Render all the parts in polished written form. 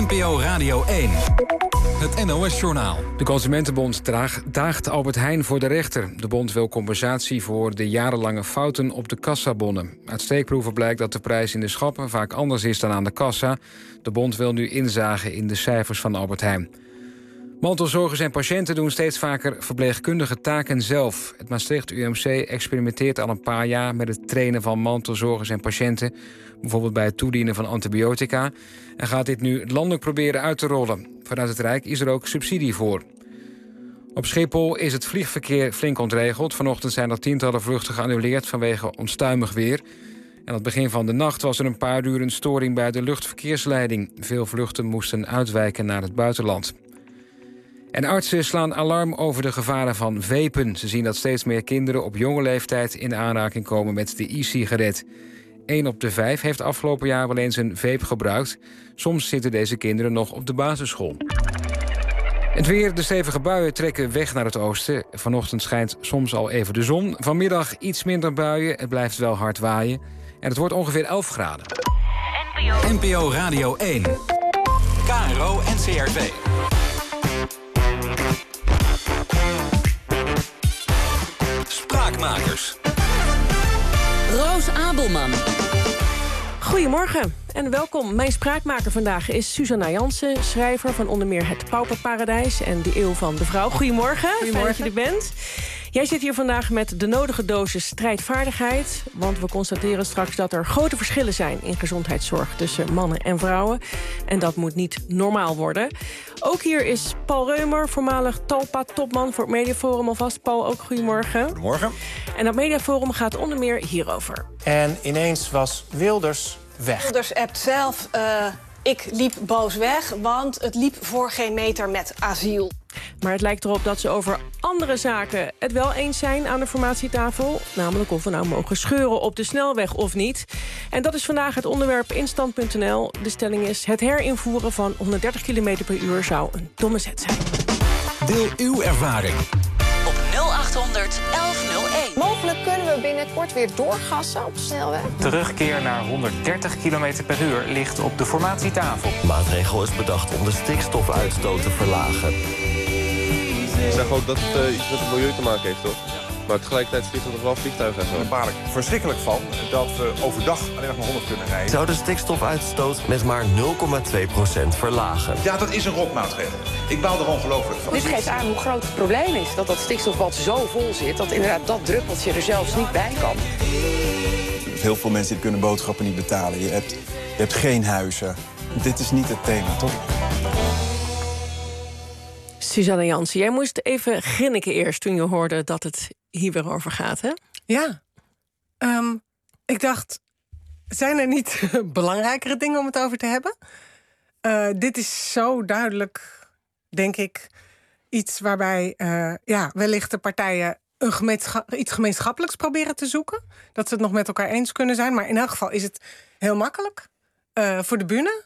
NPO Radio 1. Het NOS-journaal. De Consumentenbond daagt Albert Heijn voor de rechter. De bond wil compensatie voor de jarenlange fouten op de kassabonnen. Uit steekproeven blijkt dat de prijs in de schappen vaak anders is dan aan de kassa. De bond wil nu inzagen in de cijfers van Albert Heijn. Mantelzorgers en patiënten doen steeds vaker verpleegkundige taken zelf. Het Maastricht UMC experimenteert al een paar jaar met het trainen van mantelzorgers en patiënten, bijvoorbeeld bij het toedienen van antibiotica, en gaat dit nu landelijk proberen uit te rollen. Vanuit het Rijk is er ook subsidie voor. Op Schiphol is het vliegverkeer flink ontregeld. Vanochtend zijn er tientallen vluchten geannuleerd vanwege onstuimig weer. En aan het begin van de nacht was er een paar uur een storing bij de luchtverkeersleiding. Veel vluchten moesten uitwijken naar het buitenland. En artsen slaan alarm over de gevaren van vapen. Ze zien dat steeds meer kinderen op jonge leeftijd in aanraking komen met de e-sigaret. 1 op de 5 heeft afgelopen jaar wel eens een vape gebruikt. Soms zitten deze kinderen nog op de basisschool. Het weer, de stevige buien trekken weg naar het oosten. Vanochtend schijnt soms al even de zon. Vanmiddag iets minder buien, het blijft wel hard waaien. En het wordt ongeveer 11 graden. NPO Radio 1. KRO NCRV. Spraakmakers. Roos Abelman. Goedemorgen en welkom. Mijn spraakmaker vandaag is Susanna Jansen, schrijver van onder meer Het Pauperparadijs en De Eeuw van de Vrouw. Goedemorgen, fijn dat je er bent. Jij zit hier vandaag met de nodige dosis strijdvaardigheid, want we constateren straks dat er grote verschillen zijn in gezondheidszorg tussen mannen en vrouwen. En dat moet niet normaal worden. Ook hier is Paul Reumer, voormalig Talpa-topman voor het Mediaforum alvast. Paul, ook goedemorgen. Goedemorgen. En dat Mediaforum gaat onder meer hierover. En ineens was Wilders weg. Wilders appt zelf, ik liep boos weg, want het liep voor geen meter met asiel. Maar het lijkt erop dat ze over andere zaken het wel eens zijn aan de formatietafel. Namelijk of we nou mogen scheuren op de snelweg of niet. En dat is vandaag het onderwerp in Stand.nl. De stelling is: het herinvoeren van 130 km per uur zou een domme zet zijn. Deel uw ervaring. Op 0800 1101. Mogelijk kunnen we binnenkort weer doorgassen op de snelweg. Terugkeer naar 130 km per uur ligt op de formatietafel. De maatregel is bedacht om de stikstofuitstoot te verlagen. Ik zeg ook dat het iets met het milieu te maken heeft, toch? Maar tegelijkertijd vliegen er nog wel vliegtuigen en zo. Daar baal ik verschrikkelijk van dat we overdag alleen nog maar 100 kunnen rijden. Zou de stikstofuitstoot met maar 0,2% verlagen. Ja, dat is een rotmaatregel. Ik baal er ongelooflijk van. Dit geeft aan hoe groot het probleem is. Dat stikstofbad zo vol zit dat inderdaad dat druppeltje er zelfs niet bij kan. Heel veel mensen die kunnen boodschappen niet betalen. Je hebt geen huizen. Dit is niet het thema, toch? Susanna Jansen, jij moest even grinniken eerst toen je hoorde dat het hier weer over gaat, hè? Ja. Ik dacht, zijn er niet belangrijkere dingen om het over te hebben? Dit is zo duidelijk, denk ik, iets waarbij wellicht de partijen iets gemeenschappelijks proberen te zoeken. Dat ze het nog met elkaar eens kunnen zijn. Maar in elk geval is het heel makkelijk voor de bühne.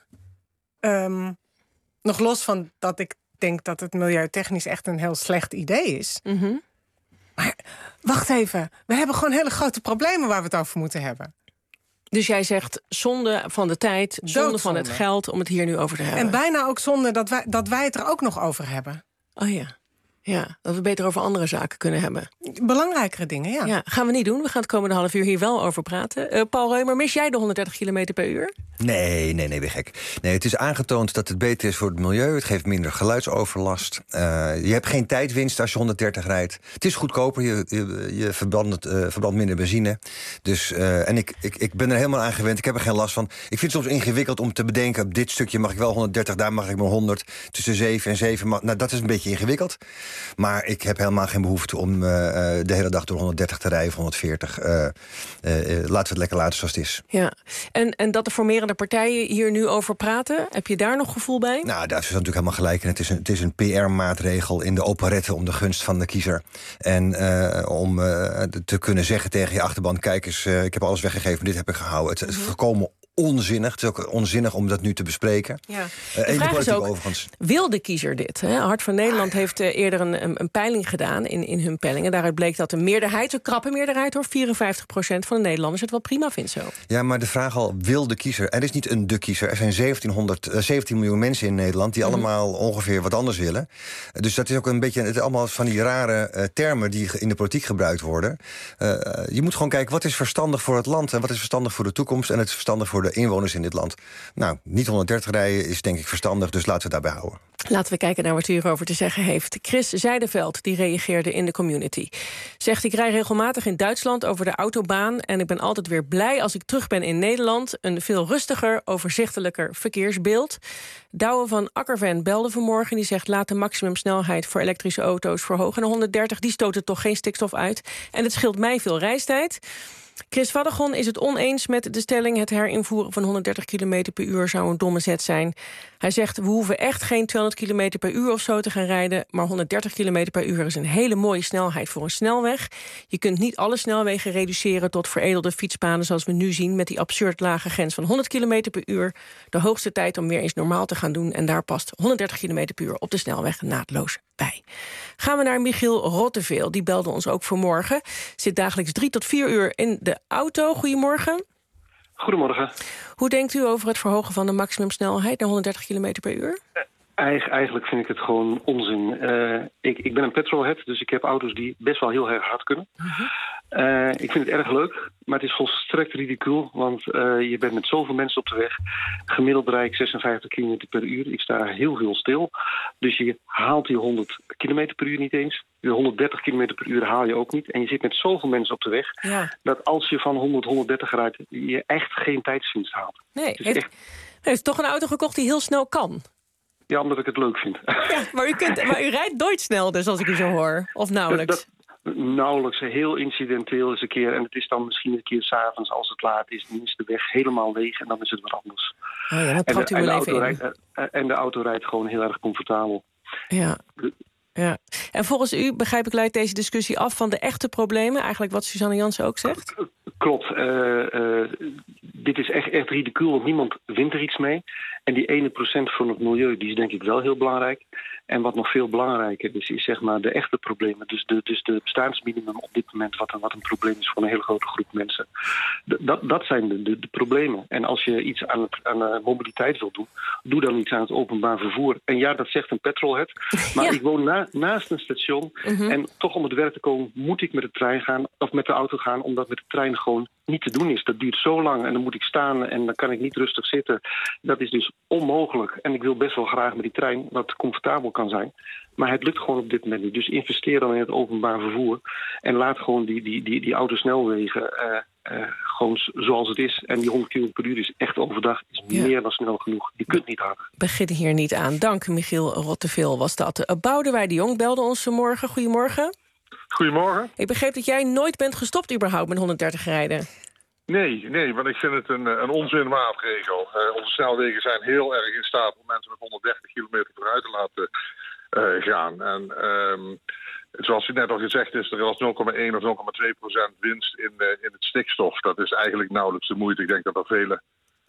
Nog los van dat ik denk dat het milieutechnisch echt een heel slecht idee is. Mm-hmm. Maar wacht even, we hebben gewoon hele grote problemen waar we het over moeten hebben. Dus jij zegt zonde van de tijd, zonde van het geld om het hier nu over te hebben. En bijna ook zonde dat wij het er ook nog over hebben. Oh ja. Ja, dat we beter over andere zaken kunnen hebben. Belangrijkere dingen, ja. Ja, gaan we niet doen. We gaan het komende half uur hier wel over praten. Paul Reumer, mis jij de 130 km per uur? Nee, weer gek. Nee, het is aangetoond dat het beter is voor het milieu. Het geeft minder geluidsoverlast. Je hebt geen tijdwinst als je 130 rijdt. Het is goedkoper, je verbrandt minder benzine. Dus, en ik ben er helemaal aan gewend. Ik heb er geen last van. Ik vind het soms ingewikkeld om te bedenken, op dit stukje mag ik wel 130, daar mag ik maar 100. Tussen 7 en 7, nou, dat is een beetje ingewikkeld. Maar ik heb helemaal geen behoefte om de hele dag door 130 te rijden of 140. Laten we het lekker laten zoals het is. Ja, en dat de formerende partijen hier nu over praten, heb je daar nog gevoel bij? Nou, daar is natuurlijk helemaal gelijk in. Het is een PR-maatregel in de operette om de gunst van de kiezer. En om te kunnen zeggen tegen je achterban, kijk eens, ik heb alles weggegeven, dit heb ik gehouden. Het is volkomen onzinnig. Het is ook onzinnig om dat nu te bespreken. Ja. De vraag is ook, overigens, wil de kiezer dit? Hè? Hart van Nederland heeft eerder een peiling gedaan in hun peilingen. Daaruit bleek dat de meerderheid, een krappe meerderheid hoor, 54% van de Nederlanders het wel prima vindt zo. Ja, maar de vraag al, wil de kiezer? Er is niet een de kiezer. Er zijn 17 miljoen mensen in Nederland die allemaal ongeveer wat anders willen. Dus dat is ook een beetje, het is allemaal van die rare termen die in de politiek gebruikt worden. Je moet gewoon kijken, wat is verstandig voor het land en wat is verstandig voor de toekomst en het is verstandig voor de inwoners in dit land. Nou, niet 130 rijden is denk ik verstandig, dus laten we het daarbij houden. Laten we kijken naar wat u hierover te zeggen heeft. Chris Zijdeveld, die reageerde in de community. Zegt, ik rij regelmatig in Duitsland over de autobaan en ik ben altijd weer blij als ik terug ben in Nederland. Een veel rustiger, overzichtelijker verkeersbeeld. Douwe van Akkerven belde vanmorgen. Die zegt, laat de maximumsnelheid voor elektrische auto's verhogen naar 130. Die stoten toch geen stikstof uit. En het scheelt mij veel reistijd. Chris Vaddegon is het oneens met de stelling, het herinvoeren van 130 km per uur zou een domme zet zijn. Hij zegt, we hoeven echt geen 200 km per uur of zo te gaan rijden, maar 130 km per uur is een hele mooie snelheid voor een snelweg. Je kunt niet alle snelwegen reduceren tot veredelde fietspaden zoals we nu zien met die absurd lage grens van 100 km per uur. De hoogste tijd om weer eens normaal te gaan doen en daar past 130 km per uur op de snelweg naadloos bij. Gaan we naar Michiel Rotteveel, die belde ons ook vanmorgen. Zit dagelijks 3 tot 4 uur in de auto. Goedemorgen. Goedemorgen. Hoe denkt u over het verhogen van de maximumsnelheid naar 130 km per uur? Eigenlijk vind ik het gewoon onzin. Ik ben een petrolhead, dus ik heb auto's die best wel heel erg hard kunnen. Ik vind het erg leuk, maar het is volstrekt ridicuul. Want je bent met zoveel mensen op de weg. Gemiddeld rijd ik 56 km per uur. Ik sta heel veel stil. Dus je haalt die 100 km per uur niet eens. De 130 km per uur haal je ook niet. En je zit met zoveel mensen op de weg. Ja. Dat als je van 100, 130 rijdt, je echt geen tijdswinst haalt. Nee, heeft toch een auto gekocht die heel snel kan? Ja, omdat ik het leuk vind. Ja, maar u rijdt nooit snel dus, als ik u zo hoor. Of nauwelijks? Nauwelijks, heel incidenteel eens een keer. En het is dan misschien een keer 's avonds als het laat is. Dan is de weg helemaal leeg en dan is het wat anders. Oh ja, dat trapt u wel even in. En de auto rijdt gewoon heel erg comfortabel. Ja. Ja. En volgens u, begrijp ik, leidt deze discussie af van de echte problemen. Eigenlijk wat Suzanne Jansen ook zegt. Klopt. Dit is echt ridicuul, want niemand wint er iets mee. En die 1% van het milieu, die is denk ik wel heel belangrijk. En wat nog veel belangrijker is zeg maar de echte problemen. Dus de bestaansminimum op dit moment, wat een probleem is voor een hele grote groep mensen. Dat zijn de problemen. En als je iets aan mobiliteit wilt doen, doe dan iets aan het openbaar vervoer. En ja, dat zegt een petrolhead. Maar ja. Ik woon naast een station. En toch om het werk te komen, moet ik met de trein gaan of met de auto gaan, omdat met de trein gewoon niet te doen is. Dat duurt zo lang en dan moet ik staan en dan kan ik niet rustig zitten. Dat is dus onmogelijk. En ik wil best wel graag met die trein wat comfortabel kan zijn. Maar het lukt gewoon op dit moment niet. Dus investeer dan in het openbaar vervoer. En laat gewoon die autosnelwegen gewoon zoals het is. En die 100 km per uur is echt overdag is meer dan snel genoeg. Je kunt niet harder. Begin hier niet aan. Dank, Michiel Rotteveel was dat. Boudewijn de Jong belde ons vanmorgen. Goedemorgen. Goedemorgen. Ik begreep dat jij nooit bent gestopt überhaupt met 130 rijden. Nee, want ik vind het een onzinmaatregel. Onze snelwegen zijn heel erg in staat om mensen met 130 kilometer vooruit te laten gaan. En zoals u net al gezegd is, er was 0,1 of 0,2% winst in het stikstof. Dat is eigenlijk nauwelijks de moeite. Ik denk dat er vele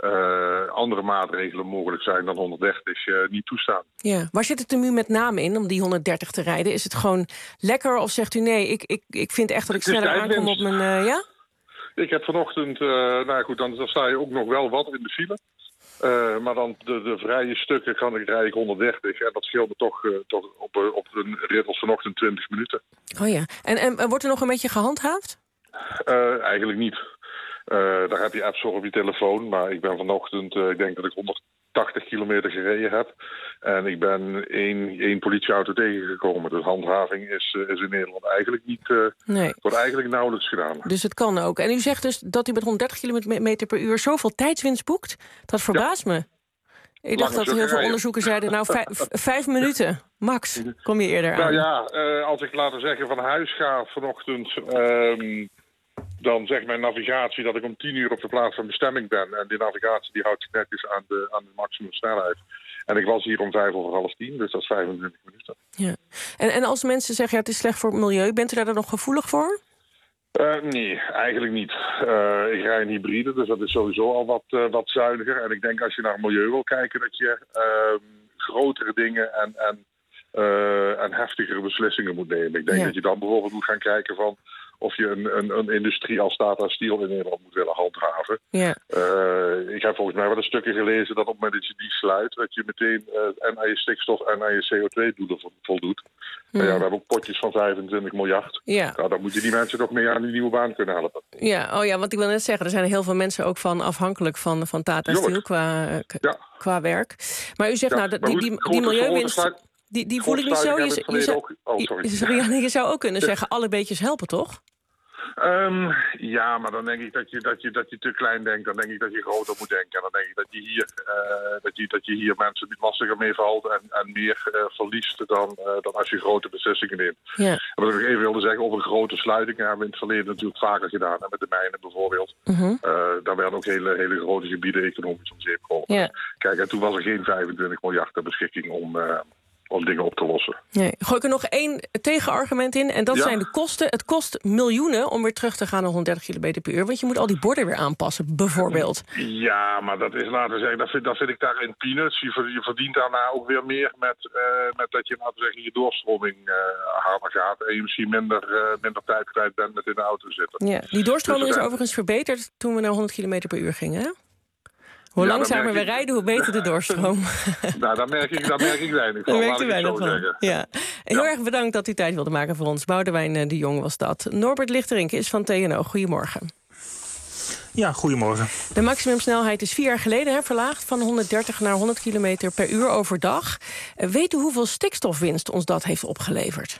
andere maatregelen mogelijk zijn dan 130 niet toestaan. Ja. Waar zit het er nu met name in om die 130 te rijden? Is het gewoon lekker of zegt u nee, ik vind echt dat ik sneller aankom op mijn... ja? Ik heb vanochtend, dan sta je ook nog wel wat in de file. Maar dan de vrije stukken rijd ik 130. En dat scheelde toch op een rit als vanochtend 20 minuten. Oh ja. En wordt er nog een beetje gehandhaafd? Eigenlijk niet. Daar heb je apps voor op je telefoon. Maar ik ben vanochtend, ik denk dat ik 180 kilometer gereden heb. En ik ben één politieauto tegengekomen. Dus handhaving is in Nederland eigenlijk niet... wordt eigenlijk nauwelijks gedaan. Dus het kan ook. En u zegt dus dat u met 130 km per uur zoveel tijdswinst boekt? Dat verbaast me. Ik dacht dat heel veel onderzoekers zeiden... 5 minuten, max, kom je eerder aan. Nou ja, als ik laten zeggen van huis ga vanochtend... dan zegt mijn navigatie dat ik om 10 uur op de plaats van bestemming ben. En die navigatie die houdt zich netjes aan de maximum snelheid. En ik was hier om 10:05, dus dat is 25 minuten. Ja. En als mensen zeggen, het is slecht voor het milieu... bent u daar dan nog gevoelig voor? Nee, eigenlijk niet. Ik rij een hybride, dus dat is sowieso al wat zuiniger. En ik denk als je naar het milieu wil kijken, dat je grotere dingen en heftigere beslissingen moet nemen. Ik denk dat je dan bijvoorbeeld moet gaan kijken van of je een industrie als Tata Steel in Nederland moet willen handhaven. Ja. Ik heb volgens mij wel een stukje gelezen dat op het moment dat je die sluit, dat je meteen en aan je stikstof en aan je CO2-doelen voldoet. We hebben ook potjes van 25 miljard. Ja. Nou, dan moet je die mensen toch mee aan die nieuwe baan kunnen helpen. Ja, want ik wil net zeggen, er zijn heel veel mensen ook van afhankelijk van Tata Steel qua werk. Maar u zegt die milieuwinst, die voel ik niet zo. Je zou ook kunnen zeggen, alle beetjes helpen, toch? Ja, maar dan denk ik dat je te klein denkt. Dan denk ik dat je groter moet denken. En dan denk ik dat je hier mensen niet lastiger mee valt en meer verliest dan als je grote beslissingen neemt. Ja. En wat ik even wilde zeggen over grote sluitingen hebben we in het verleden natuurlijk vaker gedaan. En met de mijnen bijvoorbeeld. Daar werden ook hele grote gebieden economisch om zeep geholpen. Ja. Kijk, en toen was er geen 25 miljard ter beschikking om dingen op te lossen. Nee. Gooi ik er nog één tegenargument in. En dat zijn de kosten. Het kost miljoenen om weer terug te gaan naar 130 km per uur. Want je moet al die borden weer aanpassen, bijvoorbeeld. Ja, maar dat is, laten we zeggen, dat vind ik daar in peanuts. Je verdient daarna ook weer meer met dat je, laten we zeggen, je doorstroming harder gaat. En je misschien minder tijd kwijt bent met in de auto zitten. Ja, die doorstroming is overigens verbeterd toen we naar 100 km per uur gingen, hè? Hoe langzamer we rijden, hoe beter de doorstroom. Nou, daar merk ik weinig van. Daar merkt u weinig van. Ja. Heel erg bedankt dat u tijd wilde maken voor ons. Boudewijn de Jong was dat. Norbert Lichterink is van TNO. Goedemorgen. Ja, goedemorgen. De maximumsnelheid is 4 jaar geleden verlaagd van 130 naar 100 km per uur overdag. Weet u hoeveel stikstofwinst ons dat heeft opgeleverd?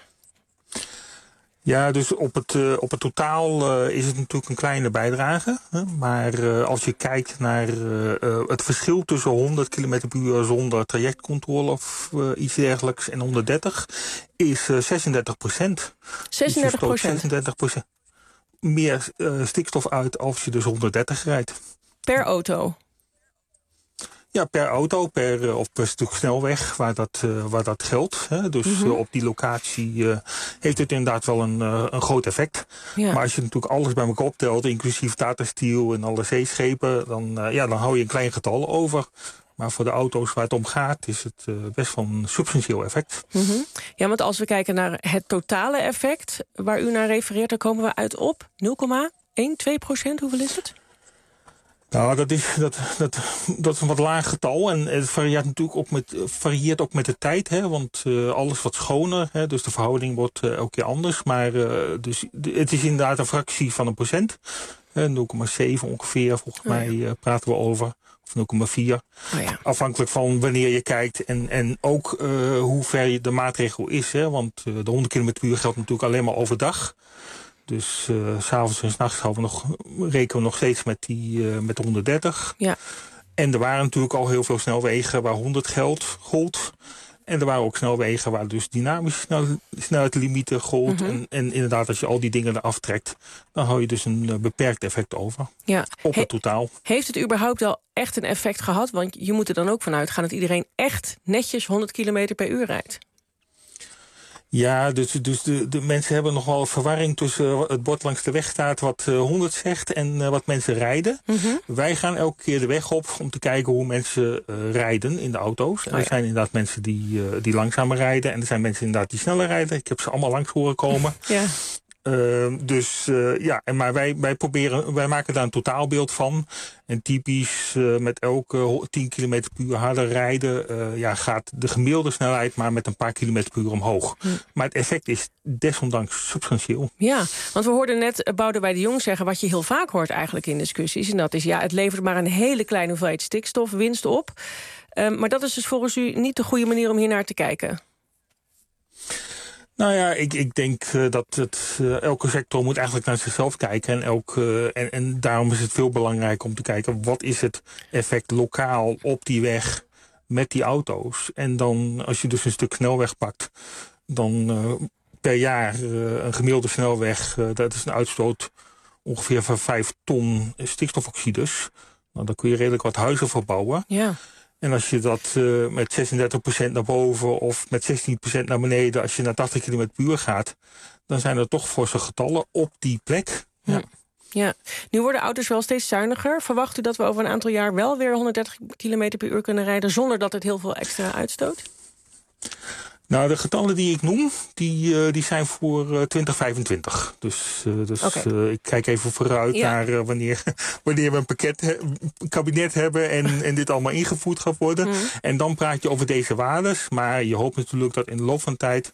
Ja, dus op het totaal is het natuurlijk een kleine bijdrage. Hè? Maar als je kijkt naar het verschil tussen 100 km per uur zonder trajectcontrole of iets dergelijks en 130 is 36%. 36%? Meer stikstof uit als je dus 130 rijdt. Per auto? Ja, per auto, of per stuk snelweg waar dat geldt. Hè. Dus op die locatie heeft het inderdaad wel een groot effect. Ja. Maar als je natuurlijk alles bij elkaar optelt, inclusief Tata Steel en alle zeeschepen, dan hou je een klein getal over. Maar voor de auto's waar het om gaat, is het best wel een substantieel effect. Ja, want als we kijken naar het totale effect waar u naar refereert, dan komen we uit op 0,12%. Hoeveel is het? Nou, dat is een wat laag getal. En het varieert ook met de tijd. Hè, want alles wat schoner. Hè, dus de verhouding wordt elke keer anders. Maar dus, het is inderdaad een fractie van 1%. 0,7 ongeveer, volgens mij praten we over. Of 0,4. Oh ja. Afhankelijk van wanneer je kijkt. En ook hoe ver de maatregel is. Hè, want de 100 km per uur geldt natuurlijk alleen maar overdag. Dus 's avonds en 's nachts rekenen we nog steeds met 130. Ja. En er waren natuurlijk al heel veel snelwegen waar 100 gold. En er waren ook snelwegen waar dus dynamische snelheidslimieten gold. En inderdaad, als je al die dingen eraf trekt, dan hou je dus een beperkt effect over. Ja. Op het totaal. Heeft het überhaupt al echt een effect gehad? Want je moet er dan ook vanuit gaan dat iedereen echt netjes 100 km per uur rijdt. Ja, dus de mensen hebben nog wel verwarring tussen het bord langs de weg staat wat 100 zegt en wat mensen rijden. Wij gaan elke keer de weg op om te kijken hoe mensen rijden in de auto's. En er zijn inderdaad mensen die langzamer rijden en er zijn mensen inderdaad die sneller rijden. Ik heb ze allemaal langs horen komen. Ja. Maar wij maken daar een totaalbeeld van. En typisch met elke 10 km per uur harder rijden gaat de gemiddelde snelheid maar met een paar kilometer per uur omhoog. Maar het effect is desondanks substantieel. Ja, want we hoorden net Boudewijn de Jong zeggen wat je heel vaak hoort eigenlijk in discussies. En dat is het levert maar een hele kleine hoeveelheid stikstofwinst op. Maar dat is dus volgens u niet de goede manier om hier naar te kijken. Nou ja, ik denk dat elke sector moet eigenlijk naar zichzelf kijken. En daarom is het veel belangrijker om te kijken wat is het effect lokaal op die weg met die auto's. En dan, als je dus een stuk snelweg pakt, dan per jaar een gemiddelde snelweg, dat is een uitstoot ongeveer van 5 ton stikstofoxides. Nou, dan kun je redelijk wat huizen verbouwen. Ja. En als je dat met 36% naar boven of met 16% naar beneden, als je naar 80 km per uur gaat, dan zijn er toch forse getallen op die plek. Ja. Ja, nu worden auto's wel steeds zuiniger. Verwacht u dat we over een aantal jaar wel weer 130 km per uur kunnen rijden zonder dat het heel veel extra uitstoot? Nou, de getallen die ik noem, die zijn voor 2025. Dus ik kijk even vooruit naar wanneer we een kabinet hebben en dit allemaal ingevoerd gaat worden. En dan praat je over deze waardes. Maar je hoopt natuurlijk dat in de loop van tijd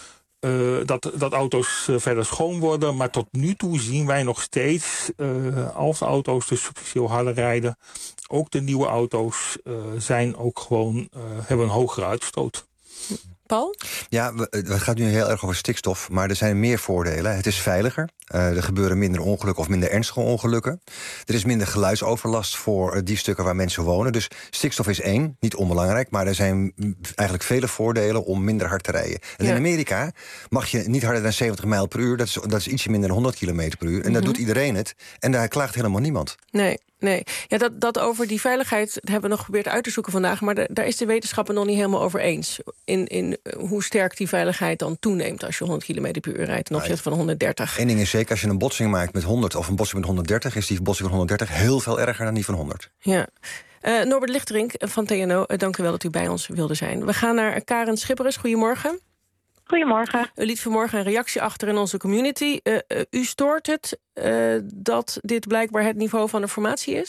dat auto's verder schoon worden. Maar tot nu toe zien wij nog steeds, als auto's dus substantieel harder rijden, ook de nieuwe auto's zijn ook gewoon hebben een hogere uitstoot. Paul? Ja, het gaat nu heel erg over stikstof, maar er zijn meer voordelen. Het is veiliger, er gebeuren minder ongelukken of minder ernstige ongelukken. Er is minder geluidsoverlast voor die stukken waar mensen wonen. Dus stikstof is één, niet onbelangrijk, maar er zijn eigenlijk vele voordelen om minder hard te rijden. En in Amerika mag je niet harder dan 70 mijl per uur, dat is ietsje minder dan 100 km per uur. En daar doet iedereen het. En daar klaagt helemaal niemand. Nee. Ja, dat over die veiligheid hebben we nog geprobeerd uit te zoeken vandaag, maar daar is de wetenschap het nog niet helemaal over eens. In hoe sterk die veiligheid dan toeneemt als je 100 km per uur rijdt ten opzichte van 130. Eén ding is zeker, als je een botsing maakt met 100 of een botsing met 130... is die botsing van 130 heel veel erger dan die van 100. Ja. Norbert Lichterink van TNO, dank u wel dat u bij ons wilde zijn. We gaan naar Karen Schipperes. Goedemorgen. Goedemorgen. U liet vanmorgen een reactie achter in onze community. U stoort het dat dit blijkbaar het niveau van de formatie is?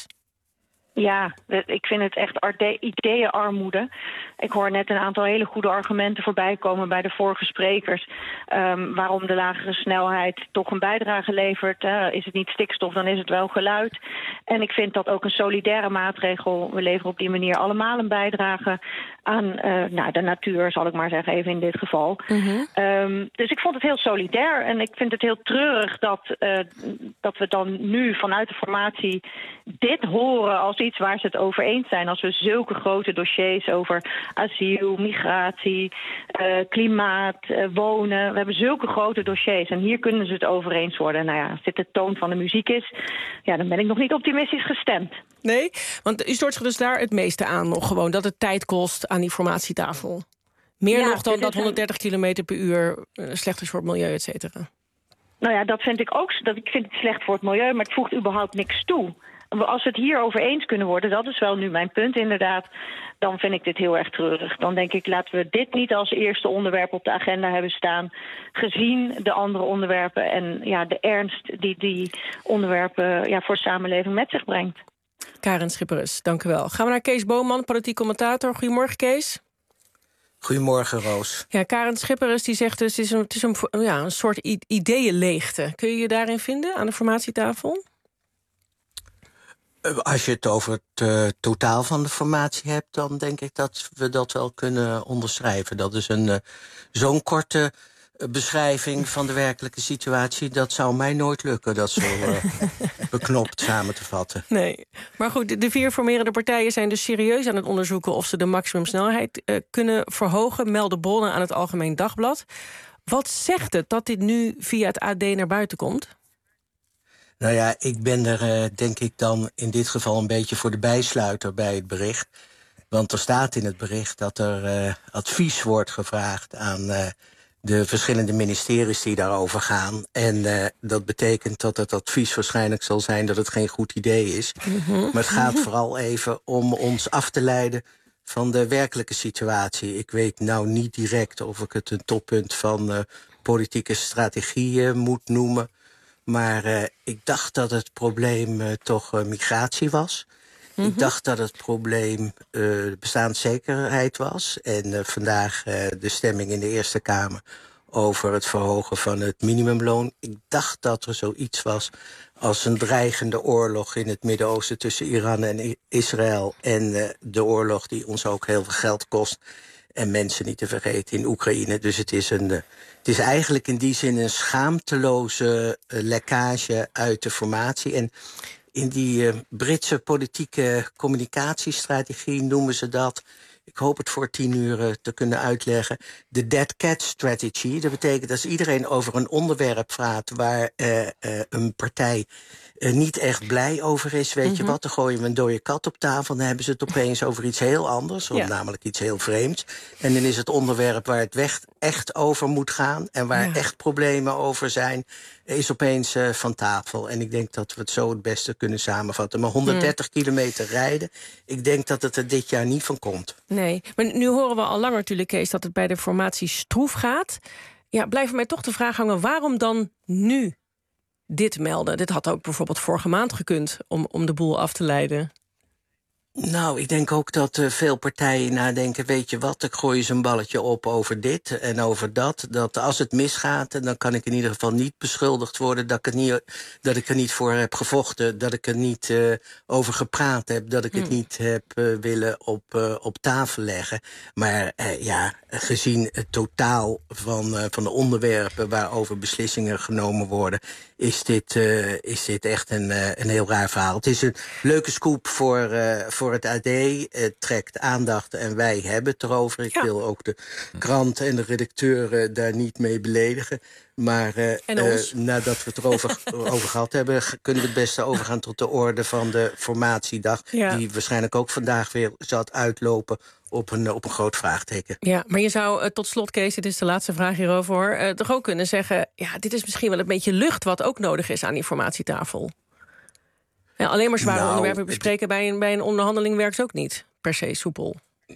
Ja, ik vind het echt ideeënarmoede. Ik hoor net een aantal hele goede argumenten voorbij komen bij de vorige sprekers. Waarom de lagere snelheid toch een bijdrage levert. Is het niet stikstof, dan is het wel geluid. En ik vind dat ook een solidaire maatregel. We leveren op die manier allemaal een bijdrage aan de natuur, zal ik maar zeggen, even in dit geval. Dus ik vond het heel solidair. En ik vind het heel treurig dat we dan nu vanuit de formatie dit horen als iets waar ze het over eens zijn. Als we zulke grote dossiers over asiel, migratie, klimaat, wonen. We hebben zulke grote dossiers en hier kunnen ze het over eens worden. Nou ja, als dit de toon van de muziek is, ja, dan ben ik nog niet optimistisch gestemd. Nee, want u stoort zich dus daar het meeste aan nog gewoon, dat het tijd kost aan die formatietafel. Meer nog dan dat 130 km per uur slecht is voor het milieu, et cetera. Nou ja, dat vind ik ook. Ik vind het slecht voor het milieu, maar het voegt überhaupt niks toe. Als we het hierover eens kunnen worden, dat is wel nu mijn punt inderdaad, dan vind ik dit heel erg treurig. Dan denk ik, laten we dit niet als eerste onderwerp op de agenda hebben staan, gezien de andere onderwerpen en de ernst die onderwerpen voor de samenleving met zich brengt. Karen Schipperes, dank u wel. Gaan we naar Kees Boonman, politiek commentator. Goedemorgen, Kees. Goedemorgen, Roos. Ja, Karen Schipperes die zegt dus, het is een soort ideeënleegte. Kun je je daarin vinden, aan de formatietafel? Als je het over het totaal van de formatie hebt, dan denk ik dat we dat wel kunnen onderschrijven. Dat is zo'n korte beschrijving van de werkelijke situatie. Dat zou mij nooit lukken, dat zo beknopt samen te vatten. Nee, maar goed, de 4 formerende partijen zijn dus serieus aan het onderzoeken of ze de maximumsnelheid kunnen verhogen, melden bronnen aan het Algemeen Dagblad. Wat zegt het dat dit nu via het AD naar buiten komt? Nou ja, ik ben er denk ik dan in dit geval een beetje voor de bijsluiter bij het bericht. Want er staat in het bericht dat er advies wordt gevraagd aan de verschillende ministeries die daarover gaan. En dat betekent dat het advies waarschijnlijk zal zijn dat het geen goed idee is. Maar het gaat vooral even om ons af te leiden van de werkelijke situatie. Ik weet nou niet direct of ik het een toppunt van politieke strategie moet noemen. Maar ik dacht dat het probleem toch migratie was. Ik dacht dat het probleem bestaanszekerheid was. En vandaag de stemming in de Eerste Kamer over het verhogen van het minimumloon. Ik dacht dat er zoiets was als een dreigende oorlog in het Midden-Oosten tussen Iran en Israël. En de oorlog die ons ook heel veel geld kost. En mensen niet te vergeten in Oekraïne. Dus het is eigenlijk in die zin een schaamteloze lekkage uit de formatie. En in die Britse politieke communicatiestrategie noemen ze dat, ik hoop het voor 10 uur te kunnen uitleggen, de dead cat strategy. Dat betekent dat als iedereen over een onderwerp praat waar een partij niet echt blij over is. Weet je wat, dan gooien we een dode kat op tafel... dan hebben ze het opeens over iets heel anders, namelijk iets heel vreemds. En dan is het onderwerp waar het echt over moet gaan... en waar echt problemen over zijn, is opeens van tafel. En ik denk dat we het zo het beste kunnen samenvatten. Maar 130 kilometer rijden, ik denk dat het er dit jaar niet van komt. Nee, maar nu horen we al langer natuurlijk, Kees... dat het bij de formatie stroef gaat. Ja, blijft mij toch de vraag hangen, waarom dan nu dit melden? Dit had ook bijvoorbeeld vorige maand gekund om de boel af te leiden. Nou, ik denk ook dat veel partijen nadenken... weet je wat, ik gooi eens een balletje op over dit en over dat. Dat als het misgaat, dan kan ik in ieder geval niet beschuldigd worden... dat ik er niet voor heb gevochten, dat ik er niet over gepraat heb... dat ik het niet heb willen op tafel leggen. Maar gezien het totaal van de onderwerpen... waarover beslissingen genomen worden... is dit echt een heel raar verhaal. Het is een leuke scoop voor het AD. Het trekt aandacht en wij hebben het erover. Ik wil ook de krant en de redacteuren daar niet mee beledigen. Maar nadat we het erover gehad hebben... kunnen we het beste overgaan tot de orde van de formatiedag... die waarschijnlijk ook vandaag weer zal uitlopen... op een groot vraagteken. Ja, maar je zou tot slot, Kees, dit is de laatste vraag hierover... hoor, toch ook kunnen zeggen... ja, dit is misschien wel een beetje lucht wat ook nodig is aan die formatietafel. Ja, alleen maar zware onderwerpen bespreken bij een onderhandeling werkt ook niet per se soepel.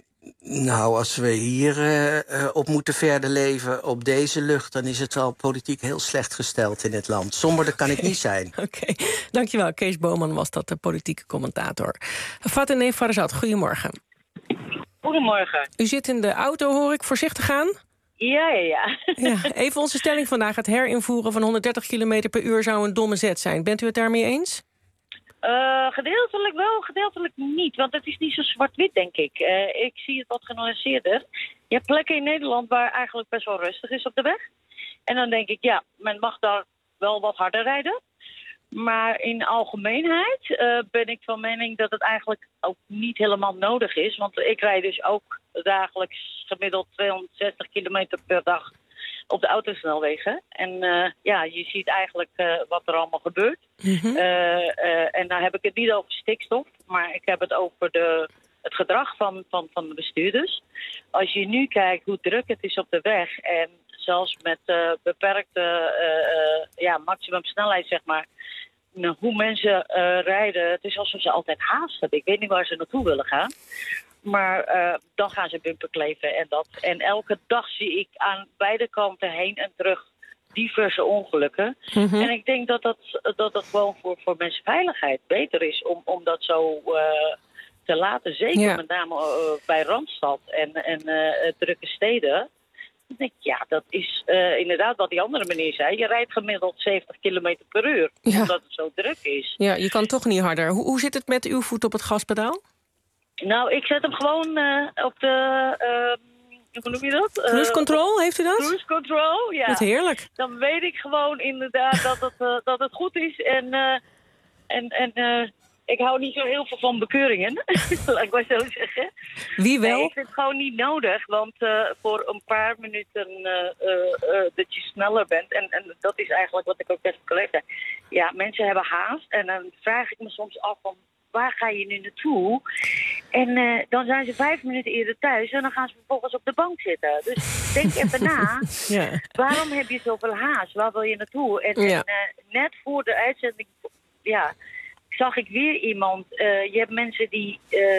Nou, als we hier op moeten verder leven op deze lucht... dan is het al politiek heel slecht gesteld in het land. Somberder kan ik niet zijn. Oké, dankjewel. Kees Boman was dat, de politieke commentator. Fatemeh Farrouzat, goedemorgen. Goedemorgen. U zit in de auto, hoor ik. Voorzichtig aan? Ja. Even onze stelling vandaag. Het herinvoeren van 130 km per uur zou een domme zet zijn. Bent u het daarmee eens? Gedeeltelijk wel, gedeeltelijk niet. Want het is niet zo zwart-wit, denk ik. Ik zie het wat genuanceerder. Je hebt plekken in Nederland waar eigenlijk best wel rustig is op de weg. En dan denk ik, ja, men mag daar wel wat harder rijden. Maar in algemeenheid ben ik van mening dat het eigenlijk ook niet helemaal nodig is. Want ik rijd dus ook dagelijks gemiddeld 260 kilometer per dag op de autosnelwegen. En je ziet eigenlijk wat er allemaal gebeurt. En dan heb ik het niet over stikstof, maar ik heb het over het gedrag van de bestuurders. Als je nu kijkt hoe druk het is op de weg en zelfs met beperkte maximumsnelheid, zeg maar, hoe mensen rijden, het is alsof ze altijd haast hebben. Ik weet niet waar ze naartoe willen gaan. Maar dan gaan ze bumperkleven en dat. En elke dag zie ik aan beide kanten heen en terug diverse ongelukken. En ik denk dat gewoon voor mensenveiligheid beter is om dat zo te laten. Zeker met name bij Randstad en drukke steden. Ik denk, ja, dat is inderdaad wat die andere meneer zei. Je rijdt gemiddeld 70 kilometer per uur, omdat het zo druk is. Ja, je kan toch niet harder. Hoe zit het met uw voet op het gaspedaal? Nou, ik zet hem gewoon op de... hoe noem je dat? Cruise control, heeft u dat? Cruise control, ja. Dat is heerlijk. Dan weet ik gewoon inderdaad dat het goed is. En ik hou niet zo heel veel van bekeuringen, laat ik maar zo zeggen. Wie wel? Nee, ik vind het gewoon niet nodig, want voor een paar minuten dat je sneller bent. En dat is eigenlijk wat ik ook tegen collega's zei. Ja, mensen hebben haast en dan vraag ik me soms af van, waar ga je nu naartoe? En dan zijn ze 5 minuten eerder thuis en dan gaan ze vervolgens op de bank zitten. Dus denk even na, waarom heb je zoveel haast? Waar wil je naartoe? En net voor de uitzending, zag ik weer iemand. Je hebt mensen die,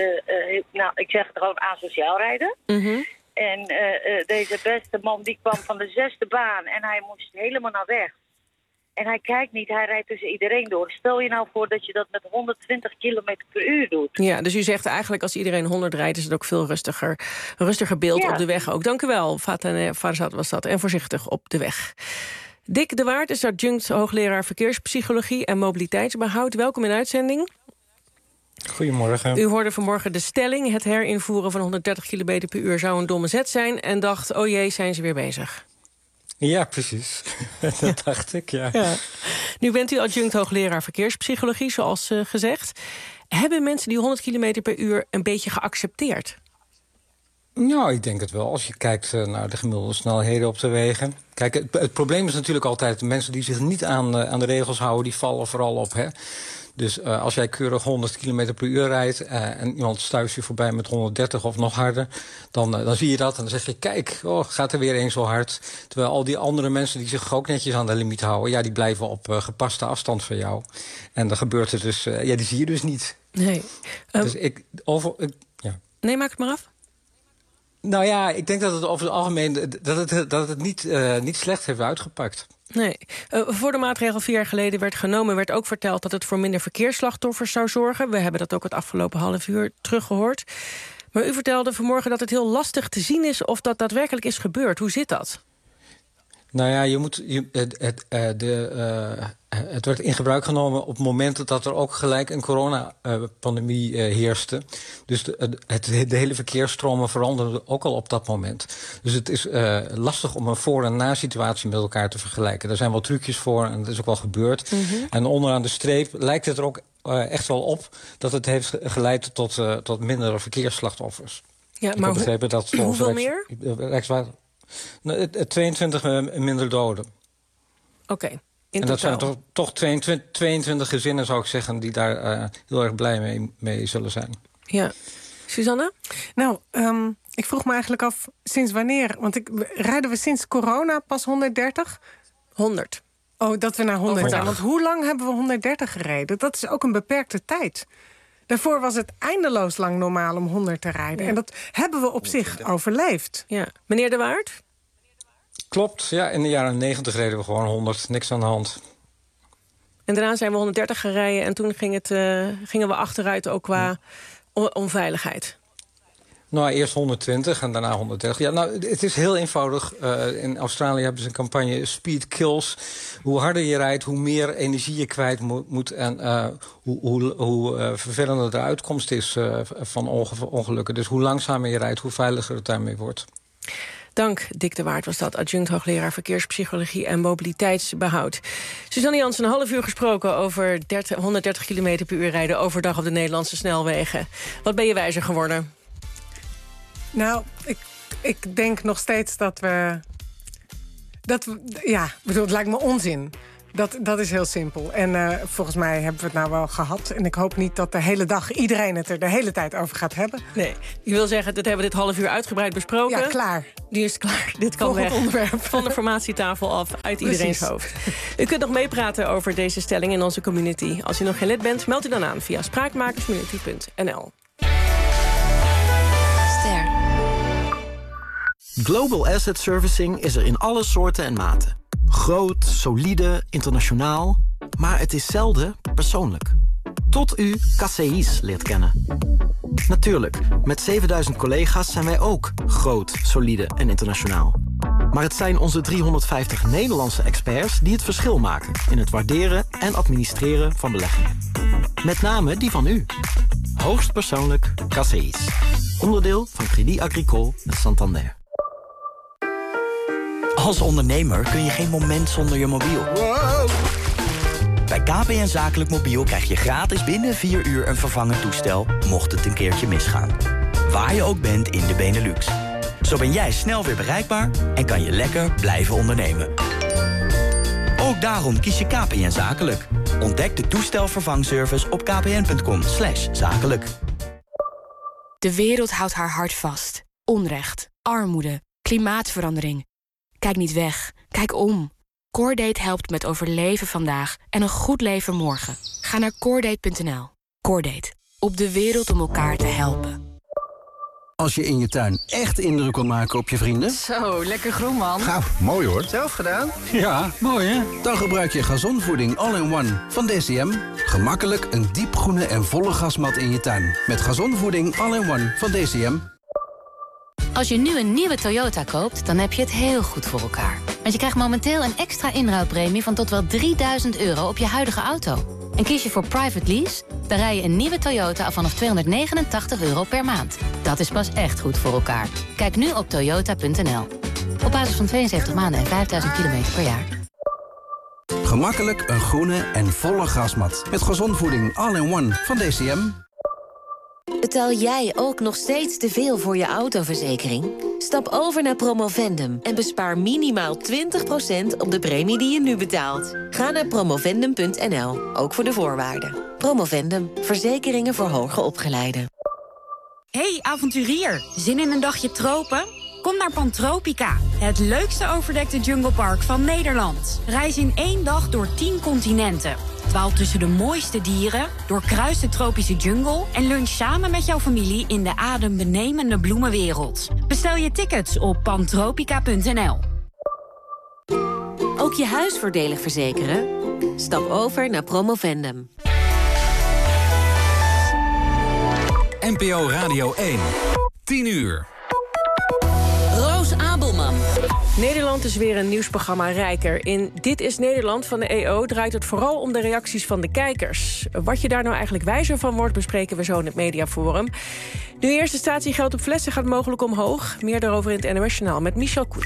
ik zeg het gewoon, asociaal rijden. En deze beste man die kwam van de 6e baan en hij moest helemaal naar rechts. En hij kijkt niet, hij rijdt tussen iedereen door. Stel je nou voor dat je dat met 120 kilometer per uur doet. Ja, dus u zegt eigenlijk als iedereen 100 rijdt, is het ook veel rustiger beeld op de weg ook. Dank u wel, Fatemeh Farrouzat was dat. En voorzichtig op de weg. Dick de Waard is adjunct hoogleraar verkeerspsychologie en mobiliteitsbehoud. Welkom in uitzending. Goedemorgen. U hoorde vanmorgen de stelling. Het herinvoeren van 130 km per uur zou een domme zet zijn. En dacht, oh jee, zijn ze weer bezig. Ja, precies. Dat dacht ik, ja. Nu bent u adjunct hoogleraar verkeerspsychologie, zoals gezegd. Hebben mensen die 100 km per uur een beetje geaccepteerd? Nou, ik denk het wel. Als je kijkt naar de gemiddelde snelheden op de wegen. Kijk, het probleem is natuurlijk altijd... de mensen die zich niet aan de regels houden, die vallen vooral op. Hè? Dus als jij keurig 100 km per uur rijdt... en iemand stuist je voorbij met 130 of nog harder... dan zie je dat en dan zeg je... kijk, gaat er weer één zo hard. Terwijl al die andere mensen die zich ook netjes aan de limiet houden... ja, die blijven op gepaste afstand van jou. En dan gebeurt het dus... die zie je dus niet. Nee. Dus Nee, maak het maar af. Nou ja, ik denk dat het over het algemeen... dat het niet slecht heeft uitgepakt. Nee. Voor de maatregel 4 jaar geleden werd genomen... werd ook verteld dat het voor minder verkeersslachtoffers zou zorgen. We hebben dat ook het afgelopen half uur teruggehoord. Maar u vertelde vanmorgen dat het heel lastig te zien is... of dat daadwerkelijk is gebeurd. Hoe zit dat? Nou ja, het werd in gebruik genomen op het moment dat er ook gelijk een coronapandemie heerste. Dus de hele verkeersstromen veranderden ook al op dat moment. Dus het is lastig om een voor- en na-situatie met elkaar te vergelijken. Er zijn wel trucjes voor en dat is ook wel gebeurd. Mm-hmm. En onderaan de streep lijkt het er ook echt wel op dat het heeft geleid tot mindere verkeersslachtoffers. Ja, maar hoeveel meer? 22 minder doden. Oké. En dat zijn toch 22 gezinnen, zou ik zeggen... die daar heel erg blij mee zullen zijn. Ja. Suzanne? Nou, ik vroeg me eigenlijk af, sinds wanneer... want rijden we sinds corona pas 130? 100. Oh, dat we naar 100 zijn. Want hoe lang hebben we 130 gereden? Dat is ook een beperkte tijd. Daarvoor was het eindeloos lang normaal om 100 te rijden. Ja. En dat hebben we op zich overleefd. Ja. Meneer De Waard? Klopt, ja. In de jaren 90 reden we gewoon 100. Niks aan de hand. En daarna zijn we 130 gereden. En toen gingen we achteruit ook qua onveiligheid. Nou, eerst 120 en daarna 130. Ja, nou, het is heel eenvoudig. In Australië hebben ze een campagne Speed Kills. Hoe harder je rijdt, hoe meer energie je kwijt moet. En hoe vervelender de uitkomst is van ongelukken. Dus hoe langzamer je rijdt, hoe veiliger het daarmee wordt. Dank, Dick de Waard was dat, adjunct hoogleraar verkeerspsychologie en mobiliteitsbehoud. Suzanne Jansen, een half uur gesproken over 130 km per uur rijden overdag op de Nederlandse snelwegen. Wat ben je wijzer geworden? Nou, ik denk nog steeds dat we ja, bedoel, het lijkt me onzin. Dat is heel simpel. En volgens mij hebben we het nou wel gehad. En ik hoop niet dat de hele dag iedereen het er de hele tijd over gaat hebben. Nee, ik wil zeggen, dat hebben we dit half uur uitgebreid besproken. Ja, klaar. Die is klaar. Dit kan weg. Onderwerp. Van de formatietafel af, uit iedereen's hoofd. U kunt nog meepraten over deze stelling in onze community. Als u nog geen lid bent, meld u dan aan via spraakmakerscommunity.nl. Global Asset Servicing is er in alle soorten en maten. Groot, solide, internationaal, maar het is zelden persoonlijk. Tot u KCI's leert kennen. Natuurlijk, met 7000 collega's zijn wij ook groot, solide en internationaal. Maar het zijn onze 350 Nederlandse experts die het verschil maken in het waarderen en administreren van beleggingen. Met name die van u. Hoogst persoonlijk KCI's. Onderdeel van Crédit Agricole met Santander. Als ondernemer kun je geen moment zonder je mobiel. Wow. Bij KPN Zakelijk Mobiel krijg je gratis binnen 4 uur een vervangend toestel, mocht het een keertje misgaan. Waar je ook bent in de Benelux. Zo ben jij snel weer bereikbaar en kan je lekker blijven ondernemen. Ook daarom kies je KPN Zakelijk. Ontdek de toestelvervangservice op kpn.com/zakelijk. De wereld houdt haar hart vast. Onrecht, armoede, klimaatverandering. Kijk niet weg, kijk om. Coordate helpt met overleven vandaag en een goed leven morgen. Ga naar coordate.nl. Coordate, op de wereld om elkaar te helpen. Als je in je tuin echt indruk wil maken op je vrienden... Zo, lekker groen, man. Nou, mooi hoor. Zelf gedaan? Ja, mooi hè? Dan gebruik je gazonvoeding All-in-One van DCM. Gemakkelijk een diepgroene en volle gasmat in je tuin. Met gazonvoeding All-in-One van DCM. Als je nu een nieuwe Toyota koopt, dan heb je het heel goed voor elkaar. Want je krijgt momenteel een extra inruilpremie van tot wel €3000 op je huidige auto. En kies je voor private lease, dan rij je een nieuwe Toyota af vanaf €289 per maand. Dat is pas echt goed voor elkaar. Kijk nu op toyota.nl. Op basis van 72 maanden en 5000 kilometer per jaar. Gemakkelijk een groene en volle gasmat. Met gazonvoeding All-in-One van DCM. Het Betaal jij ook nog steeds te veel voor je autoverzekering? Stap over naar Promovendum en bespaar minimaal 20% op de premie die je nu betaalt. Ga naar promovendum.nl, ook voor de voorwaarden. Promovendum, verzekeringen voor hoger opgeleiden. Hey avonturier, zin in een dagje tropen? Kom naar Pantropica, het leukste overdekte junglepark van Nederland. Reis in 1 dag door 10 continenten. Dwaal tussen de mooiste dieren, doorkruis de tropische jungle en lunch samen met jouw familie in de adembenemende bloemenwereld. Bestel je tickets op pantropica.nl. Ook je huis voordelig verzekeren? Stap over naar Promovendum. NPO Radio 1. 10 uur. Roos Abelman. Nederland is weer een nieuwsprogramma rijker. In Dit is Nederland van de EO draait het vooral om de reacties van de kijkers. Wat je daar nou eigenlijk wijzer van wordt, bespreken we zo in het Mediaforum. Nu eerst de statiegeld op flessen gaat mogelijk omhoog. Meer daarover in het NOS-journaal met Michel Koenen.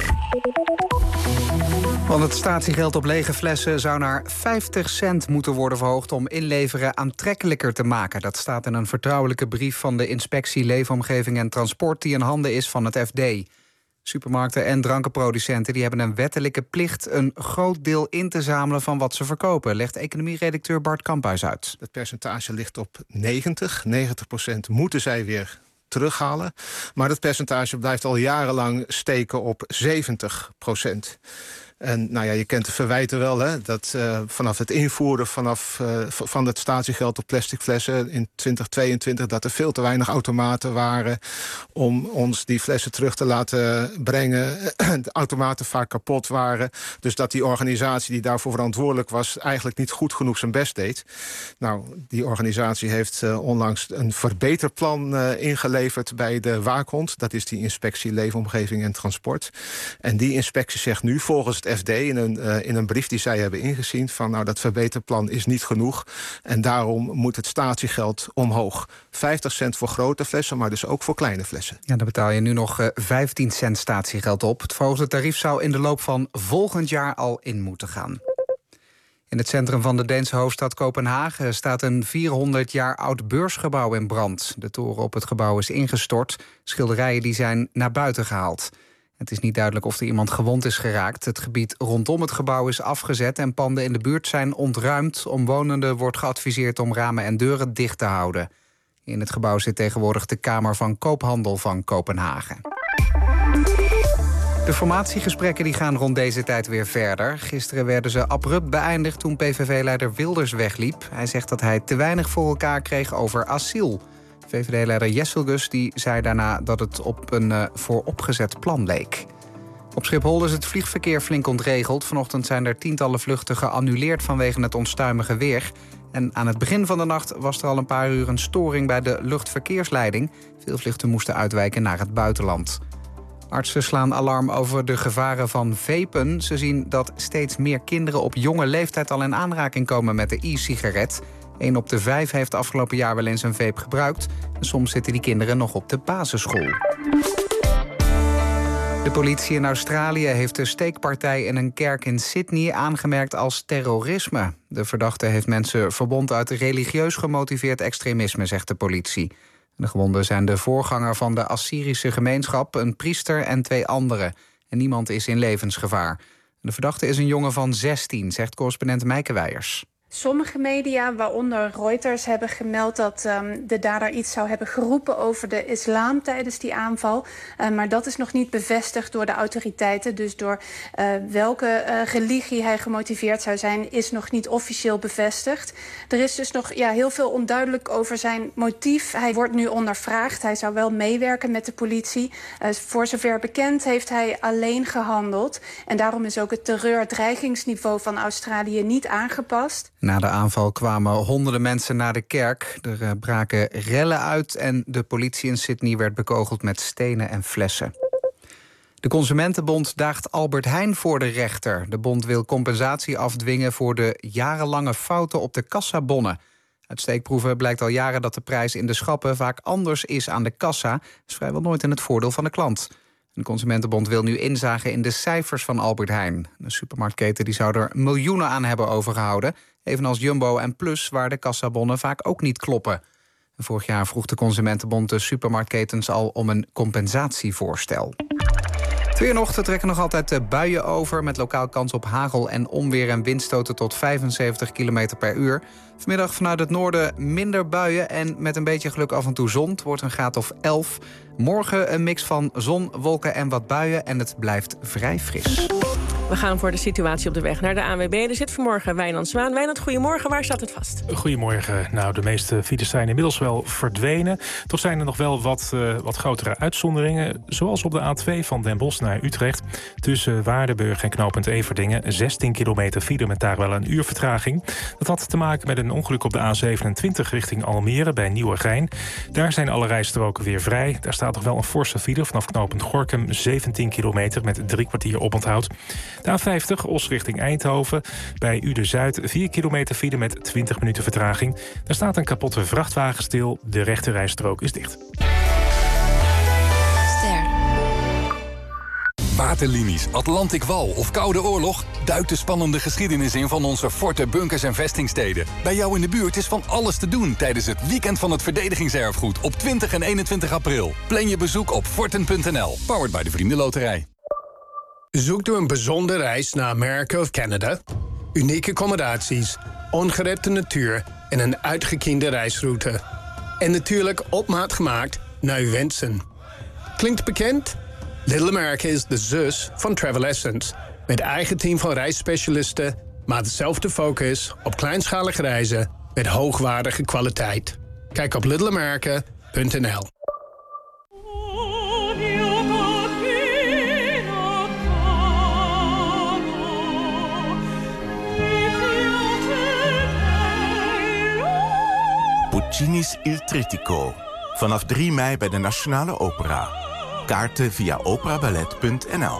Want het statiegeld op lege flessen zou naar 50 cent moeten worden verhoogd om inleveren aantrekkelijker te maken. Dat staat in een vertrouwelijke brief van de Inspectie Leefomgeving en Transport die in handen is van het FD. Supermarkten en drankenproducenten die hebben een wettelijke plicht een groot deel in te zamelen van wat ze verkopen, legt economieredacteur Bart Kamphuis uit. Het percentage ligt op 90% moeten zij weer terughalen. Maar dat percentage blijft al jarenlang steken op 70%. En nou ja, je kent de verwijten wel, hè, dat vanaf het invoeren van het statiegeld op plastic flessen in 2022... dat er veel te weinig automaten waren om ons die flessen terug te laten brengen. De automaten vaak kapot waren. Dus dat die organisatie die daarvoor verantwoordelijk was eigenlijk niet goed genoeg zijn best deed. Nou, die organisatie heeft onlangs een verbeterplan ingeleverd bij de waakhond. Dat is die Inspectie Leefomgeving en Transport. En die inspectie zegt nu volgens het FD in een brief die zij hebben ingezien van nou, dat verbeterplan is niet genoeg en daarom moet het statiegeld omhoog. 50 cent voor grote flessen, maar dus ook voor kleine flessen. Ja, dan betaal je nu nog 15 cent statiegeld op. Het verhoogde tarief zou in de loop van volgend jaar al in moeten gaan. In het centrum van de Deense hoofdstad Kopenhagen staat een 400 jaar oud beursgebouw in brand. De toren op het gebouw is ingestort. Schilderijen die zijn naar buiten gehaald. Het is niet duidelijk of er iemand gewond is geraakt. Het gebied rondom het gebouw is afgezet en panden in de buurt zijn ontruimd. Omwonenden wordt geadviseerd om ramen en deuren dicht te houden. In het gebouw zit tegenwoordig de Kamer van Koophandel van Kopenhagen. De formatiegesprekken die gaan rond deze tijd weer verder. Gisteren werden ze abrupt beëindigd toen PVV-leider Wilders wegliep. Hij zegt dat hij te weinig voor elkaar kreeg over asiel. VVD-leider Jesselgus die zei daarna dat het op een vooropgezet plan leek. Op Schiphol is het vliegverkeer flink ontregeld. Vanochtend zijn er tientallen vluchten geannuleerd vanwege het onstuimige weer. En aan het begin van de nacht was er al een paar uur een storing bij de luchtverkeersleiding. Veel vluchten moesten uitwijken naar het buitenland. Artsen slaan alarm over de gevaren van vapen. Ze zien dat steeds meer kinderen op jonge leeftijd al in aanraking komen met de e-sigaret. 1 op de 5 heeft afgelopen jaar wel eens een vape gebruikt. En soms zitten die kinderen nog op de basisschool. De politie in Australië heeft de steekpartij in een kerk in Sydney aangemerkt als terrorisme. De verdachte heeft mensen verbond uit religieus gemotiveerd extremisme, zegt de politie. De gewonden zijn de voorganger van de Assyrische gemeenschap, een priester en 2 anderen. En niemand is in levensgevaar. De verdachte is een jongen van 16, zegt correspondent Meike Weijers. Sommige media, waaronder Reuters, hebben gemeld dat de dader iets zou hebben geroepen over de islam tijdens die aanval. Maar dat is nog niet bevestigd door de autoriteiten. Dus door welke religie hij gemotiveerd zou zijn, is nog niet officieel bevestigd. Er is dus nog heel veel onduidelijk over zijn motief. Hij wordt nu ondervraagd. Hij zou wel meewerken met de politie. Voor zover bekend heeft hij alleen gehandeld. En daarom is ook het terreurdreigingsniveau van Australië niet aangepast. Na de aanval kwamen honderden mensen naar de kerk. Er braken rellen uit en de politie in Sydney werd bekogeld met stenen en flessen. De Consumentenbond daagt Albert Heijn voor de rechter. De bond wil compensatie afdwingen voor de jarenlange fouten op de kassabonnen. Uit steekproeven blijkt al jaren dat de prijs in de schappen vaak anders is aan de kassa. Dat is vrijwel nooit in het voordeel van de klant. De Consumentenbond wil nu inzage in de cijfers van Albert Heijn. De supermarktketen die zou er miljoenen aan hebben overgehouden. Evenals Jumbo en Plus, waar de kassabonnen vaak ook niet kloppen. Vorig jaar vroeg de Consumentenbond de supermarktketens al om een compensatievoorstel. Het weer nog, er trekken nog altijd buien over, met lokaal kans op hagel en onweer en windstoten tot 75 km per uur. Vanmiddag vanuit het noorden minder buien en met een beetje geluk af en toe zon. Het wordt een graad of 11. Morgen een mix van zon, wolken en wat buien en het blijft vrij fris. We gaan voor de situatie op de weg naar de ANWB. Er zit vanmorgen Wijnand Zwaan. Wijnand, goedemorgen. Waar staat het vast? Goedemorgen. Nou, de meeste files zijn inmiddels wel verdwenen. Toch zijn er nog wel wat grotere uitzonderingen. Zoals op de A2 van Den Bosch naar Utrecht. Tussen Waardenburg en knooppunt Everdingen. 16 kilometer file met daar wel een uur vertraging. Dat had te maken met een ongeluk op de A27 richting Almere bij Nieuwegein. Daar zijn alle rijstroken weer vrij. Daar staat nog wel een forse file vanaf knooppunt Gorinchem. 17 kilometer met 3 kwartier oponthoud. De A50, Os richting Eindhoven. Bij Uden-Zuid 4 kilometer file met 20 minuten vertraging. Daar staat een kapotte vrachtwagen stil. De rechterrijstrook is dicht. Waterlinies, Atlantic Wall of Koude Oorlog? Duik de spannende geschiedenis in van onze forten, bunkers en vestingsteden. Bij jou in de buurt is van alles te doen tijdens het Weekend van het Verdedigingserfgoed op 20 en 21 april. Plan je bezoek op forten.nl. Powered by de Vriendenloterij. Zoekt u een bijzondere reis naar Amerika of Canada? Unieke accommodaties, ongerepte natuur en een uitgekiende reisroute. En natuurlijk op maat gemaakt naar uw wensen. Klinkt bekend? Little America is de zus van Travel Essence. Met eigen team van reisspecialisten, maar dezelfde focus op kleinschalige reizen met hoogwaardige kwaliteit. Kijk op littleamerica.nl. Puccini's Il Trittico. Vanaf 3 mei bij de Nationale Opera. Kaarten via operaballet.nl.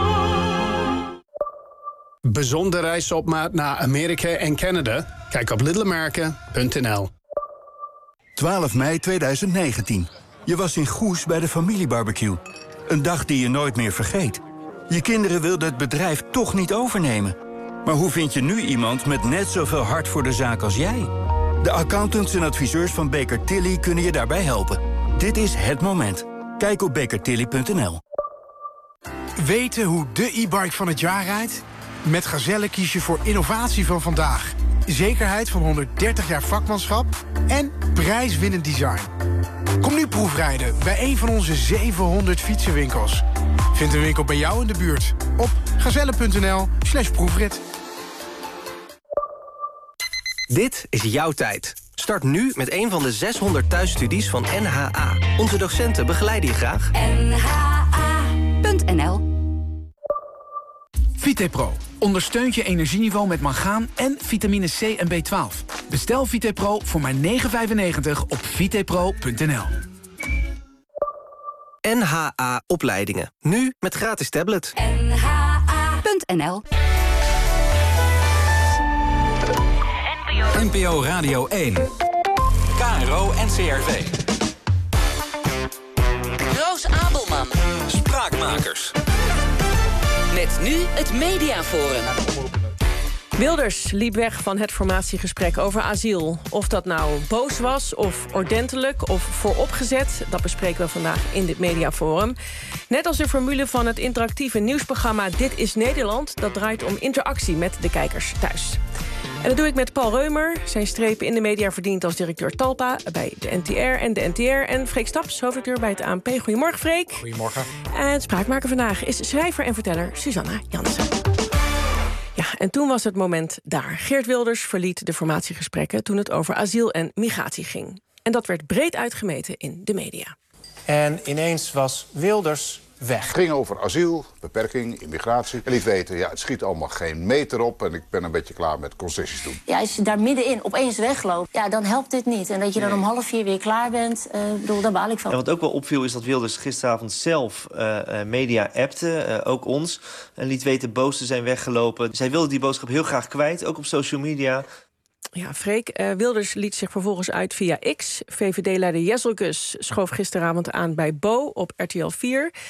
Bijzondere reis op maat naar Amerika en Canada? Kijk op littleamerica.nl. 12 mei 2019. Je was in Goes bij de familiebarbecue. Een dag die je nooit meer vergeet. Je kinderen wilden het bedrijf toch niet overnemen. Maar hoe vind je nu iemand met net zoveel hart voor de zaak als jij? De accountants en adviseurs van Baker Tilly kunnen je daarbij helpen. Dit is het moment. Kijk op bakertilly.nl. Weten hoe de e-bike van het jaar rijdt? Met Gazelle kies je voor innovatie van vandaag. Zekerheid van 130 jaar vakmanschap en prijswinnend design. Kom nu proefrijden bij een van onze 700 fietsenwinkels. Vind een winkel bij jou in de buurt op gazelle.nl/proefrit. Dit is jouw tijd. Start nu met een van de 600 thuisstudies van NHA. Onze docenten begeleiden je graag. nha.nl. Vitepro ondersteunt je energieniveau met mangaan en vitamine C en B12. Bestel Vitepro voor maar €9,95 op vitepro.nl. NHA Opleidingen. Nu met gratis tablet. nha.nl. NPO Radio 1. KRO NCRV. Roos Abelman. Spraakmakers. Met nu het Mediaforum. Wilders liep weg van het formatiegesprek over asiel. Of dat nou boos was, of ordentelijk, of vooropgezet... dat bespreken we vandaag in dit Mediaforum. Net als de formule van het interactieve nieuwsprogramma Dit is Nederland... dat draait om interactie met de kijkers thuis. En dat doe ik met Paul Reumer. Zijn strepen in de media verdient als directeur Talpa... bij de NTR en de NTR. En Freek Staps, hoofdredacteur bij het ANP. Goedemorgen, Freek. Goedemorgen. En spraakmaker vandaag is schrijver en verteller Susanna Jansen. Ja, en toen was het moment daar. Geert Wilders verliet de formatiegesprekken... toen het over asiel en migratie ging. En dat werd breed uitgemeten in de media. En ineens was Wilders weg. Het ging over asiel, beperking, immigratie. En liet weten, ja, het schiet allemaal geen meter op... en ik ben een beetje klaar met concessies doen. Ja, als je daar middenin opeens wegloopt, ja, dan helpt dit niet. En dat je dan om 3:30 weer klaar bent, daar baal ik van. En wat ook wel opviel is dat Wilders gisteravond zelf media appte, ook ons... en liet weten boos te zijn weggelopen. Zij wilde die boodschap heel graag kwijt, ook op social media... Ja, Freek, Wilders liet zich vervolgens uit via X. VVD-leider Jesselgus schoof gisteravond aan bij Bo op RTL 4.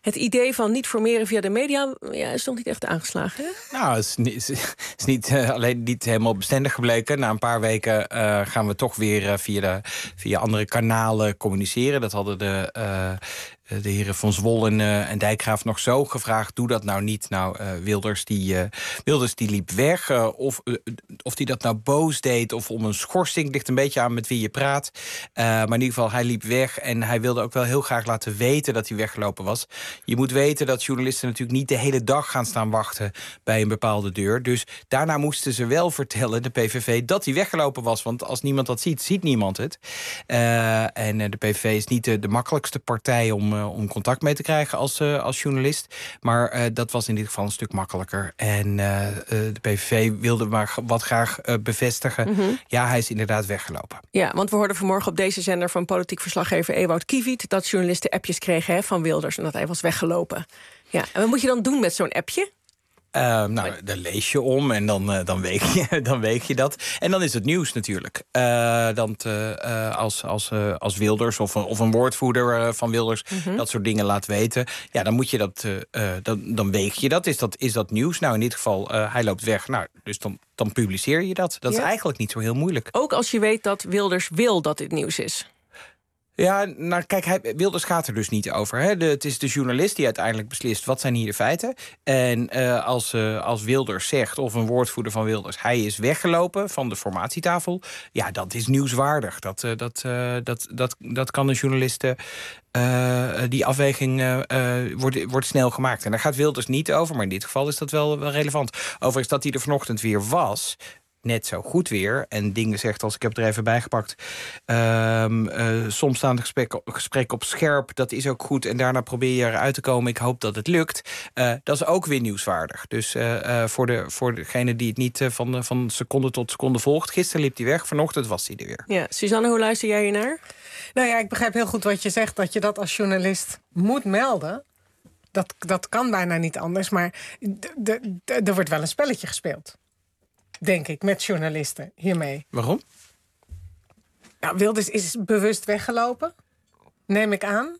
Het idee van niet formeren via de media is toch niet echt aangeslagen, hè? Nou, het is niet alleen niet helemaal bestendig gebleken. Na een paar weken gaan we toch weer via andere kanalen communiceren. Dat hadden de heren Van Zwol en Dijkgraaf nog zo gevraagd. Doe dat nou niet. Nou, Wilders die liep weg. Of die dat nou boos deed of om een schorsing. Ligt een beetje aan met wie je praat. Maar in ieder geval, hij liep weg. En hij wilde ook wel heel graag laten weten dat hij weggelopen was. Je moet weten dat journalisten natuurlijk niet de hele dag gaan staan wachten bij een bepaalde deur. Dus daarna moesten ze wel vertellen, de PVV, dat hij weggelopen was. Want als niemand dat ziet, ziet niemand het. En de PVV is niet de makkelijkste partij om contact mee te krijgen als journalist. Maar dat was in dit geval een stuk makkelijker. En de PVV wilde maar wat graag bevestigen. Mm-hmm. Ja, hij is inderdaad weggelopen. Ja, want we hoorden vanmorgen op deze zender van politiek verslaggever Ewout Kiewiet dat journalisten appjes kregen van Wilders en dat hij was weggelopen. Ja, en wat moet je dan doen met zo'n appje? Nou, daar lees je om en dan weeg je dat. En dan is het nieuws natuurlijk. Als Wilders of een woordvoerder van Wilders dat soort dingen laat weten, ja, dan moet je dat, dan weeg je dat. Is dat nieuws? Nou, in dit geval, hij loopt weg. Nou, dus dan publiceer je dat. Dat is eigenlijk niet zo heel moeilijk. Ook als je weet dat Wilders wil dat dit nieuws is. Ja, nou kijk, Wilders gaat er dus niet over. Hè. Het is de journalist die uiteindelijk beslist wat zijn hier de feiten. En als Wilders zegt, of een woordvoerder van Wilders, hij is weggelopen van de formatietafel, ja, dat is nieuwswaardig. Dat kan een journalist. Die afweging wordt snel gemaakt. En daar gaat Wilders niet over, maar in dit geval is dat wel relevant. Overigens dat hij er vanochtend weer was, net zo goed weer. En dingen zegt als, ik heb het er even bijgepakt, soms staan de gesprekken op scherp. Dat is ook goed. En daarna probeer je eruit te komen. Ik hoop dat het lukt. Dat is ook weer nieuwswaardig. Dus voor degene die het niet van seconde tot seconde volgt. Gisteren liep hij weg. Vanochtend was hij er weer. Ja, Suzanne, hoe luister jij hier naar? Nou ja, ik begrijp heel goed wat je zegt. Dat je dat als journalist moet melden. Dat kan bijna niet anders. Maar er wordt wel een spelletje gespeeld. Denk ik, met journalisten hiermee. Waarom? Nou, Wilders is bewust weggelopen, neem ik aan.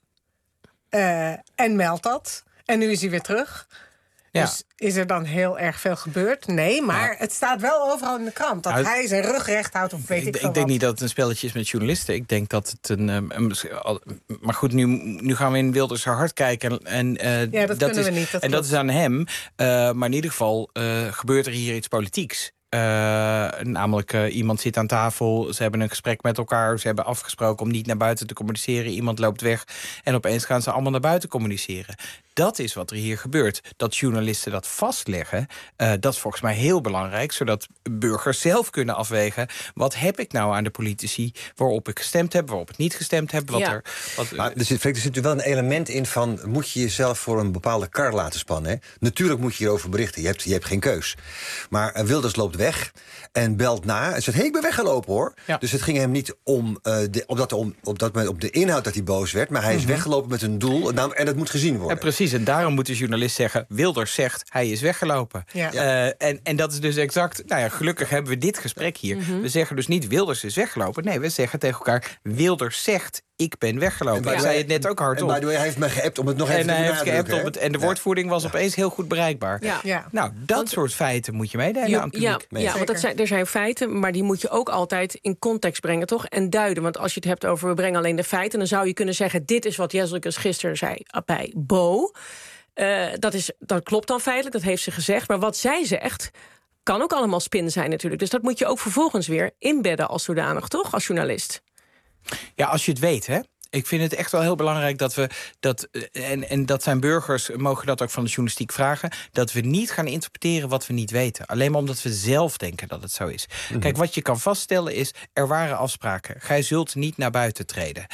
En meldt dat. En nu is hij weer terug. Ja. Dus is er dan heel erg veel gebeurd? Nee, maar het staat wel overal in de krant. Dat hij zijn rug recht houdt of weet ik veel. Ik denk niet dat het een spelletje is met journalisten. Ik denk dat het maar goed, nu gaan we in Wilders hart kijken. Dat kunnen we niet. Dat is aan hem. Maar in ieder geval gebeurt er hier iets politieks. Namelijk, iemand zit aan tafel, ze hebben een gesprek met elkaar, ze hebben afgesproken om niet naar buiten te communiceren, iemand loopt weg en opeens gaan ze allemaal naar buiten communiceren. Dat is wat er hier gebeurt. Dat journalisten dat vastleggen, dat is volgens mij heel belangrijk, zodat burgers zelf kunnen afwegen, wat heb ik nou aan de politici waarop ik gestemd heb, waarop ik niet gestemd heb. Maar er zit wel een element in van, moet je jezelf voor een bepaalde kar laten spannen. Hè? Natuurlijk moet je hierover berichten, je hebt geen keus. Maar Wilders loopt weg en belt na en zegt, ik ben weggelopen hoor. Ja. Dus het ging hem niet om op de inhoud dat hij boos werd, maar hij is weggelopen met een doel en dat moet gezien worden. Precies, en daarom moet de journalist zeggen, Wilders zegt, hij is weggelopen. Ja. En dat is dus exact, nou ja, gelukkig hebben we dit gesprek hier. We zeggen dus niet, Wilders is weggelopen. Nee, we zeggen tegen elkaar, Wilders zegt, ik ben weggelopen. Ik zei het net ook hardop. En hij heeft me geappt om het nog even te benadrukken. En de woordvoering was opeens heel goed bereikbaar. Ja. Ja. Nou, dat soort feiten moet je meedelen aan het publiek. Ja, want er zijn feiten, maar die moet je ook altijd in context brengen, toch? En duiden. Want als je het hebt over, we brengen alleen de feiten, dan zou je kunnen zeggen, dit is wat Jezelgus gisteren zei bij Bo. Dat klopt dan feitelijk, dat heeft ze gezegd. Maar wat zij zegt, kan ook allemaal spin zijn natuurlijk. Dus dat moet je ook vervolgens weer inbedden als zodanig, toch? Als journalist. Ja, als je het weet, hè. Ik vind het echt wel heel belangrijk dat we en dat zijn burgers, mogen dat ook van de journalistiek vragen, dat we niet gaan interpreteren wat we niet weten. Alleen maar omdat we zelf denken dat het zo is. Kijk, wat je kan vaststellen is, er waren afspraken. Gij zult niet naar buiten treden.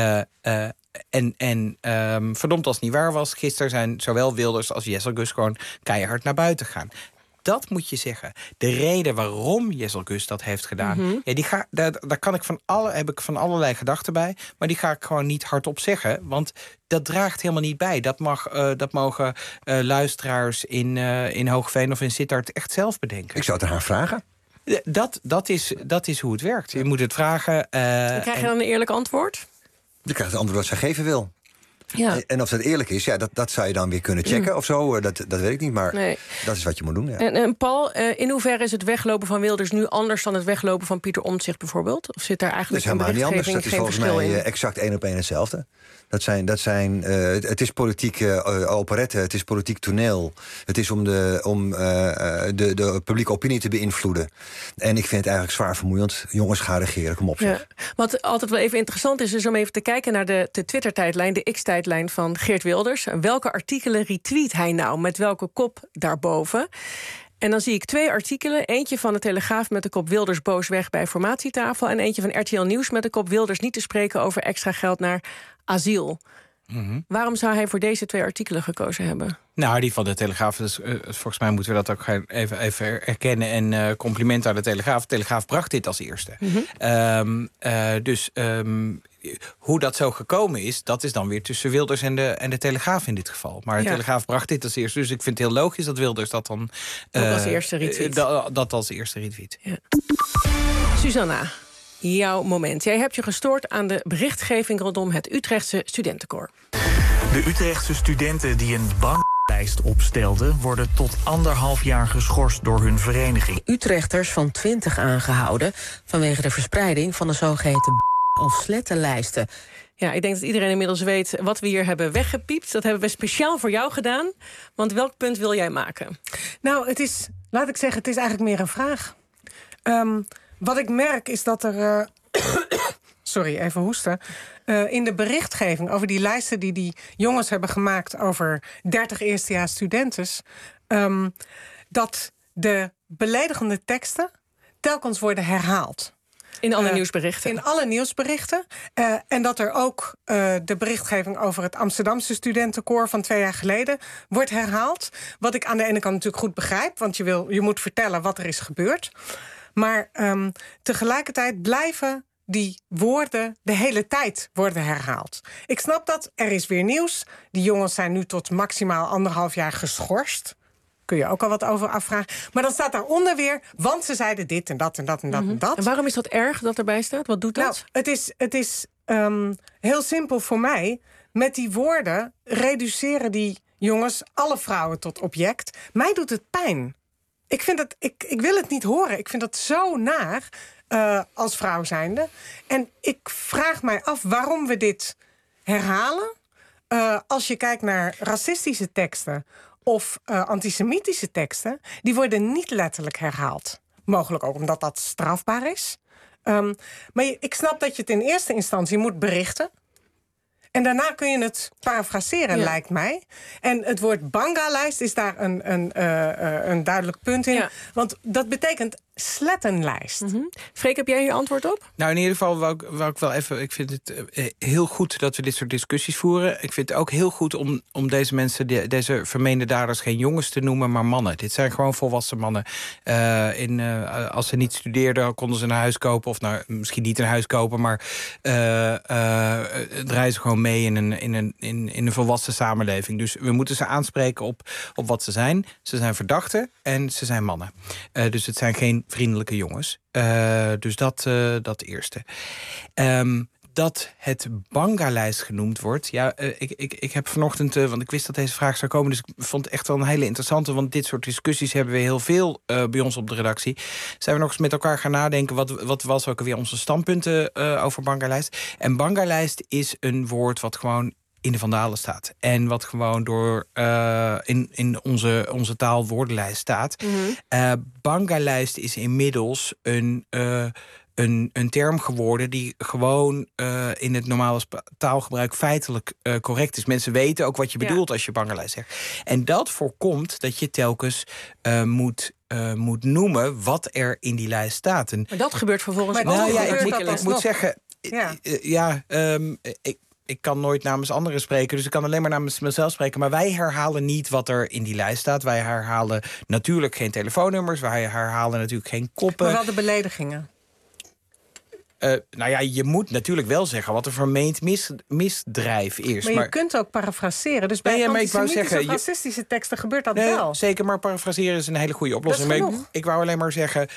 Verdomd als het niet waar was, gisteren zijn zowel Wilders als Jezelgus gewoon keihard naar buiten gaan. Dat moet je zeggen. De reden waarom Jezelgus dat heeft gedaan, daar kan ik heb ik van allerlei gedachten bij, maar die ga ik gewoon niet hardop zeggen, want dat draagt helemaal niet bij. Dat mogen luisteraars in Hoogveen of in Sittard echt zelf bedenken. Ik zou het aan haar vragen. Dat is hoe het werkt. Je moet het vragen. Krijg je dan een eerlijk antwoord? Je krijgt het antwoord wat zij geven wil. Ja. En of dat eerlijk is, dat zou je dan weer kunnen checken of zo. Dat weet ik niet, maar dat is wat je moet doen. Ja. En Paul, in hoeverre is het weglopen van Wilders nu anders dan het weglopen van Pieter Omtzigt bijvoorbeeld? Of zit daar eigenlijk dat is helemaal niet anders. Dat is volgens mij in? Exact 1 op 1 hetzelfde. Het is politiek operette, het is politiek toneel. Het is om de publieke opinie te beïnvloeden. En ik vind het eigenlijk zwaar vermoeiend. Jongens, ga regeren, kom op zeg. Ja. Wat altijd wel even interessant is om even te kijken naar de Twitter-tijdlijn, de X-tijdlijn van Geert Wilders. Welke artikelen retweet hij nou? Met welke kop daarboven? En dan zie ik 2 artikelen. Eentje van de Telegraaf met de kop Wilders boos weg bij formatietafel. En eentje van RTL Nieuws met de kop Wilders niet te spreken over extra geld naar asiel. Mm-hmm. Waarom zou hij voor deze 2 artikelen gekozen hebben? Nou, die van de Telegraaf, dus, volgens mij moeten we dat ook even erkennen. En compliment aan de Telegraaf. De Telegraaf bracht dit als eerste. Mm-hmm. Hoe dat zo gekomen is, dat is dan weer tussen Wilders en de Telegraaf in dit geval. Maar de Telegraaf bracht dit als eerste. Dus ik vind het heel logisch dat Wilders dat dan ook als eerste retweet. Dat als eerste retweet. Ja. Susanna, jouw moment. Jij hebt je gestoord aan de berichtgeving rondom het Utrechtse studentenkoor. De Utrechtse studenten die een banklijst opstelden worden tot 1,5 jaar geschorst door hun vereniging. Utrechters van 20 aangehouden vanwege de verspreiding van de zogeheten of slettenlijsten. Ja, ik denk dat iedereen inmiddels weet wat we hier hebben weggepiept. Dat hebben we speciaal voor jou gedaan. Want welk punt wil jij maken? Nou, laat ik zeggen, het is eigenlijk meer een vraag. Wat ik merk is dat er... sorry, even hoesten. In de berichtgeving over die lijsten die jongens hebben gemaakt over 30 eerstejaars studentes, dat de beledigende teksten telkens worden herhaald. In alle nieuwsberichten? In alle nieuwsberichten. En dat er ook de berichtgeving over het Amsterdamse studentenkoor van 2 jaar geleden wordt herhaald. Wat ik aan de ene kant natuurlijk goed begrijp, want je moet vertellen wat er is gebeurd. Maar tegelijkertijd blijven die woorden de hele tijd worden herhaald. Ik snap dat, er is weer nieuws. Die jongens zijn nu tot maximaal 1,5 jaar geschorst. Kun je ook al wat over afvragen. Maar dan staat daaronder weer, want ze zeiden dit en dat en dat en dat en dat. En waarom is dat erg dat erbij staat? Wat doet dat? Nou, het is heel simpel voor mij. Met die woorden reduceren die jongens alle vrouwen tot object. Mij doet het pijn. Ik wil het niet horen. Ik vind dat zo naar als vrouw zijnde. En ik vraag mij af waarom we dit herhalen. Als je kijkt naar racistische teksten of antisemitische teksten, die worden niet letterlijk herhaald. Mogelijk ook omdat dat strafbaar is. Maar ik snap dat je het in eerste instantie moet berichten. En daarna kun je het parafraseren, lijkt mij. En het woord Banga-lijst is daar een duidelijk punt in. Ja. Want dat betekent slettenlijst. Freek, heb jij hier antwoord op? Nou, in ieder geval wou ik wel even... Ik vind het heel goed dat we dit soort discussies voeren. Ik vind het ook heel goed om deze mensen, deze vermeende daders, geen jongens te noemen, maar mannen. Dit zijn gewoon volwassen mannen. Als ze niet studeerden, konden ze een huis kopen. Of misschien niet een huis kopen, maar draaien ze gewoon mee in een volwassen samenleving. Dus we moeten ze aanspreken op wat ze zijn. Ze zijn verdachten en ze zijn mannen. Dus het zijn geen vriendelijke jongens. Dus dat eerste. Dat het Banga-lijst genoemd wordt. Ja, ik heb vanochtend, want ik wist dat deze vraag zou komen, dus ik vond het echt wel een hele interessante, want dit soort discussies hebben we heel veel bij ons op de redactie. Zijn we nog eens met elkaar gaan nadenken, wat was ook alweer onze standpunten over Banga-lijst. En Banga-lijst is een woord wat gewoon in de Vandalen staat. En wat gewoon door in onze taalwoordenlijst staat. Banga-lijst is inmiddels een term geworden die gewoon in het normale taalgebruik feitelijk correct is. Mensen weten ook wat je bedoelt als je Banga-lijst zegt. En dat voorkomt dat je telkens moet noemen wat er in die lijst staat. Maar dat gebeurt vervolgens ik moet zeggen, ik kan nooit namens anderen spreken, dus ik kan alleen maar namens mezelf spreken. Maar wij herhalen niet wat er in die lijst staat. Wij herhalen natuurlijk geen telefoonnummers. Wij herhalen natuurlijk geen koppen. Maar wel de beledigingen. Je moet natuurlijk wel zeggen wat een vermeend misdrijf is. Maar je kunt ook parafraseren. Dus bij antisemitische of racistische teksten gebeurt dat wel. Zeker, maar parafraseren is een hele goede oplossing. Maar ik wou alleen maar zeggen,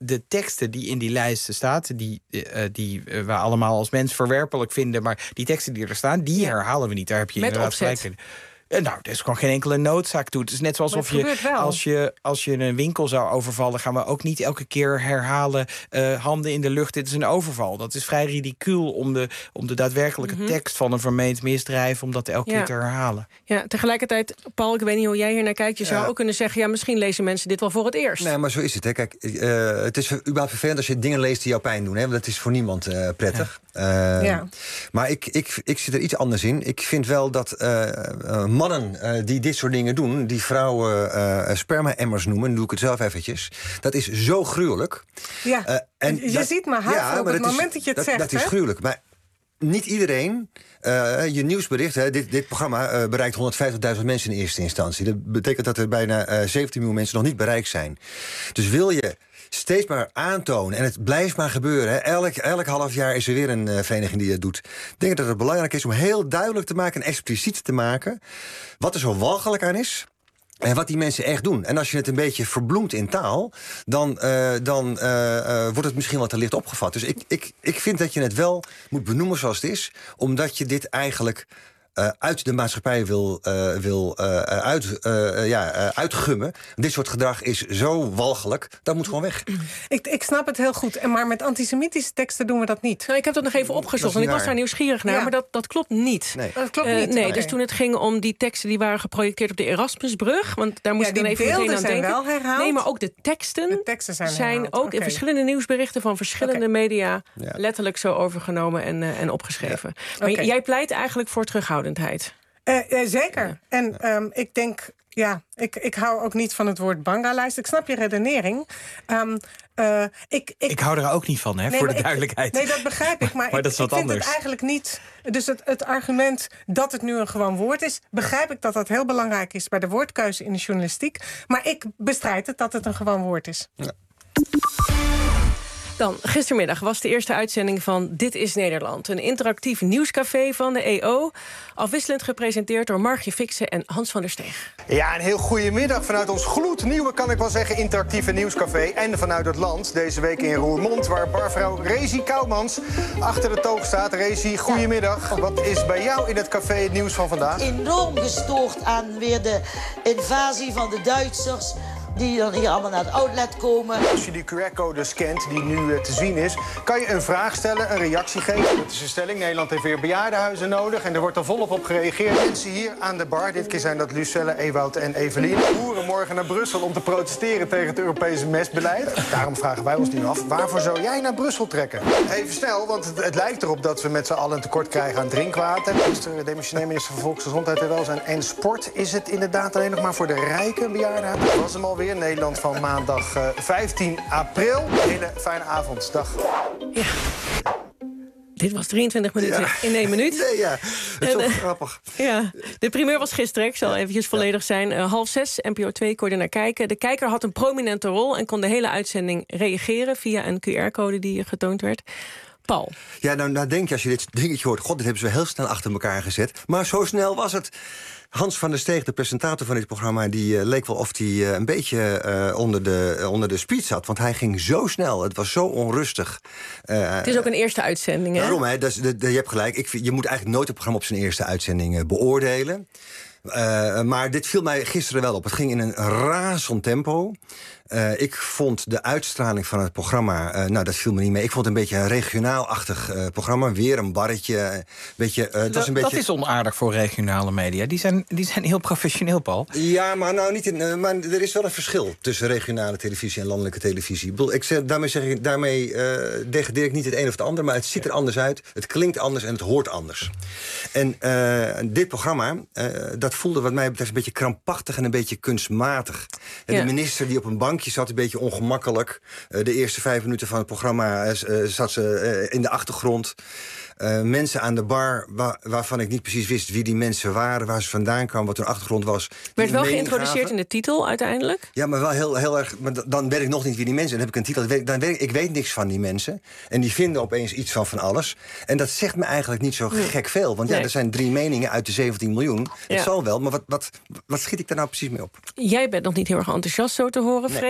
de teksten die in die lijsten staan... die we allemaal als mens verwerpelijk vinden... maar die teksten die er staan, die herhalen we niet. Daar heb je inderdaad gelijk in. Nou, er is gewoon geen enkele noodzaak toe. Het is net zoals als je een winkel zou overvallen... gaan we ook niet elke keer herhalen... handen in de lucht, dit is een overval. Dat is vrij ridicuul om de daadwerkelijke tekst... van een vermeend misdrijf, om dat elke keer te herhalen. Ja, tegelijkertijd, Paul, ik weet niet hoe jij hier naar kijkt... je zou ook kunnen zeggen, misschien lezen mensen dit wel voor het eerst. Nee, maar zo is het. Hè. Kijk, het is überhaupt vervelend als je dingen leest die jou pijn doen. Hè, want dat is voor niemand prettig. Maar ik zit er iets anders in. Ik vind wel dat... mannen die dit soort dingen doen... die vrouwen sperma-emmers noemen... dan doe ik het zelf eventjes. Dat is zo gruwelijk. Ja, je ziet maar huiver op het moment dat je het zegt. Dat is gruwelijk. Maar niet iedereen... je nieuwsbericht, dit programma bereikt 150.000 mensen in eerste instantie. Dat betekent dat er bijna 17 miljoen mensen nog niet bereikt zijn. Dus wil je... steeds maar aantonen. En het blijft maar gebeuren. Hè. Elk half jaar is er weer een vereniging die dat doet. Ik denk dat het belangrijk is om heel duidelijk te maken... en expliciet te maken wat er zo walgelijk aan is... en wat die mensen echt doen. En als je het een beetje verbloemt in taal... dan wordt het misschien wat te licht opgevat. Dus ik vind dat je het wel moet benoemen zoals het is... omdat je dit eigenlijk... uit de maatschappij wil uitgummen. Dit soort gedrag is zo walgelijk, dat moet gewoon weg. Ik snap het heel goed, maar met antisemitische teksten doen we dat niet. Nou, ik heb dat nog even opgezocht, want ik was daar nieuwsgierig naar... maar dat klopt niet. Nee. Dat klopt niet. Nee, dus toen het ging om die teksten... die waren geprojecteerd op de Erasmusbrug... want daar moest ik dan even meteen aan denken. Wel herhaald. Nee, maar ook de teksten zijn ook in verschillende nieuwsberichten... van verschillende media letterlijk zo overgenomen en opgeschreven. Maar jij pleit eigenlijk voor terughoudendheid. Zeker. En ik denk... Ja, ik hou ook niet van het woord banga-lijst. Ik snap je redenering. Ik hou er ook niet van, voor de duidelijkheid. Nee, dat begrijp ik. Maar dat is wat ik vind anders. het eigenlijk niet... Dus het argument dat het nu een gewoon woord is... begrijp ik dat dat heel belangrijk is bij de woordkeuze in de journalistiek. Maar ik bestrijd het dat het een gewoon woord is. Ja. Dan, gistermiddag was de eerste uitzending van Dit is Nederland. Een interactief nieuwscafé van de EO. Afwisselend gepresenteerd door Margje Fixen en Hans van der Steeg. Ja, een heel goede middag vanuit ons gloednieuwe, kan ik wel zeggen, interactieve nieuwscafé. En vanuit het land, deze week in Roermond, waar barvrouw Rezi Koumans achter de toog staat. Rezi, goedemiddag. Wat is bij jou in het café het nieuws van vandaag? Enorm gestoord aan weer de invasie van de Duitsers... die dan hier allemaal naar het outlet komen. Als je die QR-code scant die nu te zien is... kan je een vraag stellen, een reactie geven. Dat is een stelling. Nederland heeft weer bejaardenhuizen nodig... en er wordt er volop op gereageerd. Mensen hier aan de bar, dit keer zijn dat Lucelle, Ewout en Evelien... voeren morgen naar Brussel om te protesteren tegen het Europese mestbeleid. Daarom vragen wij ons nu af, waarvoor zou jij naar Brussel trekken? Even snel, want het lijkt erop dat we met z'n allen een tekort krijgen aan drinkwater. Demissionair minister van Volksgezondheid en Welzijn en Sport. Is het inderdaad alleen nog maar voor de rijken bejaardenhuis? Dat was hem alweer. Nederland van maandag 15 april. Een hele fijne avond. Dag. Ja. Dit was 23 minuten in 1 minuut. Nee, ja. Dat is toch grappig. Ja. De primeur was gisteren, ik zal eventjes volledig zijn. 5:30, NPO 2, kon je er naar kijken. De kijker had een prominente rol en kon de hele uitzending reageren... via een QR-code die getoond werd. Paul. Ja, nou denk je als je dit dingetje hoort... God, dit hebben ze wel heel snel achter elkaar gezet. Maar zo snel was het. Hans van der Steeg, de presentator van dit programma... die leek wel of hij een beetje onder de speed zat. Want hij ging zo snel. Het was zo onrustig. Het is ook een eerste uitzending, hè? Daarom, hè? Je hebt gelijk. Je moet eigenlijk nooit een programma op zijn eerste uitzending beoordelen. Maar dit viel mij gisteren wel op. Het ging in een razend tempo. Ik vond de uitstraling van het programma... dat viel me niet mee. Ik vond het een beetje een regionaal-achtig programma. Weer een barretje. Dat is onaardig voor regionale media. Die zijn heel professioneel, Paul. Ja, maar nou niet maar er is wel een verschil tussen regionale televisie en landelijke televisie. Daarmee degradeer ik niet het een of het ander... maar het ziet er anders uit, het klinkt anders en het hoort anders. En dit programma, dat voelde wat mij betreft... een beetje krampachtig en een beetje kunstmatig. Ja. De minister die op een bankje zat, een beetje ongemakkelijk. De eerste 5 minuten van het programma zat ze in de achtergrond. Mensen aan de bar waarvan ik niet precies wist wie die mensen waren... waar ze vandaan kwamen, wat hun achtergrond was. Werd wel geïntroduceerd in de titel uiteindelijk? Ja, maar wel heel erg... Maar dan weet ik nog niet wie die mensen zijn. Dan heb ik een titel. Ik weet niks van die mensen. En die vinden opeens iets van alles. En dat zegt me eigenlijk niet zo gek veel. Want er zijn 3 meningen uit de 17 miljoen. Het zal wel, maar wat schiet ik daar nou precies mee op? Jij bent nog niet heel erg enthousiast zo te horen, Freek?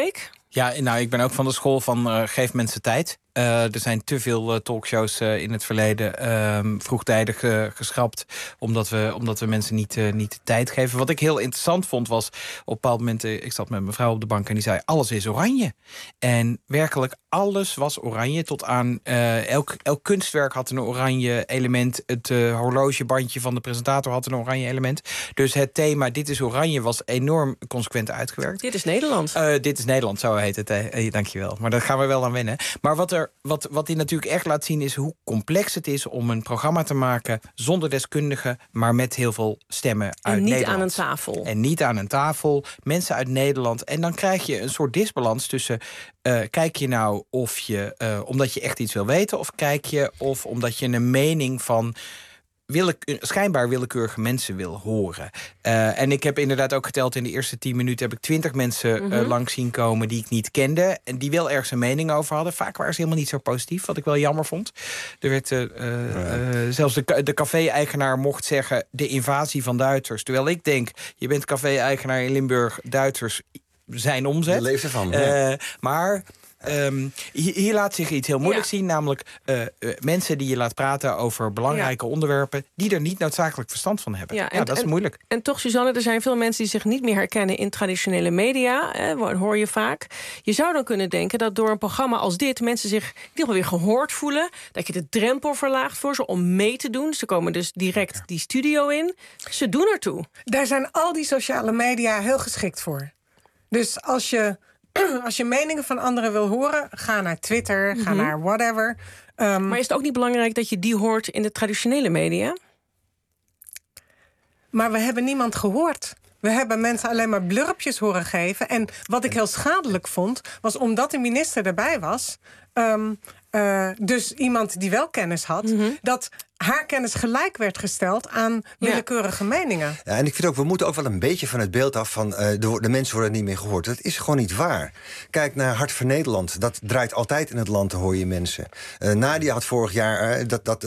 Ja, nou, ik ben ook van de school van geef mensen tijd. Er zijn te veel talkshows in het verleden vroegtijdig geschrapt, omdat we mensen niet de tijd geven. Wat ik heel interessant vond was, op een bepaald moment, ik zat met mijn vrouw op de bank en die zei, alles is oranje. En werkelijk alles was oranje, tot aan elk kunstwerk had een oranje element. Het horlogebandje van de presentator had een oranje element. Dus het thema, dit is oranje, was enorm consequent uitgewerkt. Dit is Nederland. Dit is Nederland, zo heet het. Dankjewel. Maar daar gaan we wel aan wennen. Maar wat die natuurlijk echt laat zien is hoe complex het is om een programma te maken zonder deskundigen, maar met heel veel stemmen uit Nederland. En niet aan een tafel. En niet aan een tafel, mensen uit Nederland. En dan krijg je een soort disbalans tussen, kijk je nou of je, omdat je echt iets wil weten, of kijk je of omdat je een mening van schijnbaar willekeurige mensen wil horen. En ik heb inderdaad ook geteld, in de eerste 10 minuten heb ik 20 mensen langs zien komen die ik niet kende en die wel ergens een mening over hadden. Vaak waren ze helemaal niet zo positief, wat ik wel jammer vond. Er werd zelfs de café-eigenaar mocht zeggen, de invasie van Duitsers. Terwijl ik denk, je bent café-eigenaar in Limburg, Duitsers zijn omzet. Je leeft ervan. Maar hier laat zich iets heel moeilijks zien. Namelijk mensen die je laat praten over belangrijke onderwerpen die er niet noodzakelijk verstand van hebben. Dat is moeilijk. En toch, Suzanne, er zijn veel mensen die zich niet meer herkennen in traditionele media. Hoor je vaak. Je zou dan kunnen denken dat door een programma als dit mensen zich in ieder geval weer gehoord voelen. Dat je de drempel verlaagt voor ze om mee te doen. Ze komen dus direct die studio in. Ze doen ertoe. Daar zijn al die sociale media heel geschikt voor. Dus als je meningen van anderen wil horen, ga naar Twitter, ga naar whatever. Maar is het ook niet belangrijk dat je die hoort in de traditionele media? Maar we hebben niemand gehoord. We hebben mensen alleen maar blurpjes horen geven. En wat ik heel schadelijk vond, was omdat de minister erbij was, dus iemand die wel kennis had, dat haar kennis gelijk werd gesteld aan willekeurige meningen. Ja, en ik vind ook, we moeten ook wel een beetje van het beeld af van de mensen worden niet meer gehoord. Dat is gewoon niet waar. Kijk naar Hart voor Nederland. Dat draait altijd in het land, hoor je mensen. Nadia had vorig jaar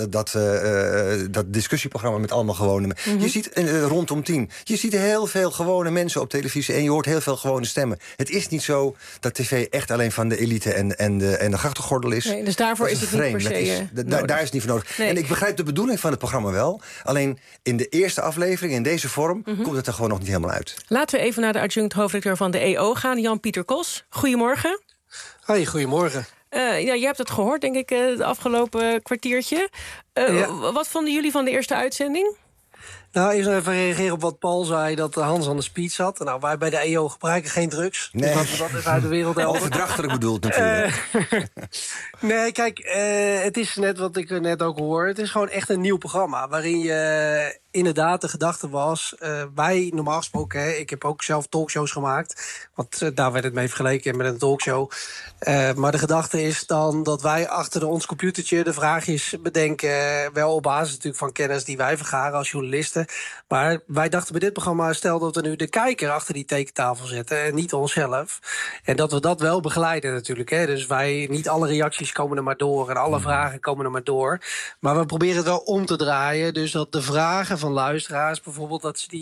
dat discussieprogramma met allemaal gewone mensen. Je ziet rondom 10. Je ziet heel veel gewone mensen op televisie en je hoort heel veel gewone stemmen. Het is niet zo dat tv echt alleen van de elite en de grachtengordel is. Nee, dus daarvoor is het niet per se nodig. Daar is het niet voor nodig. Nee. En ik begrijp de bedoeling van het programma wel. Alleen in de eerste aflevering, in deze vorm, komt het er gewoon nog niet helemaal uit. Laten we even naar de adjunct-hoofdredacteur van de EO gaan, Jan-Pieter Kos. Goedemorgen. Hoi, goedemorgen. Je hebt het gehoord, denk ik, het afgelopen kwartiertje. Wat vonden jullie van de eerste uitzending? Nou, eerst even reageren op wat Paul zei, dat Hans aan de speed zat. Nou, wij bij de EO gebruiken geen drugs. Nee. Dus laten we dat even uit de wereld helpen. Overdrachtelijk bedoeld natuurlijk. Nee, kijk, het is net wat ik net ook hoor. Het is gewoon echt een nieuw programma, waarin je inderdaad de gedachte was, wij normaal gesproken, ik heb ook zelf talkshows gemaakt, want daar werd het mee vergeleken met een talkshow. Maar de gedachte is dan dat wij achter ons computertje de vraagjes bedenken, wel op basis natuurlijk van kennis die wij vergaren als journalisten. Maar wij dachten bij dit programma, stel dat we nu de kijker achter die tekentafel zetten en niet onszelf. En dat we dat wel begeleiden natuurlijk. Dus niet alle reacties komen er maar door en alle vragen komen er maar door. Maar we proberen het wel om te draaien, dus dat de vragen van luisteraars bijvoorbeeld,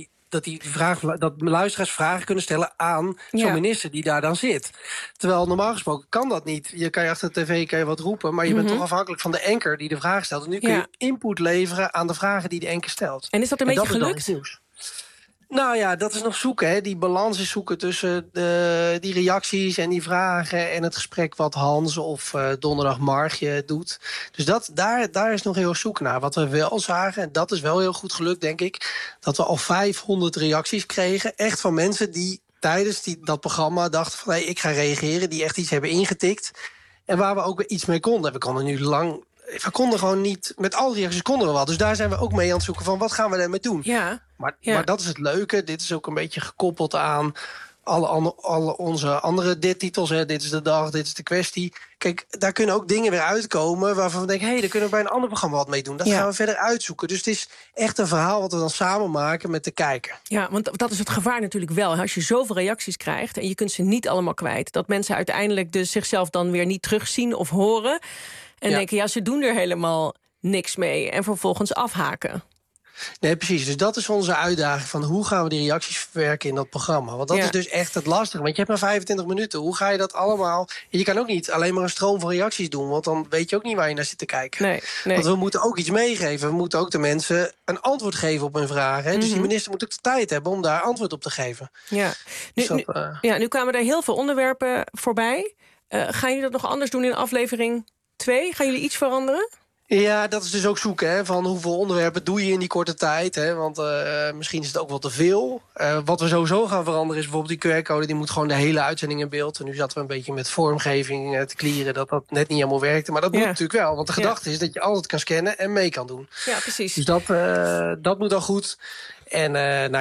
dat luisteraars vragen kunnen stellen aan zo'n minister die daar dan zit. Terwijl normaal gesproken kan dat niet. Je kan achter de tv wat roepen, maar je bent toch afhankelijk van de anker die de vraag stelt. En nu kun je input leveren aan de vragen die de anker stelt. En is dat een beetje gelukt? Nou ja, dat is nog zoeken. Hè. Die balans is zoeken tussen die reacties en die vragen en het gesprek wat Hans of donderdag Margje doet. Dus daar is nog heel zoeken naar. Wat we wel zagen, en dat is wel heel goed gelukt, denk ik, dat we al 500 reacties kregen. Echt van mensen die tijdens dat programma dachten van ik ga reageren, die echt iets hebben ingetikt. En waar we ook iets mee konden. We konden gewoon niet, met al die reacties konden we wat. Dus daar zijn we ook mee aan het zoeken van wat gaan we ermee doen. Maar dat is het leuke. Dit is ook een beetje gekoppeld aan alle onze andere titels. Hè. Dit is de dag, dit is de kwestie. Kijk, daar kunnen ook dingen weer uitkomen waarvan we denken, daar kunnen we bij een ander programma wat mee doen. Dat gaan we verder uitzoeken. Dus het is echt een verhaal wat we dan samen maken met de kijker. Ja, want dat is het gevaar natuurlijk wel. Als je zoveel reacties krijgt en je kunt ze niet allemaal kwijt, dat mensen uiteindelijk dus zichzelf dan weer niet terugzien of horen. En denken, ze doen er helemaal niks mee. En vervolgens afhaken. Nee, precies. Dus dat is onze uitdaging van hoe gaan we die reacties verwerken in dat programma. Want dat is dus echt het lastige. Want je hebt maar 25 minuten. Hoe ga je dat allemaal... Je kan ook niet alleen maar een stroom van reacties doen. Want dan weet je ook niet waar je naar zit te kijken. Nee. Want we moeten ook iets meegeven. We moeten ook de mensen een antwoord geven op hun vragen. Hè? Dus die minister moet ook de tijd hebben om daar antwoord op te geven. Ja. Nu kwamen er heel veel onderwerpen voorbij. Gaan jullie dat nog anders doen in aflevering 2? Gaan jullie iets veranderen? Ja, dat is dus ook zoeken, hè, van hoeveel onderwerpen doe je in die korte tijd. Hè, want misschien is het ook wel te veel. Wat we sowieso gaan veranderen is bijvoorbeeld die QR-code. Die moet gewoon de hele uitzending in beeld. En nu zaten we een beetje met vormgeving te klieren. Dat net niet helemaal werkte. Maar dat moet natuurlijk wel. Want de gedachte is dat je altijd kan scannen en mee kan doen. Ja, precies. Dus dat moet dan goed. En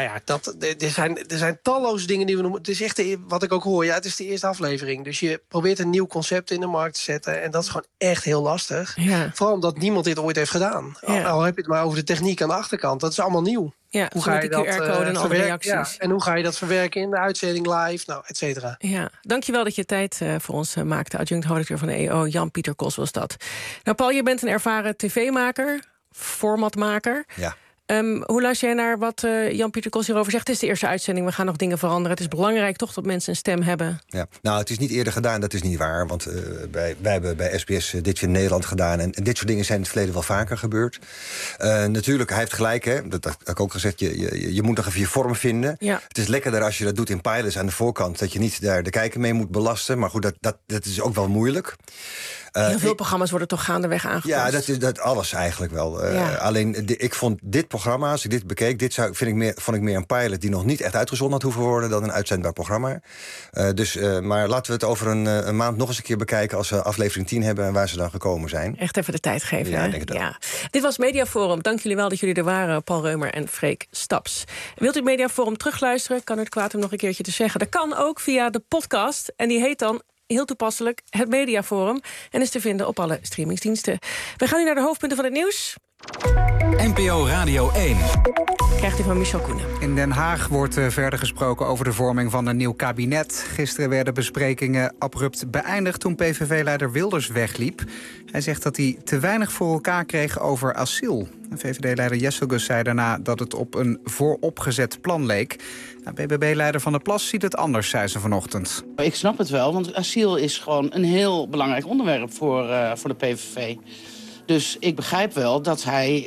er zijn talloze dingen die we noemen. Het is echt, wat ik ook hoor, het is de eerste aflevering. Dus je probeert een nieuw concept in de markt te zetten. En dat is gewoon echt heel lastig. Ja. Vooral omdat niemand dit ooit heeft gedaan. Ja. Al heb je het maar over de techniek aan de achterkant. Dat is allemaal nieuw. Ja, hoe ga je dat QR-code en alle reacties. Ja, en hoe ga je dat verwerken in de uitzending live, nou, et cetera. Ja, dankjewel dat je tijd voor ons maakte. Adjunct hoofdredacteur van de EO, Jan-Pieter Kos was dat. Nou, Paul, je bent een ervaren tv-maker, formatmaker. Ja. Hoe luister jij naar wat Jan-Pieter Kos hierover zegt? Het is de eerste uitzending, we gaan nog dingen veranderen. Het is belangrijk toch dat mensen een stem hebben. Ja. Nou, het is niet eerder gedaan, dat is niet waar. Want wij hebben bij SBS dit in Nederland gedaan. En dit soort dingen zijn in het verleden wel vaker gebeurd. Natuurlijk, hij heeft gelijk, hè. Dat heb ik ook gezegd. Je moet nog even je vorm vinden. Ja. Het is lekkerder als je dat doet in pilots aan de voorkant. Dat je niet daar de kijker mee moet belasten. Maar goed, dat is ook wel moeilijk. Heel veel programma's worden toch gaandeweg aangepast? Ja, dat alles eigenlijk wel. Alleen, ik vond dit programma, als ik dit bekeek... vond ik meer een pilot die nog niet echt uitgezonden had hoeven worden... dan een uitzendbaar programma. Maar laten we het over een maand nog eens een keer bekijken... als we aflevering 10 hebben en waar ze dan gekomen zijn. Echt even de tijd geven, ja, hè? Denk ik ja. Dit was Mediaforum. Dank jullie wel dat jullie er waren, Paul Reumer en Freek Staps. Wilt u het Mediaforum terugluisteren? Kan het kwaad om nog een keertje te zeggen. Dat kan ook via de podcast. En die heet dan... heel toepasselijk, het Mediaforum. En is te vinden op alle streamingsdiensten. We gaan nu naar de hoofdpunten van het nieuws. NPO Radio 1. Krijgt u van Michel Koenen. In Den Haag wordt verder gesproken over de vorming van een nieuw kabinet. Gisteren werden besprekingen abrupt beëindigd toen PVV-leider Wilders wegliep. Hij zegt dat hij te weinig voor elkaar kreeg over asiel. VVD-leider Jesselgus zei daarna dat het op een vooropgezet plan leek. BBB-leider Van der Plas ziet het anders, zei ze vanochtend. Ik snap het wel, want asiel is gewoon een heel belangrijk onderwerp voor de PVV. Dus ik begrijp wel dat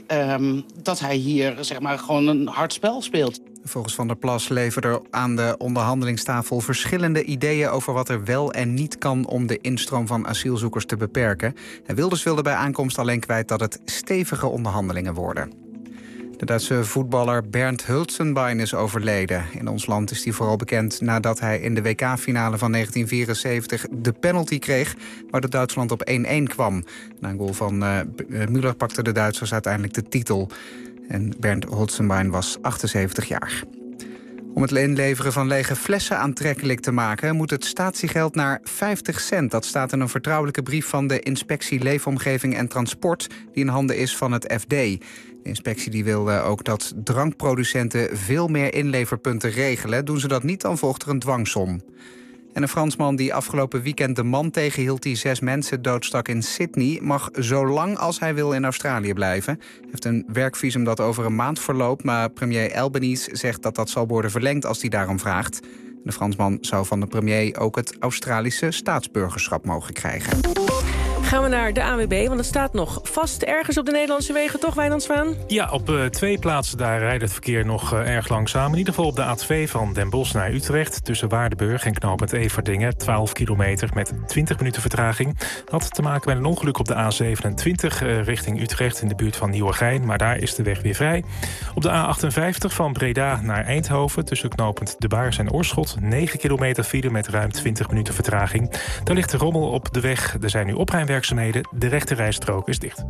hij hier zeg maar gewoon een hard spel speelt. Volgens Van der Plas leveren aan de onderhandelingstafel verschillende ideeën over wat er wel en niet kan om de instroom van asielzoekers te beperken. Wilders wilde bij aankomst alleen kwijt dat het stevige onderhandelingen worden. De Duitse voetballer Bernd Hulzenbein is overleden. In ons land is hij vooral bekend nadat hij in de WK-finale van 1974 de penalty kreeg, waardoor Duitsland op 1-1 kwam. Na een goal van Müller pakten de Duitsers uiteindelijk de titel. En Bernd Hulzenbein was 78 jaar. Om het inleveren van lege flessen aantrekkelijk te maken moet het statiegeld naar 50 cent. Dat staat in een vertrouwelijke brief van de Inspectie Leefomgeving en Transport, die in handen is van het FD. De inspectie die wil ook dat drankproducenten veel meer inleverpunten regelen. Doen ze dat niet, dan volgt er een dwangsom. En een Fransman die afgelopen weekend de man tegenhield die 6 mensen doodstak in Sydney, mag zo lang als hij wil in Australië blijven. Hij heeft een werkvisum dat over een maand verloopt, maar premier Albanese zegt dat dat zal worden verlengd als hij daarom vraagt. De Fransman zou van de premier ook het Australische staatsburgerschap mogen krijgen. Gaan we naar de ANWB, want het staat nog vast ergens op de Nederlandse wegen, toch, Wijnand Zwaan? Ja, op 2 plaatsen daar rijdt het verkeer nog erg langzaam. In ieder geval op de A2 van Den Bosch naar Utrecht, tussen Waardenburg en knooppunt Everdingen, 12 kilometer met 20 minuten vertraging. Had te maken met een ongeluk op de A27 richting Utrecht in de buurt van Nieuwegein, maar daar is de weg weer vrij. Op de A58 van Breda naar Eindhoven, tussen knooppunt De Baars en Oorschot, 9 kilometer file met ruim 20 minuten vertraging. Daar ligt de rommel op de weg. Er zijn nu opruimwerkzaamheden. De rechte rijstrook is dicht.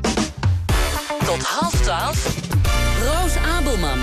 Tot 11:30. Roos Abelman.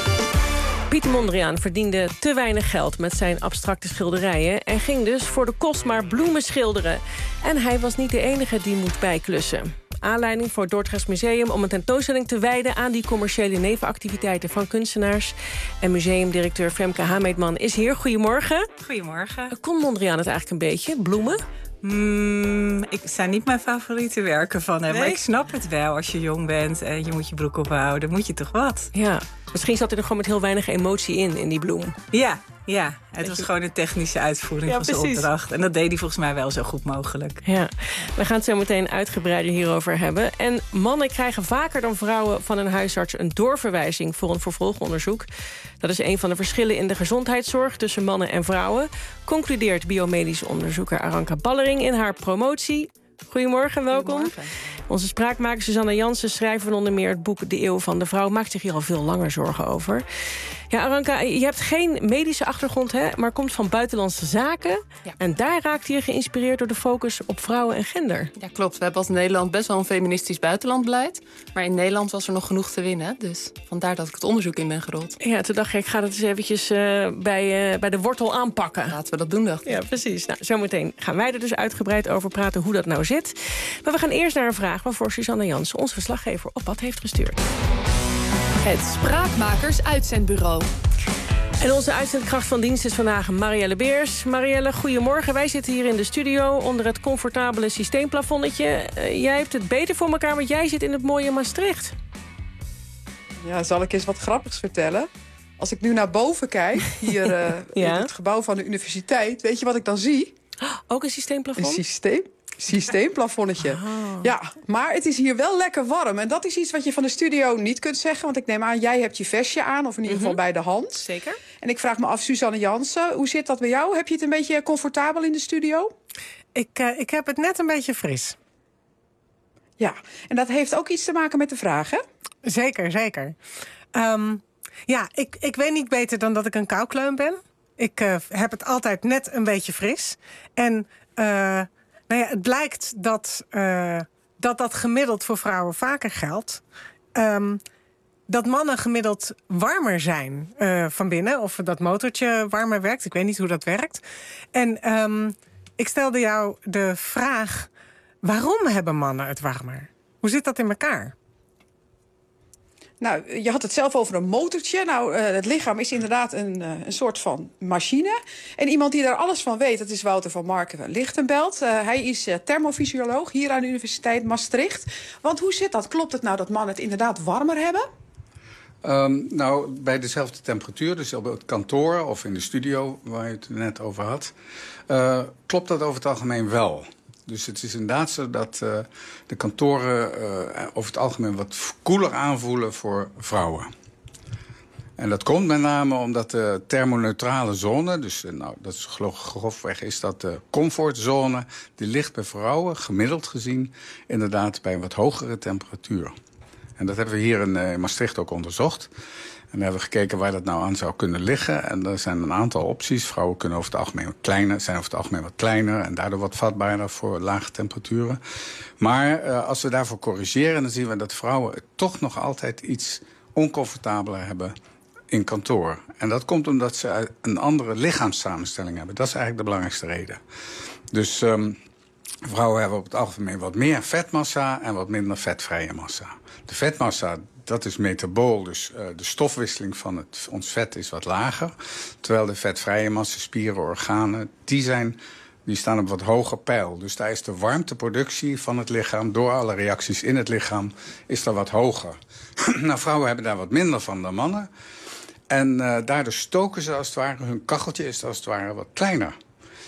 Pieter Mondriaan verdiende te weinig geld met zijn abstracte schilderijen en ging dus voor de kost maar bloemen schilderen. En hij was niet de enige die moet bijklussen. Aanleiding voor het Dordrechts Museum om een tentoonstelling te wijden aan die commerciële nevenactiviteiten van kunstenaars. En museumdirecteur Femke Hameetman is hier. Goedemorgen. Goedemorgen. Kon Mondriaan het eigenlijk een beetje? Bloemen? Ik zijn niet mijn favoriete werken van hem. Nee? Maar ik snap het wel. Als je jong bent en je moet je broek ophouden, moet je toch wat? Ja, misschien zat er gewoon met heel weinig emotie in die bloem. Ja, het was gewoon een technische uitvoering van zijn opdracht. En dat deed hij volgens mij wel zo goed mogelijk. Ja, we gaan het zo meteen uitgebreider hierover hebben. En mannen krijgen vaker dan vrouwen van een huisarts een doorverwijzing voor een vervolgonderzoek. Dat is een van de verschillen in de gezondheidszorg tussen mannen en vrouwen, concludeert biomedisch onderzoeker Aranka Ballering in haar promotie. Goedemorgen, welkom. Goedemorgen. Onze spraakmaker Suzanne Jansen, schrijver van onder meer het boek De Eeuw van de Vrouw, maakt zich hier al veel langer zorgen over. Ja, Aranka, je hebt geen medische achtergrond, hè, maar komt van buitenlandse zaken. Ja. En daar raakte je geïnspireerd door de focus op vrouwen en gender. Ja, klopt. We hebben als Nederland best wel een feministisch buitenlandbeleid. Maar in Nederland was er nog genoeg te winnen. Dus vandaar dat ik het onderzoek in ben gerold. Ja, toen dacht ik ga dat eens eventjes bij de wortel aanpakken. Laten we dat doen, dacht ik. Ja, precies. Nou, zometeen gaan wij er dus uitgebreid over praten hoe dat nou zit. Maar we gaan eerst naar een vraag waarvoor Suzanne Jansen, onze verslaggever, op pad heeft gestuurd. Het Spraakmakers Uitzendbureau. En onze uitzendkracht van dienst is vandaag Marielle Beers. Marielle, goedemorgen. Wij zitten hier in de studio onder het comfortabele systeemplafonnetje. Jij hebt het beter voor elkaar, want jij zit in het mooie Maastricht. Ja, zal ik eens wat grappigs vertellen? Als ik nu naar boven kijk, hier in het gebouw van de universiteit, weet je wat ik dan zie? Ook een systeemplafond? Een systeemplafonnetje. Oh. Ja, maar het is hier wel lekker warm. En dat is iets wat je van de studio niet kunt zeggen. Want ik neem aan, jij hebt je vestje aan. Of in ieder geval bij de hand. Zeker. En ik vraag me af, Suzanne Jansen, hoe zit dat bij jou? Heb je het een beetje comfortabel in de studio? Ik heb het net een beetje fris. Ja, en dat heeft ook iets te maken met de vraag, hè? Zeker, zeker. Ja, ik weet niet beter dan dat ik een koukleun ben. Ik heb het altijd net een beetje fris. En nou ja, het blijkt dat gemiddeld voor vrouwen vaker geldt. Dat mannen gemiddeld warmer zijn van binnen. Of dat motortje warmer werkt. Ik weet niet hoe dat werkt. En ik stelde jou de vraag, waarom hebben mannen het warmer? Hoe zit dat in elkaar? Nou, je had het zelf over een motortje. Nou, het lichaam is inderdaad een soort van machine. En iemand die daar alles van weet, dat is Wouter van Marken-Lichtenbelt. Hij is thermofysioloog hier aan de Universiteit Maastricht. Want hoe zit dat? Klopt het nou dat mannen het inderdaad warmer hebben? Nou, bij dezelfde temperatuur, dus op het kantoor of in de studio, waar je het net over had, klopt dat over het algemeen wel. Dus het is inderdaad zo dat de kantoren over het algemeen wat koeler aanvoelen voor vrouwen. En dat komt met name omdat de thermoneutrale zone, dus dat is grofweg is dat de comfortzone, die ligt bij vrouwen gemiddeld gezien inderdaad bij een wat hogere temperatuur. En dat hebben we hier in Maastricht ook onderzocht. En dan hebben we gekeken waar dat nou aan zou kunnen liggen. En er zijn een aantal opties. Vrouwen kunnen zijn over het algemeen wat kleiner en daardoor wat vatbaarder voor lage temperaturen. Maar als we daarvoor corrigeren, dan zien we dat vrouwen het toch nog altijd iets oncomfortabeler hebben in kantoor. En dat komt omdat ze een andere lichaamssamenstelling hebben. Dat is eigenlijk de belangrijkste reden. Dus vrouwen hebben op het algemeen wat meer vetmassa en wat minder vetvrije massa. De vetmassa, dat is metabool, dus de stofwisseling van ons vet is wat lager. Terwijl de vetvrije massa, spieren, organen, die staan op wat hoger peil. Dus daar is de warmteproductie van het lichaam, door alle reacties in het lichaam, is daar wat hoger. Nou, vrouwen hebben daar wat minder van dan mannen. En daardoor stoken ze als het ware, hun kacheltje is als het ware wat kleiner.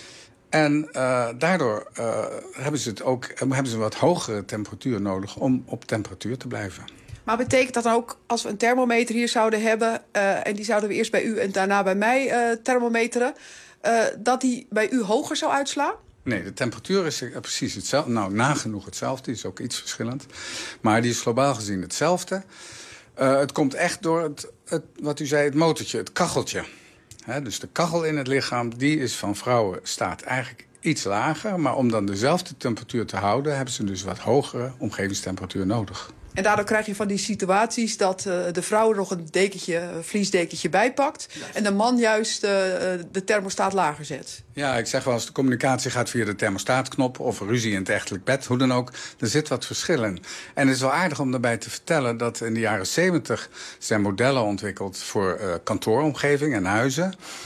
En daardoor hebben ze een wat hogere temperatuur nodig om op temperatuur te blijven. Maar betekent dat ook, als we een thermometer hier zouden hebben, en die zouden we eerst bij u en daarna bij mij thermometeren, dat die bij u hoger zou uitslaan? Nee, de temperatuur is precies hetzelfde. Nou, nagenoeg hetzelfde, die is ook iets verschillend. Maar die is globaal gezien hetzelfde. Het komt echt door wat u zei, het motortje, het kacheltje. Dus de kachel in het lichaam, die is van vrouwen, staat eigenlijk iets lager. Maar om dan dezelfde temperatuur te houden, hebben ze dus wat hogere omgevingstemperatuur nodig. En daardoor krijg je van die situaties dat de vrouw er nog een vliesdekentje bijpakt. Ja. En de man juist de thermostaat lager zet. Ja, ik zeg wel eens, de communicatie gaat via de thermostaatknop of ruzie in het echtelijk bed, hoe dan ook. Er zit wat verschil in. En het is wel aardig om daarbij te vertellen dat in de jaren 70 zijn modellen ontwikkeld voor kantooromgeving en huizen.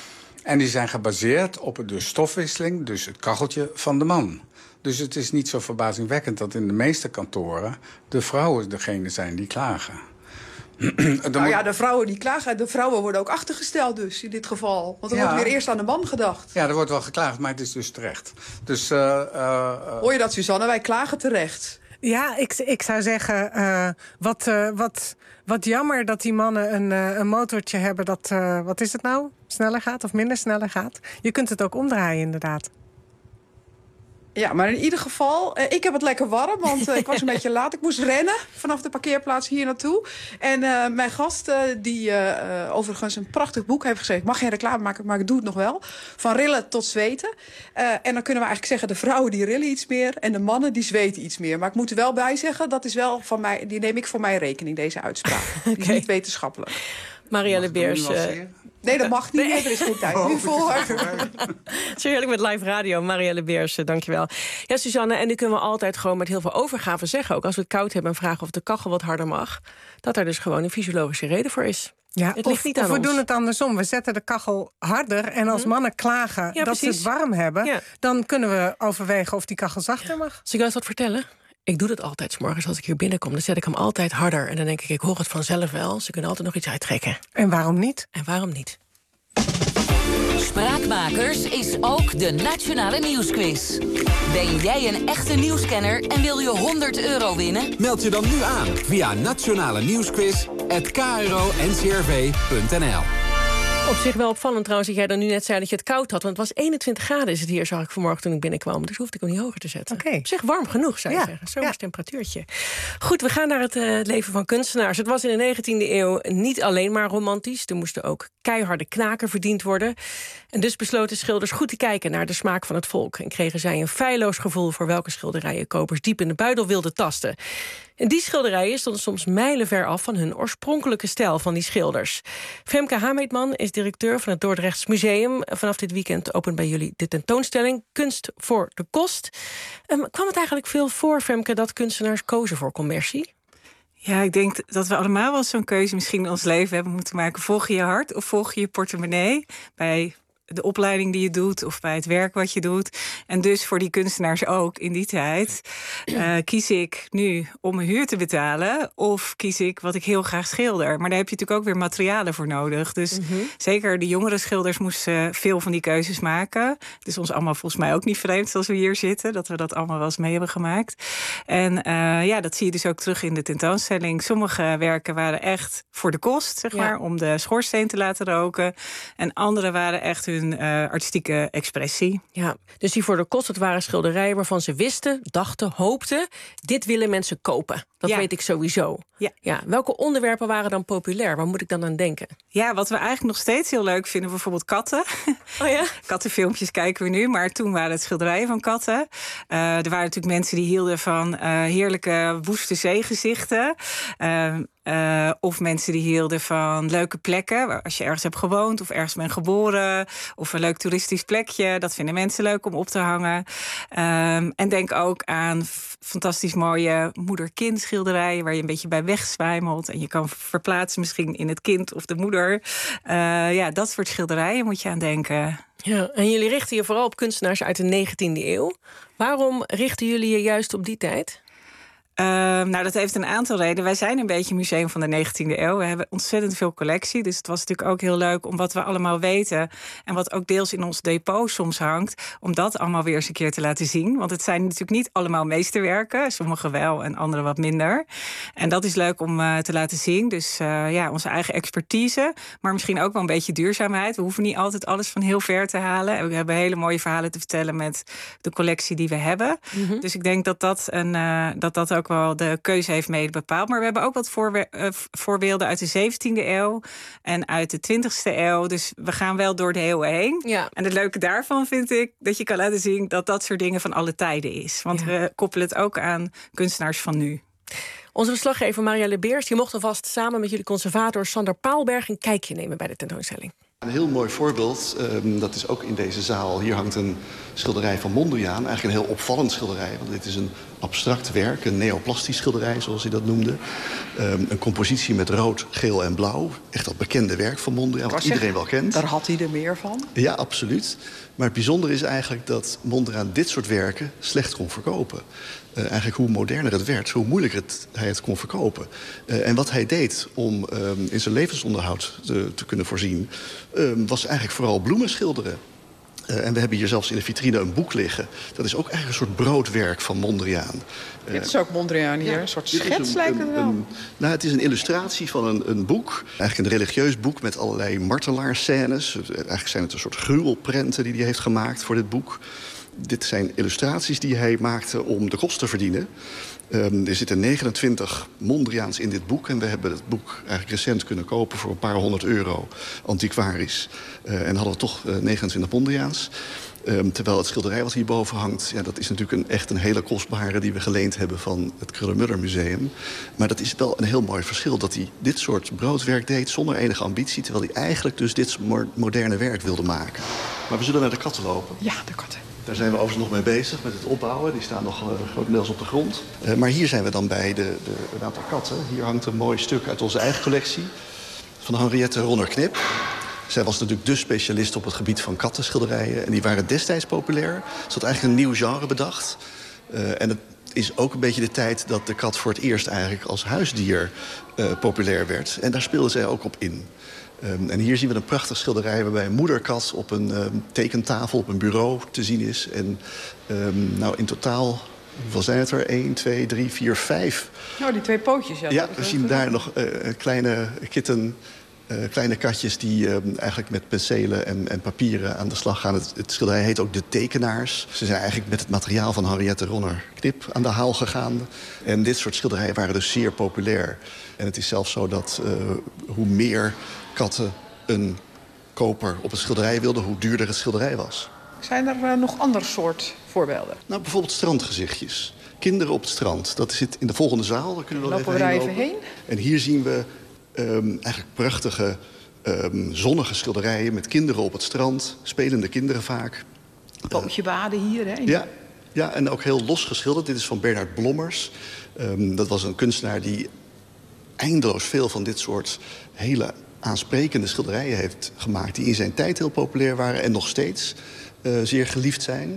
En die zijn gebaseerd op de stofwisseling, dus het kacheltje van de man. Dus het is niet zo verbazingwekkend dat in de meeste kantoren de vrouwen degene zijn die klagen. De vrouwen die klagen, de vrouwen worden ook achtergesteld dus in dit geval. Want er wordt weer eerst aan de man gedacht. Ja, er wordt wel geklaagd, maar het is dus terecht. Dus, hoor je dat, Suzanne? Wij klagen terecht. Ja, ik zou zeggen, wat jammer dat die mannen een motortje hebben dat, wat is het nou, sneller gaat of minder sneller gaat. Je kunt het ook omdraaien, inderdaad. Ja, maar in ieder geval, ik heb het lekker warm, want ik was een beetje laat. Ik moest rennen vanaf de parkeerplaats hier naartoe. En mijn gast, die overigens een prachtig boek heeft geschreven... ik mag geen reclame maken, maar ik doe het nog wel. Van rillen tot zweten. En dan kunnen we eigenlijk zeggen, de vrouwen die rillen iets meer... en de mannen die zweten iets meer. Maar ik moet er wel bij zeggen, dat is wel van mij, die neem ik voor mijn rekening, deze uitspraak. Die is niet wetenschappelijk. Marielle Beers... Nee, dat mag niet meer. Er is geen tijd nu voor. Zo heerlijk met live radio. Marielle Beers, dankjewel. Ja, Suzanne, en nu kunnen we altijd gewoon met heel veel overgave zeggen... ook als we het koud hebben en vragen of de kachel wat harder mag... dat er dus gewoon een fysiologische reden voor is. Ja, het ligt niet aan we doen het andersom. We zetten de kachel harder en als mannen klagen dat ze het warm hebben... dan kunnen we overwegen of die kachel zachter mag. Zal ik jou eens wat vertellen? Ik doe dat altijd 's morgens als ik hier binnenkom. Dan zet ik hem altijd harder. En dan denk ik hoor het vanzelf wel. Ze kunnen altijd nog iets uittrekken. En waarom niet? En waarom niet? Spraakmakers is ook de Nationale Nieuwsquiz. Ben jij een echte nieuwskenner en wil je €100 winnen? Meld je dan nu aan via nationalenieuwsquiz@kro-ncrv.nl. Op zich wel opvallend trouwens dat jij dan nu net zei dat je het koud had. Want het was 21 graden is het hier, zag ik vanmorgen toen ik binnenkwam. Dus hoefde ik hem niet hoger te zetten. Op zich warm genoeg, zou je zeggen. Zomers temperatuurtje. Goed, we gaan naar het leven van kunstenaars. Het was in de 19e eeuw niet alleen maar romantisch. Er moesten ook keiharde knaken verdiend worden. En dus besloten schilders goed te kijken naar de smaak van het volk. En kregen zij een feilloos gevoel voor welke schilderijen kopers diep in de buidel wilden tasten. En die schilderijen stonden soms mijlenver af van hun oorspronkelijke stijl van die schilders. Femke Hameetman is directeur van het Dordrechts Museum. Vanaf dit weekend opent bij jullie de tentoonstelling Kunst voor de Kost. Kwam het eigenlijk veel voor, Femke, dat kunstenaars kozen voor commercie? Ja, ik denk dat we allemaal wel zo'n keuze misschien in ons leven hebben moeten maken. Volg je je hart of volg je je portemonnee? Bij de opleiding die je doet of bij het werk wat je doet. En dus voor die kunstenaars ook in die tijd. Kies ik nu om mijn huur te betalen of kies ik wat ik heel graag schilder? Maar daar heb je natuurlijk ook weer materialen voor nodig. Dus zeker de jongere schilders moesten veel van die keuzes maken. Het is ons allemaal volgens mij ook niet vreemd zoals we hier zitten. Dat we dat allemaal wel eens mee hebben gemaakt. En dat zie je dus ook terug in de tentoonstelling. Sommige werken waren echt voor de kost, zeg maar, om de schoorsteen te laten roken. En andere waren echt hun artistieke expressie. Ja, dus die voor de kost, het waren schilderijen waarvan ze wisten, dachten, hoopten, dit willen mensen kopen. Dat weet ik sowieso. Ja. Welke onderwerpen waren dan populair? Waar moet ik dan aan denken? Ja, wat we eigenlijk nog steeds heel leuk vinden, bijvoorbeeld katten. Oh ja? Kattenfilmpjes kijken we nu, maar toen waren het schilderijen van katten. Er waren natuurlijk mensen die hielden van heerlijke woeste zeegezichten. Of mensen die hielden van leuke plekken. Als je ergens hebt gewoond of ergens bent geboren. Of een leuk toeristisch plekje. Dat vinden mensen leuk om op te hangen. En denk ook aan fantastisch mooie moeder-kind schilderijen waar je een beetje bij wegzwijmelt. En je kan verplaatsen misschien in het kind of de moeder. Dat soort schilderijen moet je aan denken. Ja, en jullie richten je vooral op kunstenaars uit de 19e eeuw. Waarom richten jullie je juist op die tijd? Dat heeft een aantal redenen. Wij zijn een beetje een museum van de 19e eeuw. We hebben ontzettend veel collectie. Dus het was natuurlijk ook heel leuk om wat we allemaal weten en wat ook deels in ons depot soms hangt, om dat allemaal weer eens een keer te laten zien. Want het zijn natuurlijk niet allemaal meesterwerken. Sommige wel en andere wat minder. En dat is leuk om te laten zien. Dus onze eigen expertise, maar misschien ook wel een beetje duurzaamheid. We hoeven niet altijd alles van heel ver te halen. En we hebben hele mooie verhalen te vertellen met de collectie die we hebben. Dus ik denk dat ook wel de keuze heeft mede bepaald. Maar we hebben ook wat voorbeelden uit de 17e eeuw en uit de 20e eeuw. Dus we gaan wel door de eeuwen heen. Ja. En het leuke daarvan vind ik dat je kan laten zien dat dat soort dingen van alle tijden is. Want we koppelen het ook aan kunstenaars van nu. Onze verslaggever Marielle Beers die mocht alvast samen met jullie conservator Sander Paalberg een kijkje nemen bij de tentoonstelling. Een heel mooi voorbeeld, dat is ook in deze zaal. Hier hangt een schilderij van Mondriaan. Eigenlijk een heel opvallend schilderij, want dit is een abstract werk, een neoplastisch schilderij, zoals hij dat noemde. Een compositie met rood, geel en blauw. Echt dat bekende werk van Mondriaan, wat iedereen wel kent. Daar had hij er meer van. Ja, absoluut. Maar het bijzondere is eigenlijk dat Mondriaan dit soort werken slecht kon verkopen. Eigenlijk hoe moderner het werd, hoe moeilijker hij het kon verkopen. En wat hij deed om in zijn levensonderhoud te kunnen voorzien, was eigenlijk vooral bloemen schilderen. En we hebben hier zelfs in de vitrine een boek liggen. Dat is ook eigenlijk een soort broodwerk van Mondriaan. Dit is ook Mondriaan hier, een soort schets lijkt het wel. Het is een illustratie van een boek. Eigenlijk een religieus boek met allerlei martelaarscènes. Eigenlijk zijn het een soort gruwelprenten die hij heeft gemaakt voor dit boek. Dit zijn illustraties die hij maakte om de kost te verdienen. Er zitten 29 Mondriaans in dit boek. En we hebben het boek eigenlijk recent kunnen kopen voor een paar €100, antiquarisch. En hadden we toch 29 Mondriaans. Terwijl het schilderij wat hierboven hangt, ja, dat is natuurlijk echt een hele kostbare die we geleend hebben van het Kröller-Müller Museum. Maar dat is wel een heel mooi verschil, dat hij dit soort broodwerk deed zonder enige ambitie, terwijl hij eigenlijk dus dit moderne werk wilde maken. Maar we zullen naar de katten lopen. Ja, de katten. Daar zijn we overigens nog mee bezig met het opbouwen. Die staan nog grotendeels op de grond. Maar hier zijn we dan bij een aantal katten. Hier hangt een mooi stuk uit onze eigen collectie van Henriette Ronner-Knip. Zij was natuurlijk dé specialist op het gebied van kattenschilderijen. En die waren destijds populair. Ze had eigenlijk een nieuw genre bedacht. En het is ook een beetje de tijd dat de kat voor het eerst eigenlijk als huisdier populair werd. En daar speelde zij ook op in. En hier zien we een prachtig schilderij waarbij een moederkat op een tekentafel, op een bureau te zien is. En in totaal, hoeveel zijn het er? 1, 2, 3, 4, 5. Nou, die 2 pootjes. Ja, we zien daar nog kleine kitten, kleine katjes die eigenlijk met penselen en papieren aan de slag gaan. Het schilderij heet ook De Tekenaars. Ze zijn eigenlijk met het materiaal van Henriette Ronner-Knip aan de haal gegaan. En dit soort schilderijen waren dus zeer populair. En het is zelfs zo dat hoe meer katten een koper op een schilderij wilde, hoe duurder het schilderij was. Zijn er nog andere soort voorbeelden? Nou, bijvoorbeeld strandgezichtjes. Kinderen op het strand. Dat zit in de volgende zaal. Daar kunnen we Lopen we daar even heen? En hier zien we eigenlijk prachtige zonnige schilderijen met kinderen op het strand. Spelende kinderen vaak. Bootje baden hier, hè? Ja, en ook heel los geschilderd. Dit is van Bernard Blommers. Dat was een kunstenaar die eindeloos veel van dit soort hele aansprekende schilderijen heeft gemaakt, die in zijn tijd heel populair waren en nog steeds zeer geliefd zijn.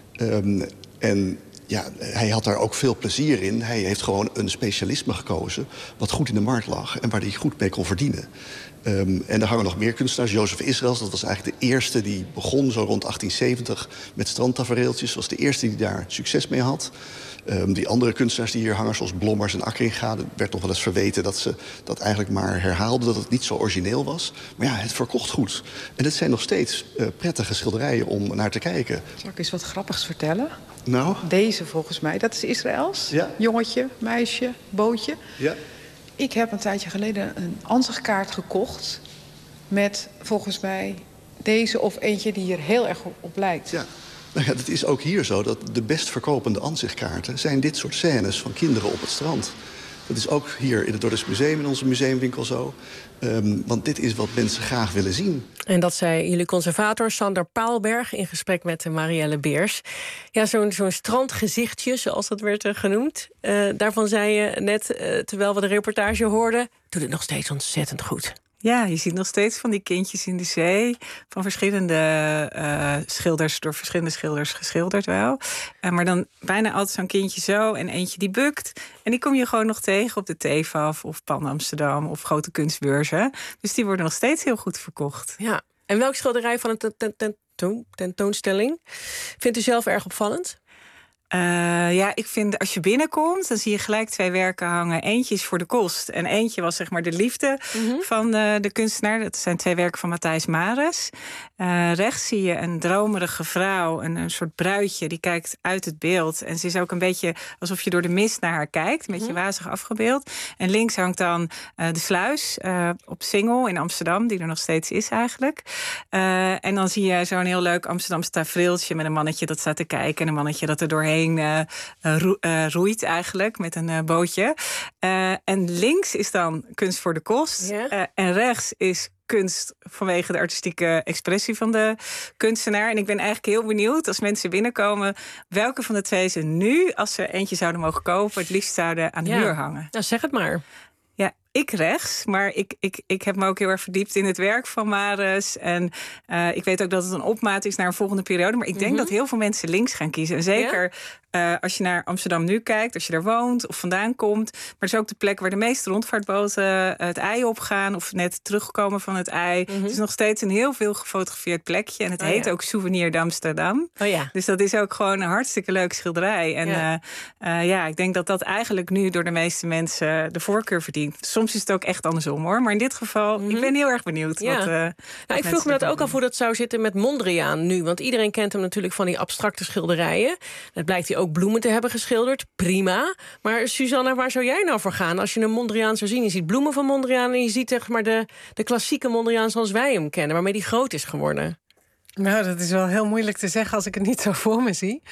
En ja, hij had daar ook veel plezier in. Hij heeft gewoon een specialisme gekozen wat goed in de markt lag en waar hij goed mee kon verdienen. En er hangen nog meer kunstenaars. Jozef Israëls, dat was eigenlijk de eerste die begon zo rond 1870 met strandtafereeltjes. Was de eerste die daar succes mee had. Die andere kunstenaars die hier hangen, zoals Blommers en Akkeringa, werd nog wel eens verweten dat ze dat eigenlijk maar herhaalden, dat het niet zo origineel was. Maar ja, het verkocht goed. En het zijn nog steeds prettige schilderijen om naar te kijken. Zal ik eens wat grappigs vertellen? Nou? Deze volgens mij, dat is Israëls. Ja. Jongetje, meisje, bootje. Ja. Ik heb een tijdje geleden een ansichtkaart gekocht met volgens mij deze of eentje die hier heel erg op lijkt. Ja. Nou ja, het is ook hier zo dat de best verkopende ansichtkaarten zijn dit soort scènes van kinderen op het strand. Dat is ook hier in het Dordrechts Museum, in onze museumwinkel zo. Want dit is wat mensen graag willen zien. En dat zei jullie conservator Sander Paalberg in gesprek met Marielle Beers. Ja, zo'n strandgezichtje, zoals dat werd genoemd. Daarvan zei je net, terwijl we de reportage hoorden, doet het nog steeds ontzettend goed. Ja, je ziet nog steeds van die kindjes in de zee. Van verschillende schilders, door verschillende schilders geschilderd wel. Maar dan bijna altijd zo'n kindje zo en eentje die bukt. En die kom je gewoon nog tegen op de TEFAF of Pan Amsterdam of grote kunstbeurzen. Dus die worden nog steeds heel goed verkocht. Ja, en welk schilderij van een tentoonstelling vindt u zelf erg opvallend? Ja, ik vind als je binnenkomt, dan zie je gelijk 2 werken hangen. Eentje is voor de kost en eentje was zeg maar de liefde van de kunstenaar. Dat zijn 2 werken van Matthijs Mares. Rechts zie je een dromerige vrouw, een soort bruidje, die kijkt uit het beeld. En ze is ook een beetje alsof je door de mist naar haar kijkt, een beetje wazig afgebeeld. En links hangt dan de sluis op Singel in Amsterdam, die er nog steeds is eigenlijk. En dan zie je zo'n heel leuk Amsterdamse tafereeltje met een mannetje dat staat te kijken en een mannetje dat er doorheen roeit eigenlijk met een bootje. En links is dan kunst voor de kost. En rechts is kunst vanwege de artistieke expressie van de kunstenaar. En ik ben eigenlijk heel benieuwd als mensen binnenkomen welke van de twee ze nu, als ze eentje zouden mogen kopen, het liefst zouden aan de muur hangen. Nou, zeg het maar. Ja, ik rechts, maar ik heb me ook heel erg verdiept in het werk van Maris. En ik weet ook dat het een opmaat is naar een volgende periode. Maar ik denk dat heel veel mensen links gaan kiezen. En zeker als je naar Amsterdam Nu kijkt, als je daar woont of vandaan komt. Maar het is ook de plek waar de meeste rondvaartboten het ei opgaan of net terugkomen van het ei. Het is nog steeds een heel veel gefotografeerd plekje. En het heet ook Souvenir d'Amsterdam. Dus dat is ook gewoon een hartstikke leuke schilderij. En ik denk dat dat eigenlijk nu door de meeste mensen de voorkeur verdient. Soms is het ook echt andersom, hoor. Maar in dit geval, ik ben heel erg benieuwd. Ik vroeg me dat ook af hoe dat zou zitten met Mondriaan nu. Want iedereen kent hem natuurlijk van die abstracte schilderijen. Het blijkt hij ook bloemen te hebben geschilderd. Prima. Maar Suzanna, waar zou jij nou voor gaan als je een Mondriaan zou zien? Je ziet bloemen van Mondriaan en je ziet zeg maar de klassieke Mondriaan zoals wij hem kennen, waarmee die groot is geworden. Nou, dat is wel heel moeilijk te zeggen als ik het niet zo voor me zie.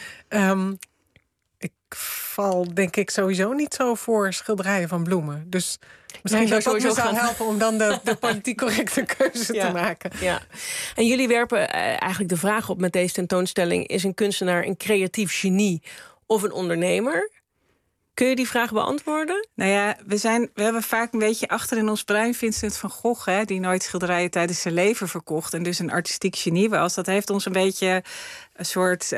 Ik val denk ik sowieso niet zo voor schilderijen van bloemen. Dus misschien dat sowieso zou helpen om dan de politiek correcte keuze te maken. Ja. En jullie werpen eigenlijk de vraag op met deze tentoonstelling: is een kunstenaar een creatief genie of een ondernemer? Kun je die vraag beantwoorden? Nou ja, we hebben vaak een beetje achter in ons brein Vincent van Gogh, hè, die nooit schilderijen tijdens zijn leven verkocht en dus een artistiek genie was. Dat heeft ons een beetje een soort,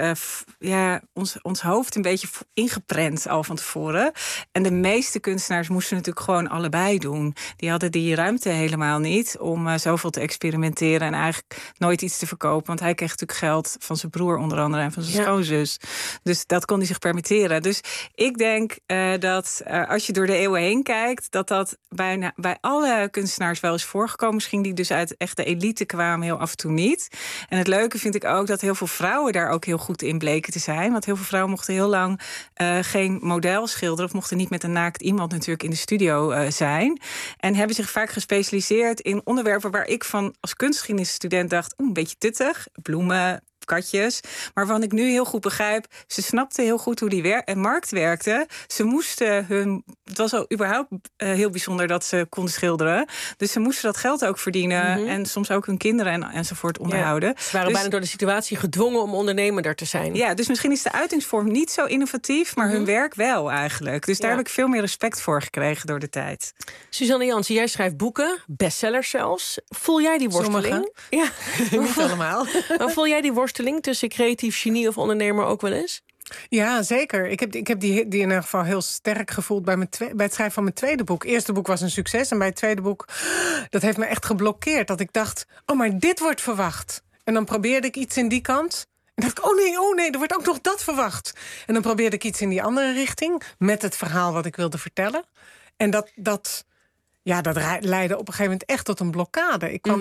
ons hoofd een beetje ingeprent al van tevoren. En de meeste kunstenaars moesten natuurlijk gewoon allebei doen. Die hadden die ruimte helemaal niet om zoveel te experimenteren en eigenlijk nooit iets te verkopen. Want hij kreeg natuurlijk geld van zijn broer onder andere en van zijn schoonzus. Dus dat kon hij zich permitteren. Dus ik denk dat als je door de eeuwen heen kijkt, dat bijna bij alle kunstenaars wel eens voorgekomen. Misschien die dus uit echt de elite kwamen, heel af en toe niet. En het leuke vind ik ook dat heel veel vrouwen daar ook heel goed in bleken te zijn. Want heel veel vrouwen mochten heel lang geen model schilderen of mochten niet met een naakt iemand natuurlijk in de studio zijn. En hebben zich vaak gespecialiseerd in onderwerpen waar ik van als kunstgeschiedenisstudent dacht, een beetje tuttig, bloemen, katjes. Maar waarvan ik nu heel goed begrijp, ze snapten heel goed hoe die markt werkte. Ze moesten het was al überhaupt heel bijzonder dat ze konden schilderen. Dus ze moesten dat geld ook verdienen en soms ook hun kinderen enzovoort onderhouden. Ze waren bijna door de situatie gedwongen om ondernemer te zijn. Ja, dus misschien is de uitingsvorm niet zo innovatief, maar hun werk wel eigenlijk. Dus daar heb ik veel meer respect voor gekregen door de tijd. Suzanne Jansen, jij schrijft boeken, bestsellers zelfs. Voel jij die worsteling? Ja, niet allemaal. Maar voel jij die worsteling tussen creatief genie of ondernemer ook wel eens? Ja, zeker. Ik heb die in ieder geval heel sterk gevoeld bij het schrijven van mijn tweede boek. Het eerste boek was een succes en bij het tweede boek, dat heeft me echt geblokkeerd. Dat ik dacht, maar dit wordt verwacht. En dan probeerde ik iets in die kant. En dacht ik, oh nee, er wordt ook nog dat verwacht. En dan probeerde ik iets in die andere richting met het verhaal wat ik wilde vertellen. En dat leidde op een gegeven moment echt tot een blokkade. Ik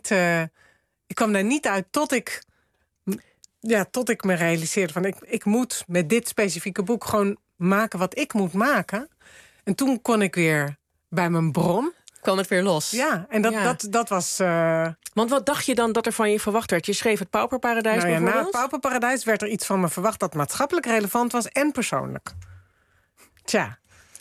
kwam daar niet uit tot ik me realiseerde van ik moet met dit specifieke boek gewoon maken wat ik moet maken. En toen kon ik weer bij mijn bron. Kwam het weer los. Ja, en dat was... Want wat dacht je dan dat er van je verwacht werd? Je schreef het Pauperparadijs bijvoorbeeld? Na het Pauperparadijs werd er iets van me verwacht dat maatschappelijk relevant was en persoonlijk. Tja.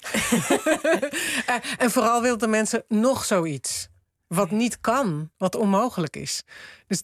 En vooral wilden mensen nog zoiets. Wat niet kan, wat onmogelijk is. Dus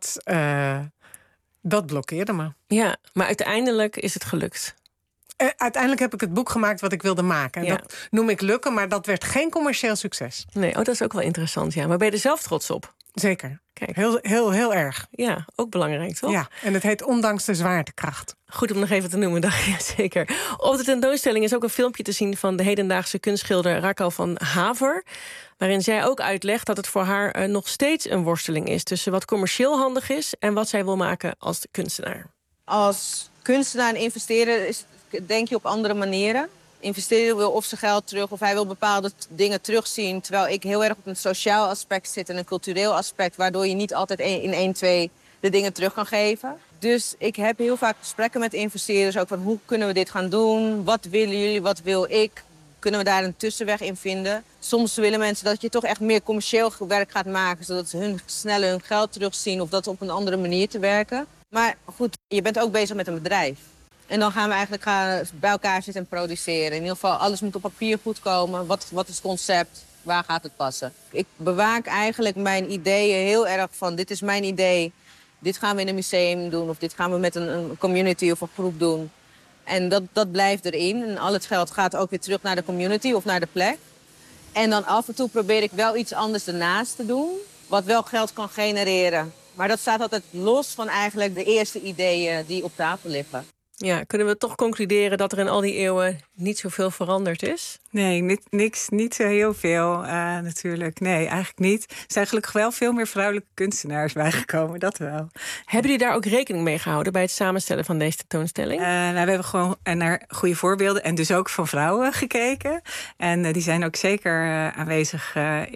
dat blokkeerde me. Ja, maar uiteindelijk is het gelukt. Uiteindelijk heb ik het boek gemaakt wat ik wilde maken. En dat noem ik lukken, maar dat werd geen commercieel succes. Nee, dat is ook wel interessant. Ja. Maar ben je er zelf trots op? Zeker. Kijk. Heel erg. Ja, ook belangrijk, toch? Ja, en het heet Ondanks de zwaartekracht. Goed om nog even te noemen, dacht je, zeker. Op de tentoonstelling is ook een filmpje te zien van de hedendaagse kunstschilder Raquel van Haver, waarin zij ook uitlegt dat het voor haar nog steeds een worsteling is tussen wat commercieel handig is en wat zij wil maken als kunstenaar. Als kunstenaar en investeren denk je op andere manieren. Investeren wil of zijn geld terug of hij wil bepaalde dingen terugzien, terwijl ik heel erg op een sociaal aspect zit en een cultureel aspect, waardoor je niet altijd in 1-2 de dingen terug kan geven. Dus ik heb heel vaak gesprekken met investeerders ook van hoe kunnen we dit gaan doen? Wat willen jullie? Wat wil ik? Kunnen we daar een tussenweg in vinden? Soms willen mensen dat je toch echt meer commercieel werk gaat maken, zodat ze sneller hun geld terugzien of dat op een andere manier te werken. Maar goed, je bent ook bezig met een bedrijf. En dan gaan we eigenlijk bij elkaar zitten en produceren. In ieder geval, alles moet op papier goed komen. Wat is het concept? waar gaat het passen? Ik bewaak eigenlijk mijn ideeën heel erg van, dit is mijn idee. Dit gaan we in een museum doen of dit gaan we met een community of een groep doen. En dat blijft erin. En al het geld gaat ook weer terug naar de community of naar de plek. En dan af en toe probeer ik wel iets anders ernaast te doen, wat wel geld kan genereren. Maar dat staat altijd los van eigenlijk de eerste ideeën die op tafel liggen. Ja, kunnen we toch concluderen dat er in al die eeuwen niet zoveel veranderd is? Nee, niet zo heel veel natuurlijk. Nee, eigenlijk niet. Er zijn gelukkig wel veel meer vrouwelijke kunstenaars bijgekomen, dat wel. Hebben jullie daar ook rekening mee gehouden bij het samenstellen van deze tentoonstelling? We hebben gewoon naar goede voorbeelden en dus ook van vrouwen gekeken. En die zijn ook zeker aanwezig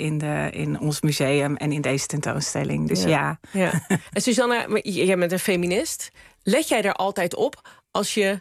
in ons museum en in deze tentoonstelling. Dus ja. En Suzanna, jij bent een feminist. Let jij daar altijd op als je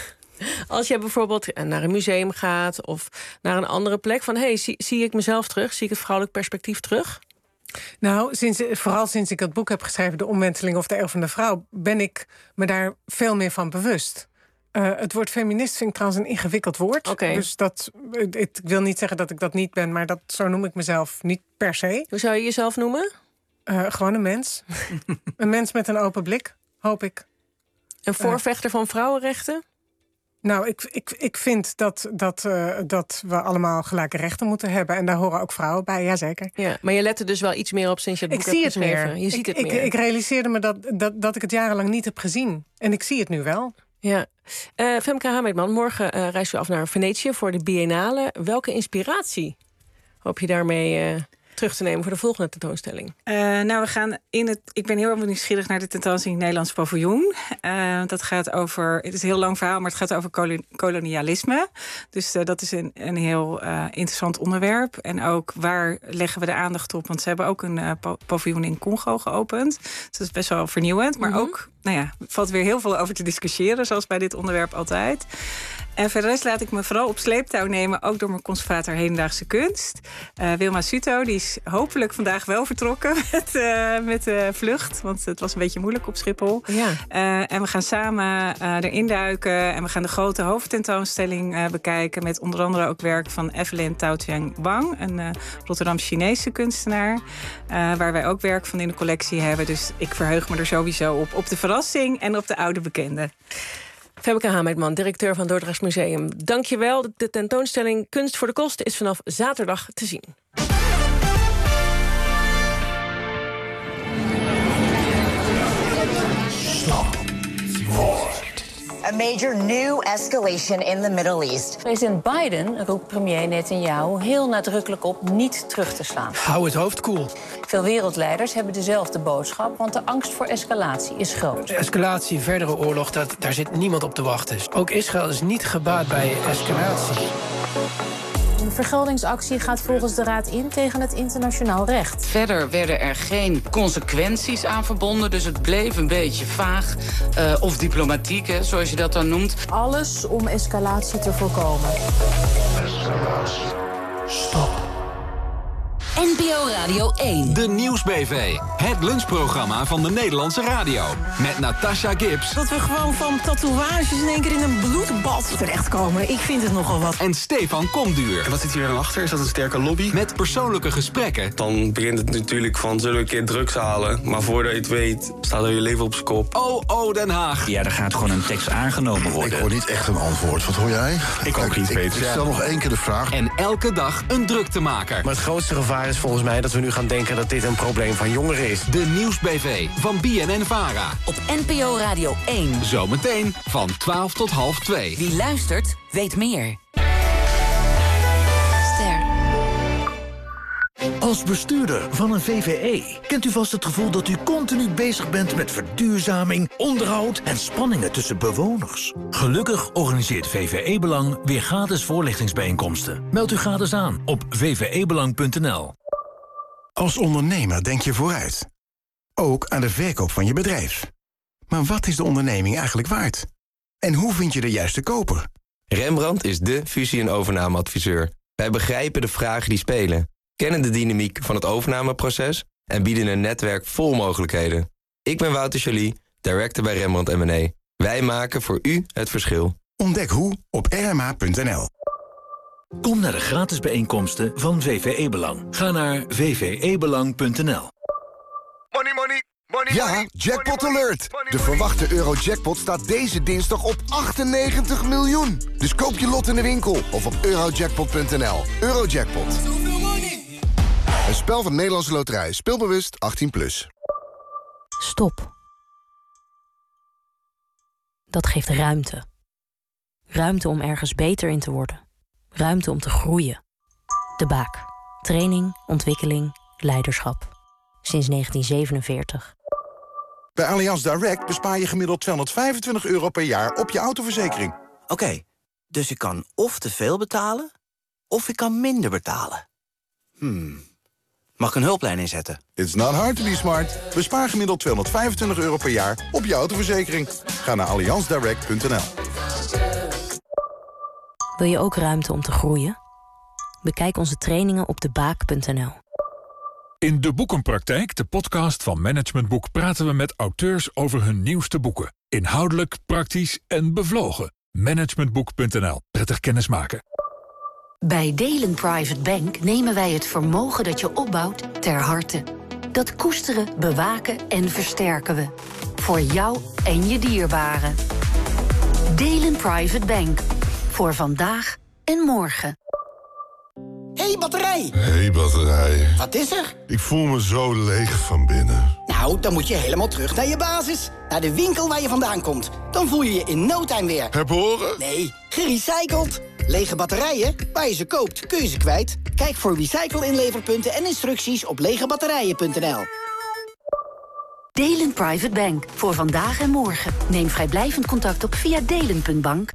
bijvoorbeeld naar een museum gaat of naar een andere plek? Van, zie ik mezelf terug? Zie ik het vrouwelijk perspectief terug? Nou, vooral sinds ik dat boek heb geschreven, De Omwenteling of de Eeuw van de Vrouw, ben ik me daar veel meer van bewust. Het woord feminist vind ik trouwens een ingewikkeld woord. Okay. Dus ik wil niet zeggen dat ik dat niet ben, maar zo noem ik mezelf niet per se. Hoe zou je jezelf noemen? Gewoon een mens. Een mens met een open blik, hoop ik. Een voorvechter van vrouwenrechten? Nou, ik vind dat we allemaal gelijke rechten moeten hebben. En daar horen ook vrouwen bij, jazeker. Ja, maar je let er dus wel iets meer op sinds je het boek hebt geschreven. Je ziet het meer. Ik realiseerde me dat ik het jarenlang niet heb gezien. En ik zie het nu wel. Ja. Femke Hameetman, morgen reist u af naar Venetië voor de Biennale. Welke inspiratie hoop je daarmee terug te nemen voor de volgende tentoonstelling? We gaan ik ben heel erg nieuwsgierig naar de tentoonstelling Nederlands Paviljoen. Dat gaat over, het is een heel lang verhaal, maar het gaat over kolonialisme. Dus dat is een heel interessant onderwerp. En ook waar leggen we de aandacht op? Want ze hebben ook een paviljoen in Congo geopend. Dus dat is best wel vernieuwend. Maar ook, valt weer heel veel over te discussiëren, zoals bij dit onderwerp altijd. En verder laat ik me vooral op sleeptouw nemen, ook door mijn conservator Hedendaagse Kunst. Wilma Suto, die is hopelijk vandaag wel vertrokken met de vlucht. Want het was een beetje moeilijk op Schiphol. Ja. En we gaan samen erin duiken. En we gaan de grote hoofdtentoonstelling bekijken. Met onder andere ook werk van Evelyn Taotiang Wang, een Rotterdam-Chinese kunstenaar. Waar wij ook werk van in de collectie hebben. Dus ik verheug me er sowieso op de verrassing en op de oude bekende. Femke Hameetman, directeur van Dordrechts Museum. Dank je wel. De tentoonstelling Kunst voor de Kosten is vanaf zaterdag te zien. A major new escalation in the Middle East. President Biden roept premier Netanyahu heel nadrukkelijk op niet terug te slaan. Hou het hoofd koel. Veel wereldleiders hebben dezelfde boodschap, want de angst voor escalatie is groot. Escalatie, verdere oorlog, daar zit niemand op te wachten. Ook Israël is niet gebaat bij escalatie. Een vergeldingsactie gaat volgens de Raad in tegen het internationaal recht. Verder werden er geen consequenties aan verbonden, dus het bleef een beetje vaag of diplomatiek, hè, zoals je dat dan noemt. Alles om escalatie te voorkomen. Stop. NPO Radio 1. De Nieuwsbv. Het lunchprogramma van de Nederlandse radio. Met Natasha Gibbs. Dat we gewoon van tatoeages in één keer in een bloedbad terechtkomen. Ik vind het nogal wat. En Stefan Komduur. En wat zit hier dan achter? Is dat een sterke lobby? Met persoonlijke gesprekken. Dan begint het natuurlijk van, zullen we een keer drugs halen? Maar voordat je het weet, staat er je leven op zijn kop. Oh, Den Haag. Ja, er gaat gewoon een tekst aangenomen worden. Ik hoor niet echt een antwoord. Wat hoor jij? Ik ook niet, Peter. Ik stel nog één keer de vraag. En elke dag een druktemaker. Maar het grootste gevaar is volgens mij dat we nu gaan denken dat dit een probleem van jongeren is. De Nieuwsbv van BNN-Vara. Op NPO Radio 1. Zometeen van 12 tot half 2. Wie luistert, weet meer. Ster. Als bestuurder van een VVE kent u vast het gevoel dat u continu bezig bent met verduurzaming, onderhoud en spanningen tussen bewoners. Gelukkig organiseert VVE Belang weer gratis voorlichtingsbijeenkomsten. Meld u gratis aan op vvebelang.nl. Als ondernemer denk je vooruit. Ook aan de verkoop van je bedrijf. Maar wat is de onderneming eigenlijk waard? En hoe vind je de juiste koper? Rembrandt is de fusie- en overnameadviseur. Wij begrijpen de vragen die spelen, kennen de dynamiek van het overnameproces en bieden een netwerk vol mogelijkheden. Ik ben Wouter Joly, director bij Rembrandt M&A. Wij maken voor u het verschil. Ontdek hoe op rma.nl. Kom naar de gratis bijeenkomsten van VVE Belang. Ga naar vvebelang.nl. Ja, jackpot alert! De verwachte Eurojackpot staat deze dinsdag op 98 miljoen. Dus koop je lot in de winkel of op eurojackpot.nl. Eurojackpot. Een spel van Nederlandse Loterij. Speelbewust 18+. Stop. Dat geeft ruimte. Ruimte om ergens beter in te worden. Ruimte om te groeien. De Baak. Training, ontwikkeling, leiderschap. Sinds 1947. Bij Allianz Direct bespaar je gemiddeld €225 per jaar op je autoverzekering. Oké, dus ik kan of te veel betalen, of ik kan minder betalen. Mag ik een hulplijn inzetten? It's not hard to be smart. Bespaar gemiddeld €225 per jaar op je autoverzekering. Ga naar allianzdirect.nl. Wil je ook ruimte om te groeien? Bekijk onze trainingen op debaak.nl. In De Boekenpraktijk, de podcast van Management Boek, praten we met auteurs over hun nieuwste boeken. Inhoudelijk, praktisch en bevlogen. Managementboek.nl. Prettig kennismaken. Bij Delen Private Bank nemen wij het vermogen dat je opbouwt ter harte. Dat koesteren, bewaken en versterken we. Voor jou en je dierbaren. Delen Private Bank. Voor vandaag en morgen. Hey batterij! Hey batterij. Wat is er? Ik voel me zo leeg van binnen. Nou, dan moet je helemaal terug naar je basis. Naar de winkel waar je vandaan komt. Dan voel je je in no time weer. Herboren? Nee, gerecycled. Lege batterijen, waar je ze koopt, kun je ze kwijt. Kijk voor recycle-inleverpunten en instructies op legebatterijen.nl. Delen Private Bank. Voor vandaag en morgen. Neem vrijblijvend contact op via delen.bank.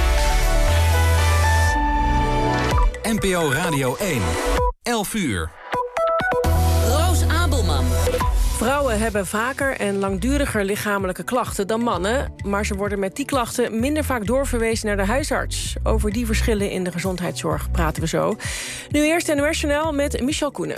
NPO Radio 1. 11 uur. Roos Abelman. Vrouwen hebben vaker en langduriger lichamelijke klachten dan mannen, maar ze worden met die klachten minder vaak doorverwezen naar de huisarts. Over die verschillen in de gezondheidszorg praten we zo. Nu eerst NOS Journaal met Michel Koenen.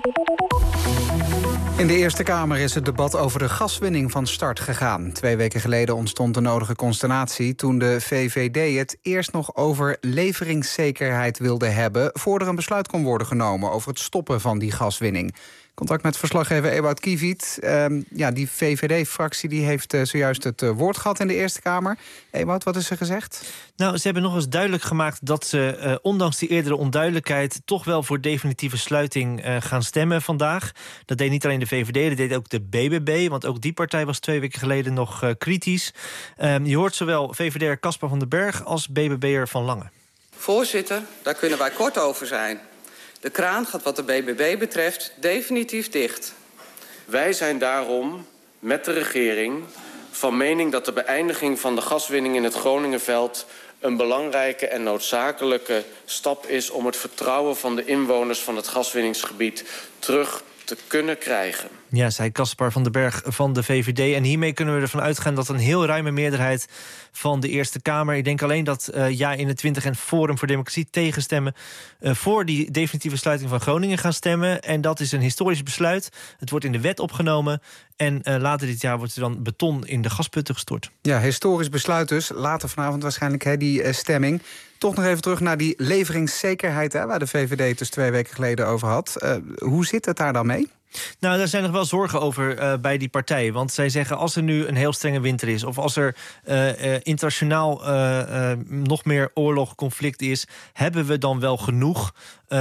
In de Eerste Kamer is het debat over de gaswinning van start gegaan. 2 weken geleden ontstond de nodige consternatie toen de VVD het eerst nog over leveringszekerheid wilde hebben voordat er een besluit kon worden genomen over het stoppen van die gaswinning. Contact met verslaggever Ewout Kiewiet. Die VVD-fractie die heeft zojuist het woord gehad in de Eerste Kamer. Ewout, wat is er gezegd? Nou, ze hebben nog eens duidelijk gemaakt dat ze, ondanks die eerdere onduidelijkheid, toch wel voor definitieve sluiting gaan stemmen vandaag. Dat deed niet alleen de VVD, dat deed ook de BBB, want ook die partij was 2 weken geleden nog kritisch. Je hoort zowel VVD'er Caspar van den Berg als BBB'er Van Lange. Voorzitter, daar kunnen wij kort over zijn. De kraan gaat wat de BBB betreft definitief dicht. Wij zijn daarom met de regering van mening dat de beëindiging van de gaswinning in het Groningenveld een belangrijke en noodzakelijke stap is om het vertrouwen van de inwoners van het gaswinningsgebied terug te kunnen krijgen. Ja, zei Caspar van den Berg van de VVD. En hiermee kunnen we ervan uitgaan dat een heel ruime meerderheid van de Eerste Kamer, ik denk alleen dat Ja21 en Forum voor Democratie tegenstemmen, voor die definitieve sluiting van Groningen gaan stemmen. En dat is een historisch besluit. Het wordt in de wet opgenomen. En later dit jaar wordt er dan beton in de gasputten gestort. Ja, historisch besluit dus. Later vanavond waarschijnlijk die stemming. Toch nog even terug naar die leveringszekerheid, waar de VVD het dus 2 weken geleden over had. Hoe zit het daar dan mee? Nou, daar zijn nog wel zorgen over bij die partij. Want zij zeggen, als er nu een heel strenge winter is, of als er internationaal nog meer oorlog, conflict is, hebben we dan wel genoeg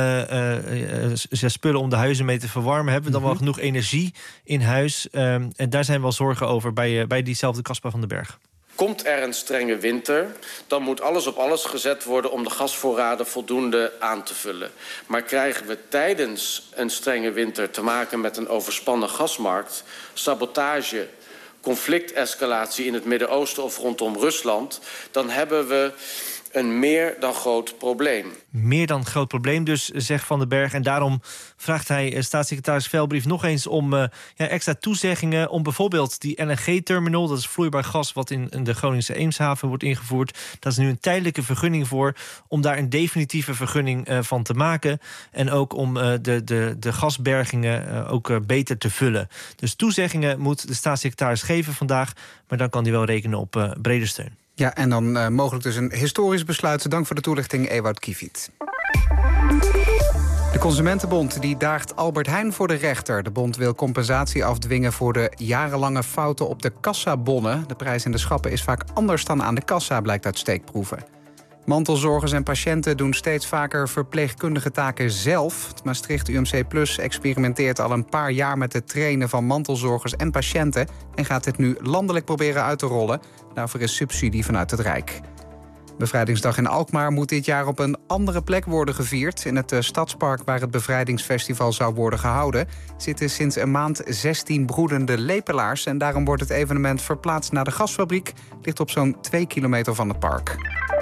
spullen om de huizen mee te verwarmen? Hebben we dan wel genoeg energie in huis? En daar zijn wel zorgen over bij diezelfde Caspar van den Berg. Komt er een strenge winter, dan moet alles op alles gezet worden om de gasvoorraden voldoende aan te vullen. Maar krijgen we tijdens een strenge winter te maken met een overspannen gasmarkt, sabotage, conflictescalatie in het Midden-Oosten of rondom Rusland, dan hebben we een meer dan groot probleem. Meer dan groot probleem dus, zegt Van den Berg. En daarom vraagt hij staatssecretaris Velbrief nog eens om extra toezeggingen om bijvoorbeeld die LNG-terminal, dat is vloeibaar gas wat in de Groningse Eemshaven wordt ingevoerd. Daar is nu een tijdelijke vergunning voor om daar een definitieve vergunning van te maken. En ook om de gasbergingen ook beter te vullen. Dus toezeggingen moet de staatssecretaris geven vandaag, maar dan kan hij wel rekenen op brede steun. Ja, en dan mogelijk dus een historisch besluit. Dank voor de toelichting, Ewout Kiewiet. De Consumentenbond die daagt Albert Heijn voor de rechter. De bond wil compensatie afdwingen voor de jarenlange fouten op de kassabonnen. De prijs in de schappen is vaak anders dan aan de kassa, blijkt uit steekproeven. Mantelzorgers en patiënten doen steeds vaker verpleegkundige taken zelf. Het Maastricht UMC Plus experimenteert al een paar jaar met het trainen van mantelzorgers en patiënten en gaat dit nu landelijk proberen uit te rollen. Daarvoor is subsidie vanuit het Rijk. Bevrijdingsdag in Alkmaar moet dit jaar op een andere plek worden gevierd. In het stadspark waar het bevrijdingsfestival zou worden gehouden zitten sinds een maand 16 broedende lepelaars. En daarom wordt het evenement verplaatst naar de gasfabriek. Ligt op zo'n 2 kilometer van het park.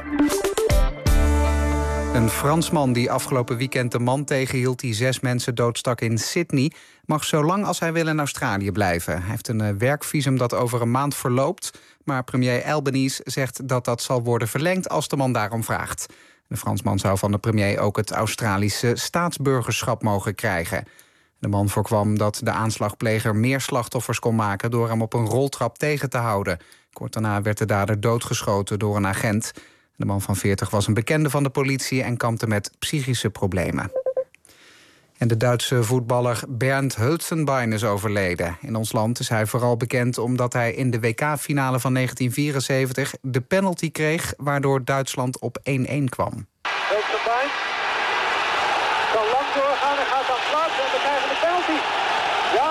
Een Fransman die afgelopen weekend de man tegenhield die 6 mensen doodstak in Sydney mag zo lang als hij wil in Australië blijven. Hij heeft een werkvisum dat over een maand verloopt, maar premier Albanese zegt dat dat zal worden verlengd als de man daarom vraagt. De Fransman zou van de premier ook het Australische staatsburgerschap mogen krijgen. De man voorkwam dat de aanslagpleger meer slachtoffers kon maken door hem op een roltrap tegen te houden. Kort daarna werd de dader doodgeschoten door een agent. De man van 40 was een bekende van de politie en kampte met psychische problemen. En de Duitse voetballer Bernd Hölzenbein is overleden. In ons land is hij vooral bekend omdat hij in de WK-finale van 1974 de penalty kreeg, waardoor Duitsland op 1-1 kwam. Hölzenbein kan lang doorgaan, hij gaat aan plaats en we krijgen de penalty. Ja!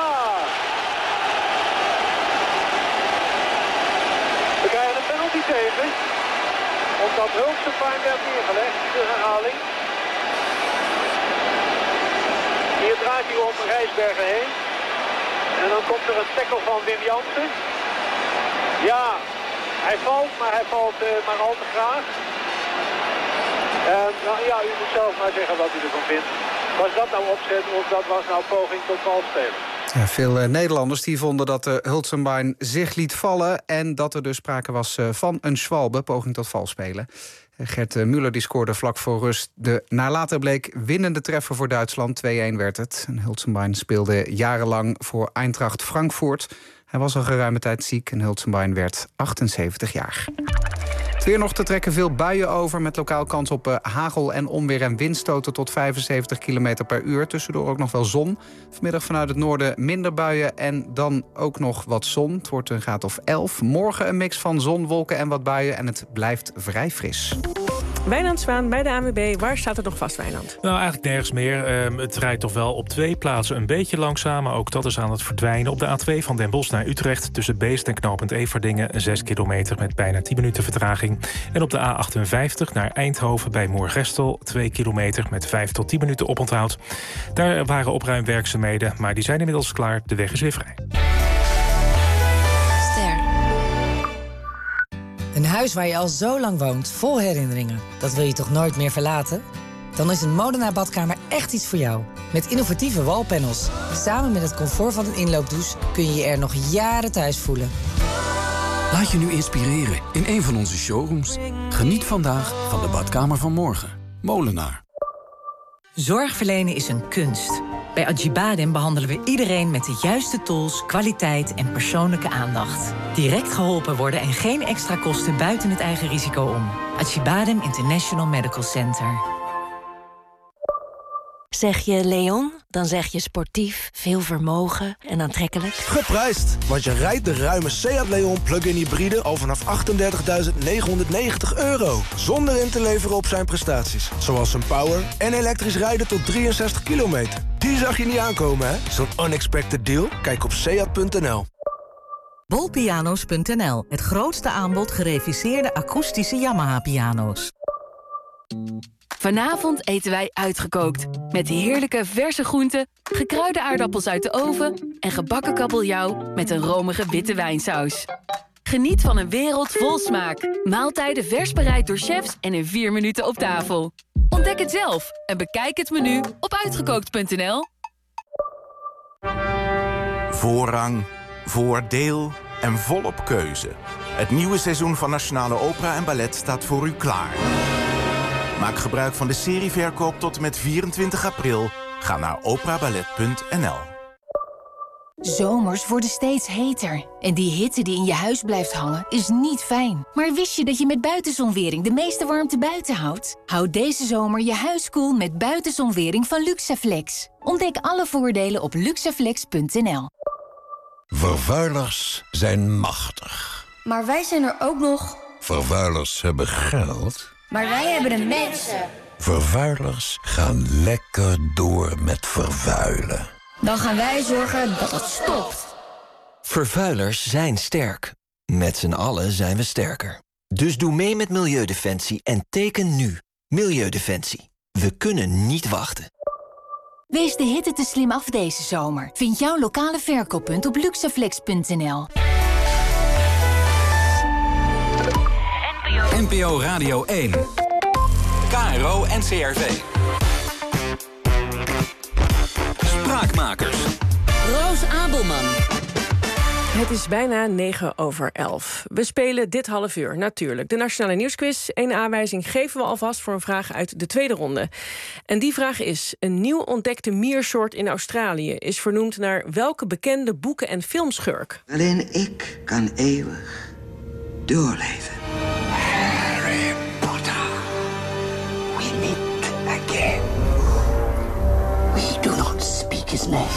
We krijgen een penalty tegen, omdat Hölzenbein werd neergelegd, de herhaling. Hier draait hij om Rijsbergen heen. En dan komt er een tackle van Wim Jansen. Ja, hij valt, maar hij valt maar al te graag. Nou ja, u moet zelf maar zeggen wat u ervan vindt. Was dat nou opzet of dat was nou poging tot valspelen? Ja, veel Nederlanders die vonden dat Hölzenbein zich liet vallen en dat er dus sprake was van een schwalbe, poging tot valspelen. Gert Müller die scoorde vlak voor rust de naar later bleek winnende treffer voor Duitsland. 2-1 werd het. En Hölzenbein speelde jarenlang voor Eintracht Frankfurt. Hij was al geruime tijd ziek en Hölzenbein werd 78 jaar. Het weer nog te trekken, veel buien over met lokaal kans op hagel en onweer en windstoten tot 75 km per uur. Tussendoor ook nog wel zon. Vanmiddag vanuit het noorden minder buien en dan ook nog wat zon. Het wordt een graad of 11. Morgen een mix van zon, wolken en wat buien en het blijft vrij fris. Wijnand Zwaan bij de ANWB. Waar staat het nog vast, Wijnand? Nou, eigenlijk nergens meer. Het rijdt toch wel op 2 plaatsen een beetje langzaam, maar ook dat is aan het verdwijnen. Op de A2 van Den Bosch naar Utrecht tussen Beest en knooppunt Everdingen 6 kilometer met bijna 10 minuten vertraging. En op de A58 naar Eindhoven bij Moergestel 2 kilometer met 5 tot 10 minuten oponthoud. Daar waren opruimwerkzaamheden, maar die zijn inmiddels klaar. De weg is weer vrij. Een huis waar je al zo lang woont, vol herinneringen. Dat wil je toch nooit meer verlaten? Dan is een Molenaar badkamer echt iets voor jou. Met innovatieve wallpanels. Samen met het comfort van een inloopdouche kun je je er nog jaren thuis voelen. Laat je nu inspireren in een van onze showrooms. Geniet vandaag van de badkamer van morgen. Molenaar. Zorg verlenen is een kunst. Bij Acibadem behandelen we iedereen met de juiste tools, kwaliteit en persoonlijke aandacht. Direct geholpen worden en geen extra kosten buiten het eigen risico om. Acibadem International Medical Center. Zeg je Leon, dan zeg je sportief, veel vermogen en aantrekkelijk. Geprijsd, want je rijdt de ruime Seat Leon plug-in hybride al vanaf €38.990. Zonder in te leveren op zijn prestaties. Zoals zijn power en elektrisch rijden tot 63 kilometer. Die zag je niet aankomen, hè? Zo'n unexpected deal? Kijk op seat.nl. Bolpianos.nl, het grootste aanbod gereviseerde akoestische Yamaha-piano's. Vanavond eten wij uitgekookt. Met heerlijke verse groenten, gekruide aardappels uit de oven en gebakken kabeljauw met een romige witte wijnsaus. Geniet van een wereld vol smaak. Maaltijden vers bereid door chefs en in 4 minuten op tafel. Ontdek het zelf en bekijk het menu op uitgekookt.nl. Voorrang, voordeel en volop keuze. Het nieuwe seizoen van Nationale Opera en Ballet staat voor u klaar. Maak gebruik van de serieverkoop tot en met 24 april. Ga naar operaballet.nl. Zomers worden steeds heter. En die hitte die in je huis blijft hangen is niet fijn. Maar wist je dat je met buitenzonwering de meeste warmte buiten houdt? Houd deze zomer je huis koel met buitenzonwering van Luxaflex. Ontdek alle voordelen op luxaflex.nl. Vervuilers zijn machtig. Maar wij zijn er ook nog. Vervuilers hebben geld. Maar wij hebben de mensen. Vervuilers gaan lekker door met vervuilen. Dan gaan wij zorgen dat het stopt. Vervuilers zijn sterk. Met z'n allen zijn we sterker. Dus doe mee met Milieudefensie en teken nu. Milieudefensie. We kunnen niet wachten. Wees de hitte te slim af deze zomer. Vind jouw lokale verkooppunt op luxaflex.nl. NPO Radio 1. KRO NCRV. Spraakmakers. Roos Abelman. Het is bijna 11:09. We spelen dit half uur natuurlijk de Nationale Nieuwsquiz. 1 aanwijzing geven we alvast voor een vraag uit de tweede ronde. En die vraag is: een nieuw ontdekte miersoort in Australië is vernoemd naar welke bekende boeken- en filmschurk? Alleen ik kan eeuwig doorleven. Harry Potter. We meet again. We do not speak his name.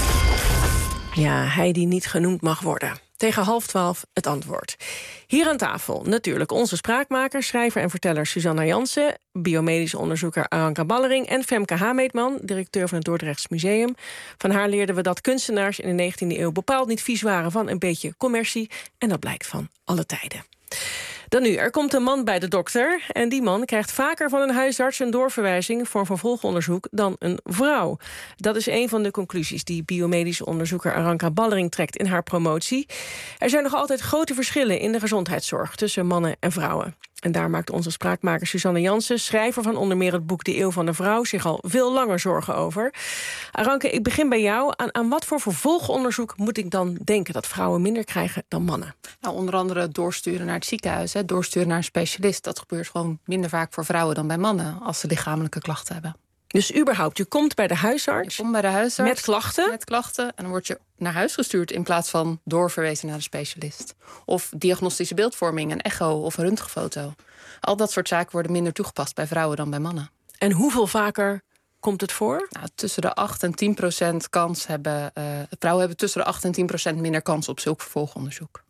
Ja, hij die niet genoemd mag worden. Tegen 11:30 het antwoord. Hier aan tafel natuurlijk onze spraakmaker, schrijver en verteller Suzanna Jansen, biomedisch onderzoeker Aranka Ballering en Femke Hameetman, directeur van het Dordrechts Museum. Van haar leerden we dat kunstenaars in de 19e eeuw bepaald niet vies waren van een beetje commercie. En dat blijkt van alle tijden. Dan nu, er komt een man bij de dokter en die man krijgt vaker van een huisarts een doorverwijzing voor een vervolgonderzoek dan een vrouw. Dat is een van de conclusies die biomedische onderzoeker Aranka Ballering trekt in haar promotie. Er zijn nog altijd grote verschillen in de gezondheidszorg tussen mannen en vrouwen. En daar maakt onze spraakmaker Suzanne Jansen, schrijver van onder meer het boek De Eeuw van de Vrouw, zich al veel langer zorgen over. Aranka, ik begin bij jou. Aan wat voor vervolgonderzoek moet ik dan denken dat vrouwen minder krijgen dan mannen? Nou, onder andere doorsturen naar het ziekenhuis, doorsturen naar een specialist. Dat gebeurt gewoon minder vaak voor vrouwen dan bij mannen als ze lichamelijke klachten hebben. Dus überhaupt, je komt bij de huisarts, met klachten? Met klachten en dan word je naar huis gestuurd in plaats van doorverwezen naar de specialist. Of diagnostische beeldvorming, een echo of een röntgenfoto. Al dat soort zaken worden minder toegepast bij vrouwen dan bij mannen. En hoeveel vaker komt het voor? Nou, tussen de 8 en 10% kans hebben... vrouwen hebben tussen de 8 en 10% minder kans op zulk vervolgonderzoek.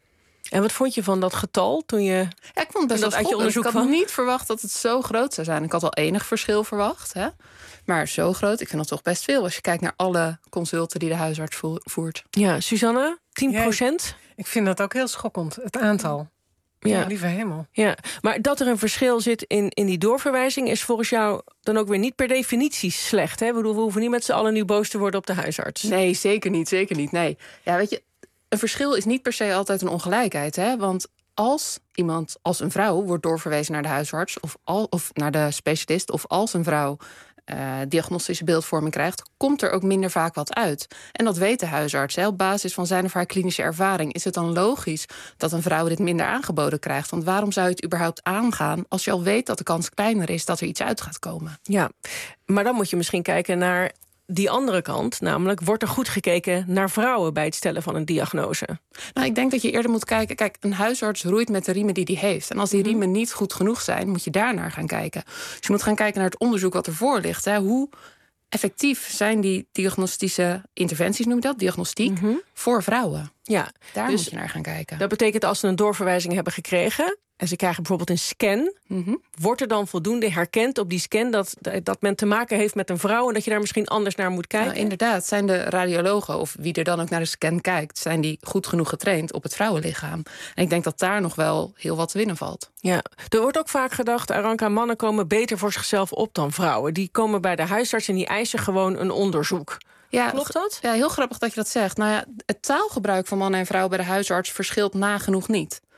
En wat vond je van dat getal toen je... Ja, ik vond het best wel schokkend. Ik had niet verwacht dat het zo groot zou zijn. Ik had al enig verschil verwacht, hè? Maar zo groot, ik vind dat toch best veel als je kijkt naar alle consulten die de huisarts voert. Ja, Suzanne, 10%? Ja, ik vind dat ook heel schokkend, het aantal. Ja, lieve hemel. Ja, maar dat er een verschil zit in die doorverwijzing is volgens jou dan ook weer niet per definitie slecht, hè? We hoeven niet met z'n allen nu boos te worden op de huisarts. Nee, zeker niet, nee. Ja, weet je, een verschil is niet per se altijd een ongelijkheid, hè? Want als een vrouw wordt doorverwezen naar de huisarts of naar de specialist, of als een vrouw diagnostische beeldvorming krijgt, komt er ook minder vaak wat uit. En dat weet de huisarts. Hè? Op basis van zijn of haar klinische ervaring is het dan logisch dat een vrouw dit minder aangeboden krijgt. Want waarom zou je het überhaupt aangaan als je al weet dat de kans kleiner is dat er iets uit gaat komen? Ja, maar dan moet je misschien kijken naar die andere kant, namelijk wordt er goed gekeken naar vrouwen bij het stellen van een diagnose? Nou, ik denk dat je eerder moet kijken. Kijk, een huisarts roeit met de riemen die hij heeft. En als die riemen niet goed genoeg zijn, moet je daarnaar gaan kijken. Dus je moet gaan kijken naar het onderzoek wat ervoor ligt. Hè. Hoe effectief zijn die diagnostische interventies, noem je dat, diagnostiek, voor vrouwen? Ja, daar dus moet je naar gaan kijken. Dat betekent als ze een doorverwijzing hebben gekregen en ze krijgen bijvoorbeeld een scan, wordt er dan voldoende herkend op die scan dat men te maken heeft met een vrouw en dat je daar misschien anders naar moet kijken? Nou, inderdaad, zijn de radiologen of wie er dan ook naar de scan kijkt, zijn die goed genoeg getraind op het vrouwenlichaam? En ik denk dat daar nog wel heel wat te winnen valt. Ja, er wordt ook vaak gedacht, Aranka, mannen komen beter voor zichzelf op dan vrouwen. Die komen bij de huisarts en die eisen gewoon een onderzoek. Ja, klopt dat? Ja, heel grappig dat je dat zegt. Nou ja, het taalgebruik van mannen en vrouwen bij de huisarts verschilt nagenoeg niet.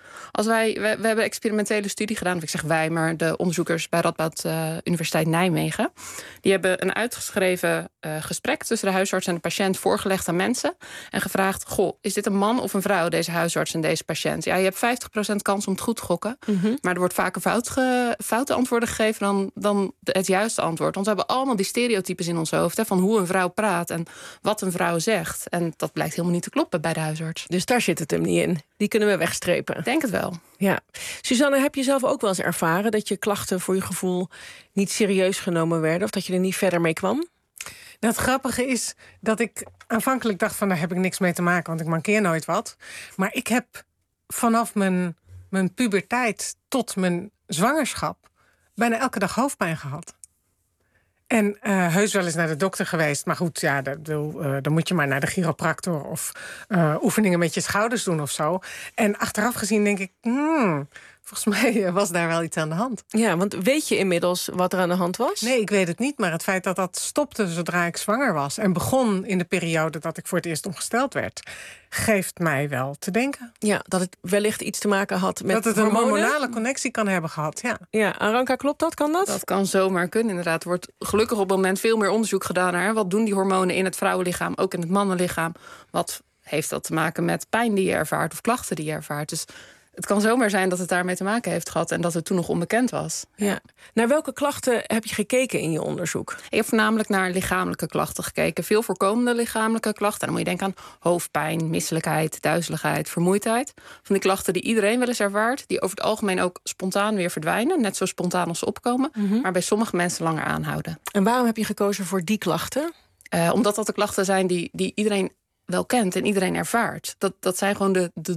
We hebben een experimentele studie gedaan. Of ik zeg wij, maar de onderzoekers bij Radboud Universiteit Nijmegen. Die hebben een uitgeschreven gesprek tussen de huisarts en de patiënt voorgelegd aan mensen. En gevraagd, goh, is dit een man of een vrouw, deze huisarts en deze patiënt? Ja, je hebt 50% kans om het goed te gokken. Maar er wordt vaker foute antwoorden gegeven dan het juiste antwoord. Want we hebben allemaal die stereotypes in ons hoofd. Hè, van hoe een vrouw praat en wat een vrouw zegt. En dat blijkt helemaal niet te kloppen bij de huisarts. Dus daar zit het hem niet in. Die kunnen we wegstrepen. Ik denk het wel. Ja. Suzanne, heb je zelf ook wel eens ervaren dat je klachten voor je gevoel niet serieus genomen werden? Of dat je er niet verder mee kwam? Nou, het grappige is dat ik aanvankelijk dacht van daar heb ik niks mee te maken, want ik mankeer nooit wat. Maar ik heb vanaf mijn puberteit tot mijn zwangerschap bijna elke dag hoofdpijn gehad. En heus wel eens naar de dokter geweest. Maar goed, ja, dan moet je maar naar de chiropractor of oefeningen met je schouders doen of zo. En achteraf gezien denk ik, volgens mij was daar wel iets aan de hand. Ja, want weet je inmiddels wat er aan de hand was? Nee, ik weet het niet. Maar het feit dat dat stopte zodra ik zwanger was en begon in de periode dat ik voor het eerst ongesteld werd, geeft mij wel te denken. Ja, dat het wellicht iets te maken had met dat het een hormonale connectie kan hebben gehad, ja. Ja, Aranka, klopt dat? Kan dat? Dat kan zomaar kunnen, inderdaad. Er wordt gelukkig op het moment veel meer onderzoek gedaan naar wat doen die hormonen in het vrouwenlichaam, ook in het mannenlichaam. Wat heeft dat te maken met pijn die je ervaart of klachten die je ervaart? Dus het kan zomaar zijn dat het daarmee te maken heeft gehad en dat het toen nog onbekend was. Ja. Naar welke klachten heb je gekeken in je onderzoek? Ik heb voornamelijk naar lichamelijke klachten gekeken. Veel voorkomende lichamelijke klachten. Dan moet je denken aan hoofdpijn, misselijkheid, duizeligheid, vermoeidheid. Van die klachten die iedereen wel eens ervaart, die over het algemeen ook spontaan weer verdwijnen. Net zo spontaan als ze opkomen, maar bij sommige mensen langer aanhouden. En waarom heb je gekozen voor die klachten? Omdat dat de klachten zijn die iedereen wel kent en iedereen ervaart. Dat zijn gewoon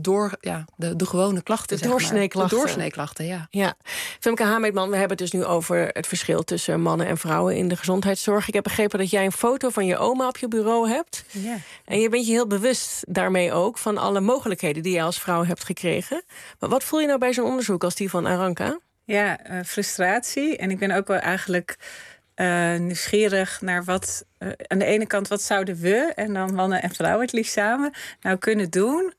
de gewone klachten. De doorsneeklachten. De doorsneeklachten, ja. Ja. Femke Hameetman, we hebben het dus nu over het verschil tussen mannen en vrouwen in de gezondheidszorg. Ik heb begrepen dat jij een foto van je oma op je bureau hebt. Ja. En je bent je heel bewust daarmee ook van alle mogelijkheden die je als vrouw hebt gekregen. Maar wat voel je nou bij zo'n onderzoek als die van Aranka? Ja, frustratie. En ik ben ook wel eigenlijk nieuwsgierig naar wat aan de ene kant wat zouden we en dan mannen en vrouwen het liefst samen nou kunnen doen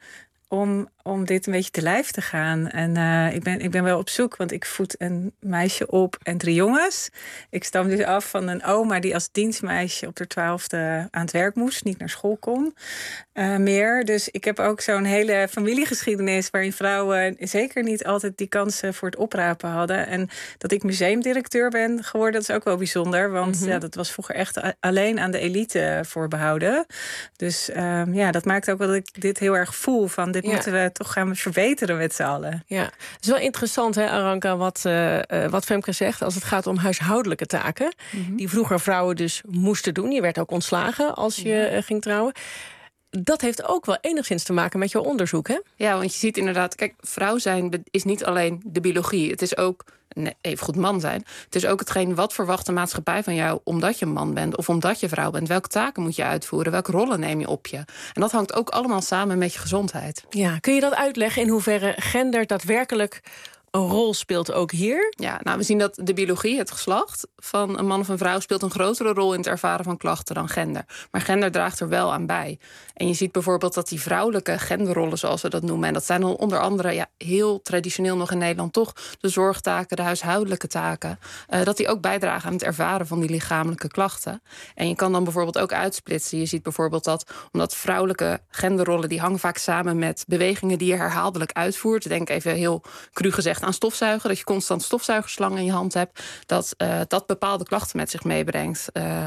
om dit een beetje te lijf te gaan. En ik ben wel op zoek, want ik voed een meisje op en 3 jongens. Ik stam dus af van een oma die als dienstmeisje op haar 12e aan het werk moest, niet naar school kon meer. Dus ik heb ook zo'n hele familiegeschiedenis waarin vrouwen zeker niet altijd die kansen voor het oprapen hadden. En dat ik museumdirecteur ben geworden, dat is ook wel bijzonder. Want dat was vroeger echt alleen aan de elite voorbehouden. Dus dat maakt ook wel dat ik dit heel erg voel van dit moeten we toch gaan verbeteren met z'n allen. Ja, het is wel interessant, hè, Aranka, wat Femke zegt als het gaat om huishoudelijke taken. Die vroeger vrouwen dus moesten doen. Je werd ook ontslagen als je ging trouwen. Dat heeft ook wel enigszins te maken met jouw onderzoek, hè? Ja, want je ziet inderdaad, kijk, vrouw zijn is niet alleen de biologie. Het is ook even goed man zijn. Het is ook hetgeen wat verwacht de maatschappij van jou omdat je man bent of omdat je vrouw bent. Welke taken moet je uitvoeren? Welke rollen neem je op je? En dat hangt ook allemaal samen met je gezondheid. Ja, kun je dat uitleggen in hoeverre gender daadwerkelijk een rol speelt ook hier? Ja, nou, we zien dat de biologie, het geslacht van een man of een vrouw, speelt een grotere rol in het ervaren van klachten dan gender. Maar gender draagt er wel aan bij. En je ziet bijvoorbeeld dat die vrouwelijke genderrollen, zoals we dat noemen, en dat zijn dan onder andere heel traditioneel nog in Nederland toch de zorgtaken, de huishoudelijke taken, dat die ook bijdragen aan het ervaren van die lichamelijke klachten. En je kan dan bijvoorbeeld ook uitsplitsen. Je ziet bijvoorbeeld dat, omdat vrouwelijke genderrollen, die hangen vaak samen met bewegingen die je herhaaldelijk uitvoert. Denk even heel cru gezegd aan stofzuigen, dat je constant stofzuigerslang in je hand hebt, dat bepaalde klachten met zich meebrengt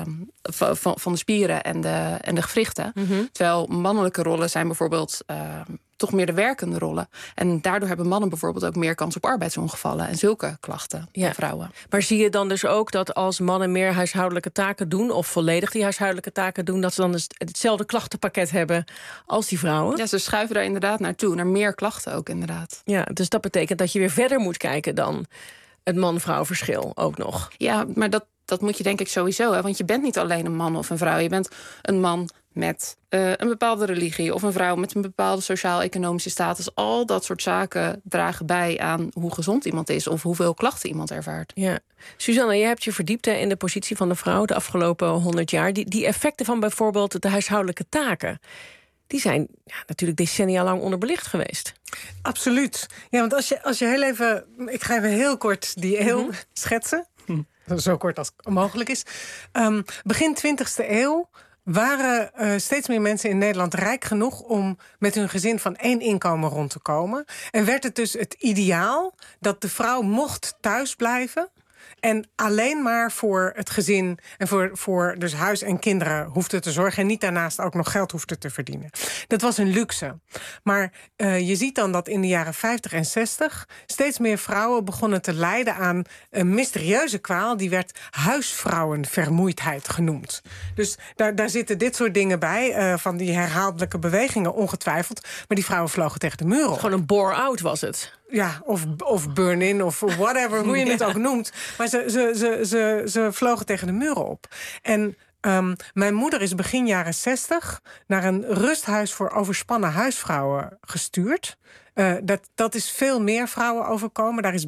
van de spieren en de gewrichten. Terwijl mannelijke rollen zijn bijvoorbeeld toch meer de werkende rollen. En daardoor hebben mannen bijvoorbeeld ook meer kans op arbeidsongevallen en zulke klachten dan vrouwen. Maar zie je dan dus ook dat als mannen meer huishoudelijke taken doen, of volledig die huishoudelijke taken doen, dat ze dan hetzelfde klachtenpakket hebben als die vrouwen? Ja, ze schuiven daar inderdaad naartoe, naar meer klachten ook inderdaad. Ja, dus dat betekent dat je weer verder moet kijken dan het man-vrouw verschil ook nog. Ja, maar dat moet je denk ik sowieso, hè? Want je bent niet alleen een man of een vrouw. Je bent een man met een bepaalde religie of een vrouw met een bepaalde sociaal-economische status. Al dat soort zaken dragen bij aan hoe gezond iemand is of hoeveel klachten iemand ervaart. Ja. Suzanne, je hebt je verdiept in de positie van de vrouw de afgelopen 100 jaar. Die effecten van bijvoorbeeld de huishoudelijke taken, die zijn natuurlijk decennia lang onderbelicht geweest. Absoluut. Ja, want als je heel even... Ik ga even heel kort die eeuw schetsen. Zo kort als mogelijk is. Begin 20e eeuw waren steeds meer mensen in Nederland rijk genoeg om met hun gezin van 1 inkomen rond te komen. En werd het dus het ideaal dat de vrouw mocht thuis blijven en alleen maar voor het gezin en voor dus huis en kinderen hoefde te zorgen en niet daarnaast ook nog geld hoefde te verdienen. Dat was een luxe. Maar je ziet dan dat in de jaren 50 en 60 steeds meer vrouwen begonnen te lijden aan een mysterieuze kwaal. Die werd huisvrouwenvermoeidheid genoemd. Dus daar zitten dit soort dingen bij, van die herhaaldelijke bewegingen ongetwijfeld. Maar die vrouwen vlogen tegen de muur op. Gewoon een bore-out was het. Ja, of burn-in, of whatever, hoe je het ook noemt. Maar ze vlogen tegen de muren op. En mijn moeder is begin jaren 60 naar een rusthuis voor overspannen huisvrouwen gestuurd. Dat is veel meer vrouwen overkomen. Daar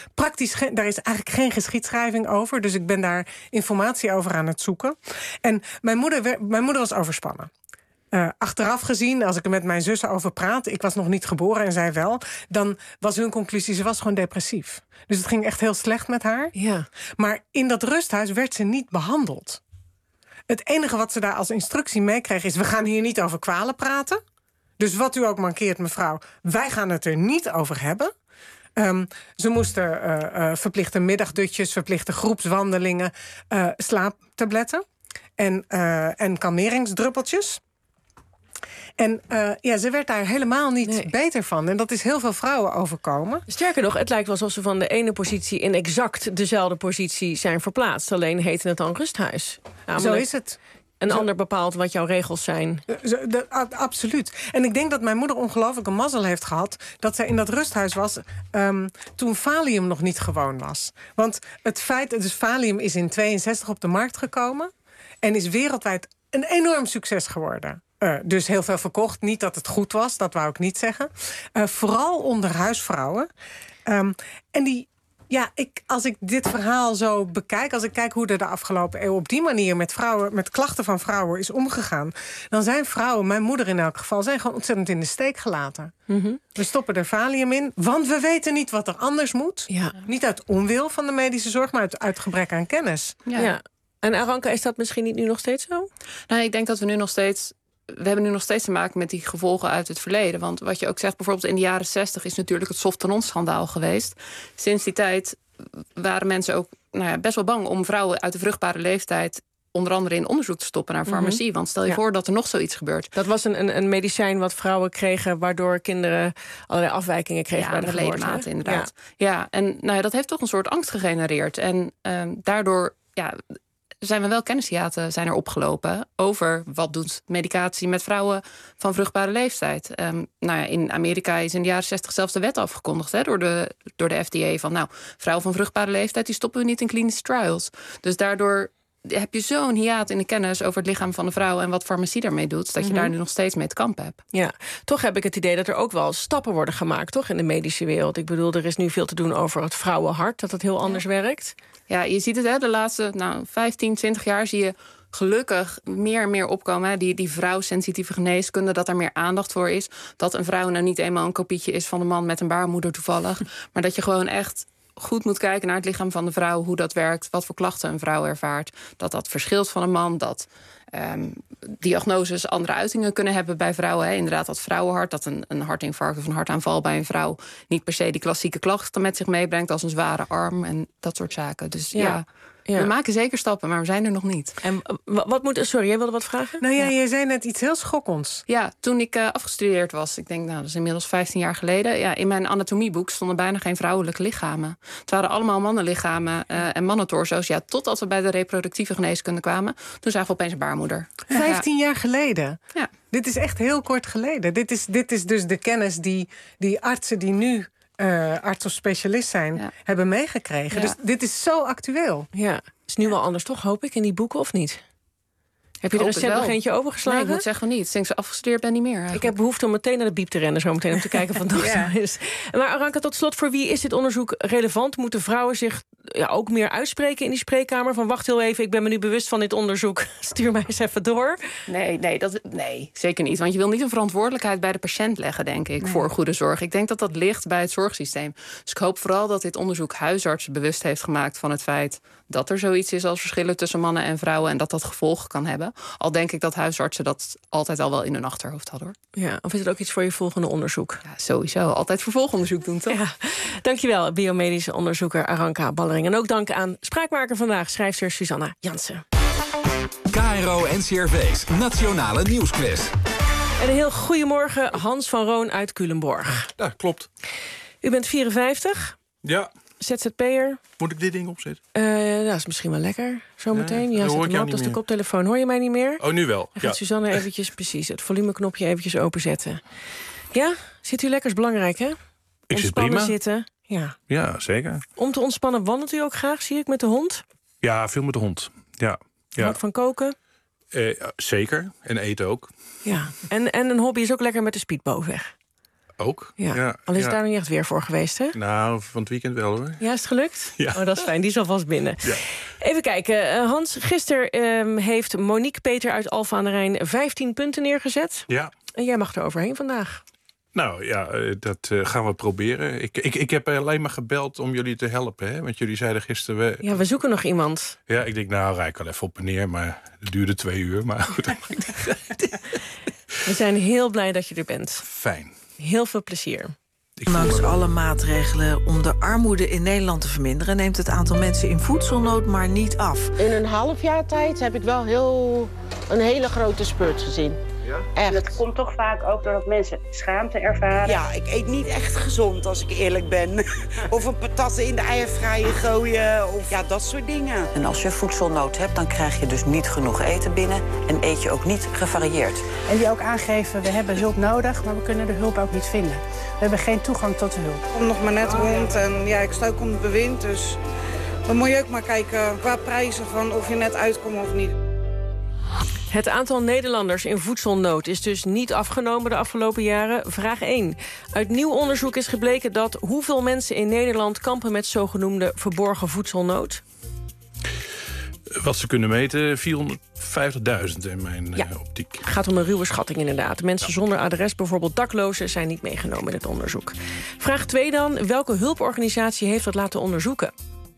is eigenlijk geen geschiedschrijving over. Dus ik ben daar informatie over aan het zoeken. En mijn moeder was overspannen. Achteraf gezien, als ik er met mijn zussen over praat, ik was nog niet geboren en zij wel, dan was hun conclusie, ze was gewoon depressief. Dus het ging echt heel slecht met haar. Ja. Maar in dat rusthuis werd ze niet behandeld. Het enige wat ze daar als instructie meekreeg is, we gaan hier niet over kwalen praten. Dus wat u ook mankeert, mevrouw, wij gaan het er niet over hebben. Ze moesten verplichte middagdutjes, verplichte groepswandelingen, slaaptabletten en kalmeringsdruppeltjes. En ze werd daar helemaal niet beter van. En dat is heel veel vrouwen overkomen. Sterker nog, het lijkt wel alsof ze van de ene positie in exact dezelfde positie zijn verplaatst. Alleen heette het dan rusthuis. Zo is het. Een ander bepaalt wat jouw regels zijn. Absoluut. En ik denk dat mijn moeder ongelooflijk een mazzel heeft gehad dat zij in dat rusthuis was toen Valium nog niet gewoon was. Want dus Valium is in 62 op de markt gekomen en is wereldwijd een enorm succes geworden. Dus heel veel verkocht. Niet dat het goed was, dat wou ik niet zeggen. Vooral onder huisvrouwen. En die... Ja, als ik dit verhaal zo bekijk, als ik kijk hoe er de afgelopen eeuw op die manier met klachten van vrouwen is omgegaan, dan zijn vrouwen, mijn moeder in elk geval, zijn gewoon ontzettend in de steek gelaten. Mm-hmm. We stoppen er Valium in, want we weten niet wat er anders moet. Ja. Niet uit onwil van de medische zorg, maar uit gebrek aan kennis. Ja. En Aranka, is dat misschien niet nu nog steeds zo? Nou, ik denk dat we hebben nu nog steeds te maken met die gevolgen uit het verleden. Want wat je ook zegt, bijvoorbeeld in de jaren 60 is natuurlijk het Softenon-schandaal geweest. Sinds die tijd waren mensen ook best wel bang om vrouwen uit de vruchtbare leeftijd onder andere in onderzoek te stoppen naar farmacie. Mm-hmm. Want stel je voor dat er nog zoiets gebeurt. Dat was een medicijn wat vrouwen kregen, waardoor kinderen allerlei afwijkingen kregen bij de ledematen, inderdaad. Ja, en dat heeft toch een soort angst gegenereerd. En daardoor zijn we wel kennishiaten zijn er opgelopen over wat doet medicatie met vrouwen van vruchtbare leeftijd. In Amerika is in de jaren 60 zelfs de wet afgekondigd door de FDA van vrouwen van vruchtbare leeftijd die stoppen we niet in klinische trials. Dus daardoor heb je zo'n hiaat in de kennis over het lichaam van de vrouw en wat farmacie daarmee doet, dat je daar nu nog steeds mee te kampen hebt. Ja, toch heb ik het idee dat er ook wel stappen worden gemaakt, toch, in de medische wereld. Ik bedoel, er is nu veel te doen over het vrouwenhart, dat het heel anders werkt. Ja, je ziet het, de laatste 15, 20 jaar zie je gelukkig meer en meer opkomen. Die vrouwsensitieve geneeskunde, dat er meer aandacht voor is. Dat een vrouw niet eenmaal een kopietje is van een man met een baarmoeder toevallig. Maar dat je gewoon echt goed moet kijken naar het lichaam van de vrouw, hoe dat werkt, wat voor klachten een vrouw ervaart. Dat verschilt van een man, dat diagnoses andere uitingen kunnen hebben bij vrouwen. Inderdaad, dat vrouwenhart, dat een hartinfarct of een hartaanval bij een vrouw niet per se die klassieke klachten met zich meebrengt als een zware arm en dat soort zaken. Dus ja. We maken zeker stappen, maar we zijn er nog niet. En wat moet... Sorry, jij wilde wat vragen? Je zei net iets heel schokkends. Ja, toen ik afgestudeerd was, ik denk, dat is inmiddels 15 jaar geleden. in mijn anatomieboek stonden bijna geen vrouwelijke lichamen. Het waren allemaal mannenlichamen en mannentorso's. Ja, totdat we bij de reproductieve geneeskunde kwamen. Toen zagen we opeens een baarmoeder. 15 jaar geleden? Ja. Dit is echt heel kort geleden. Dit is dus de kennis die artsen die nu arts of specialist zijn, hebben meegekregen. Ja. Dus dit is zo actueel. Ja, is nu wel anders toch, hoop ik, in die boeken of niet? Heb je er recent nog eentje overgeslagen? Nee, ik moet zeggen niet. Sinds ik afgestudeerd ben niet meer. Eigenlijk. Ik heb behoefte om meteen naar de biep te rennen, zo meteen om te kijken of het nog zo is. Maar Aranka, tot slot, voor wie is dit onderzoek relevant? Moeten vrouwen zich ook meer uitspreken in die spreekkamer? Van wacht heel even, ik ben me nu bewust van dit onderzoek. Stuur mij eens even door. Nee, zeker niet. Want je wil niet een verantwoordelijkheid bij de patiënt leggen, denk ik, voor goede zorg. Ik denk dat dat ligt bij het zorgsysteem. Dus ik hoop vooral dat dit onderzoek huisartsen bewust heeft gemaakt van het feit dat er zoiets is als verschillen tussen mannen en vrouwen en dat dat gevolgen kan hebben. Al denk ik dat huisartsen dat altijd al wel in hun achterhoofd hadden, hoor. Ja, of is het ook iets voor je volgende onderzoek? Ja, sowieso. Altijd vervolgonderzoek doen, toch? Ja. Dankjewel, biomedische onderzoeker Aranka Ballering. En ook dank aan spraakmaker vandaag, schrijfster Susanna Jansen. KRO NCRV's Nationale Nieuwsquiz. En een heel goedemorgen, Hans van Roon uit Culemborg. Ja, klopt. U bent 54. Ja. ZZP'er. Moet ik dit ding opzetten? Dat is misschien wel lekker, zometeen. Ja, zet hem op, dat is de koptelefoon. Hoor je mij niet meer? Oh, nu wel. Dan gaat Susanne eventjes, precies, het volumeknopje eventjes openzetten. Ja, zit u lekker, is belangrijk, hè? Ik zit prima. Zitten. Ja, zeker. Om te ontspannen wandelt u ook graag, zie ik, met de hond? Ja, veel met de hond. Ja. Houdt van koken? Zeker. En eten ook. Ja. En een hobby is ook lekker met de speedboot weg. Ook. Ja. Al is het daar nog niet echt weer voor geweest, hè? Nou, van het weekend wel, hoor. Ja, is het gelukt? Ja. Oh, dat is fijn. Die is alvast binnen. Ja. Even kijken. Hans, gisteren heeft Monique Peter uit Alphen aan de Rijn 15 punten neergezet. Ja. En jij mag er overheen vandaag. Nou ja, dat gaan we proberen. Ik heb alleen maar gebeld om jullie te helpen, hè? Want jullie zeiden gisteren... Ja, we zoeken nog iemand. Ja, ik denk, nou, rijd ik wel even op en neer, maar het duurde 2 uur. Maar goed. We zijn heel blij dat je er bent. Fijn. Heel veel plezier. Ondanks alle maatregelen om de armoede in Nederland te verminderen... neemt het aantal mensen in voedselnood maar niet af. In een half jaar tijd heb ik wel een hele grote spurt gezien. Ja? Echt. Dat komt toch vaak ook doordat mensen schaamte ervaren. Ja, ik eet niet echt gezond als ik eerlijk ben. Of een patat in de eierfryer gooien, of ja, dat soort dingen. En als je voedselnood hebt, dan krijg je dus niet genoeg eten binnen... en eet je ook niet gevarieerd. En die ook aangeven, we hebben hulp nodig, maar we kunnen de hulp ook niet vinden. We hebben geen toegang tot de hulp. Ik kom nog maar net rond en ja, ik sta ook onder bewind, dus... dan moet je ook maar kijken qua prijzen van of je net uitkomt of niet. Het aantal Nederlanders in voedselnood is dus niet afgenomen de afgelopen jaren. Vraag 1. Uit nieuw onderzoek is gebleken dat hoeveel mensen in Nederland kampen met zogenoemde verborgen voedselnood? Wat ze kunnen meten, 450.000 in mijn optiek. Het gaat om een ruwe schatting inderdaad. Mensen zonder adres, bijvoorbeeld daklozen, zijn niet meegenomen in het onderzoek. Vraag 2 dan. Welke hulporganisatie heeft dat laten onderzoeken?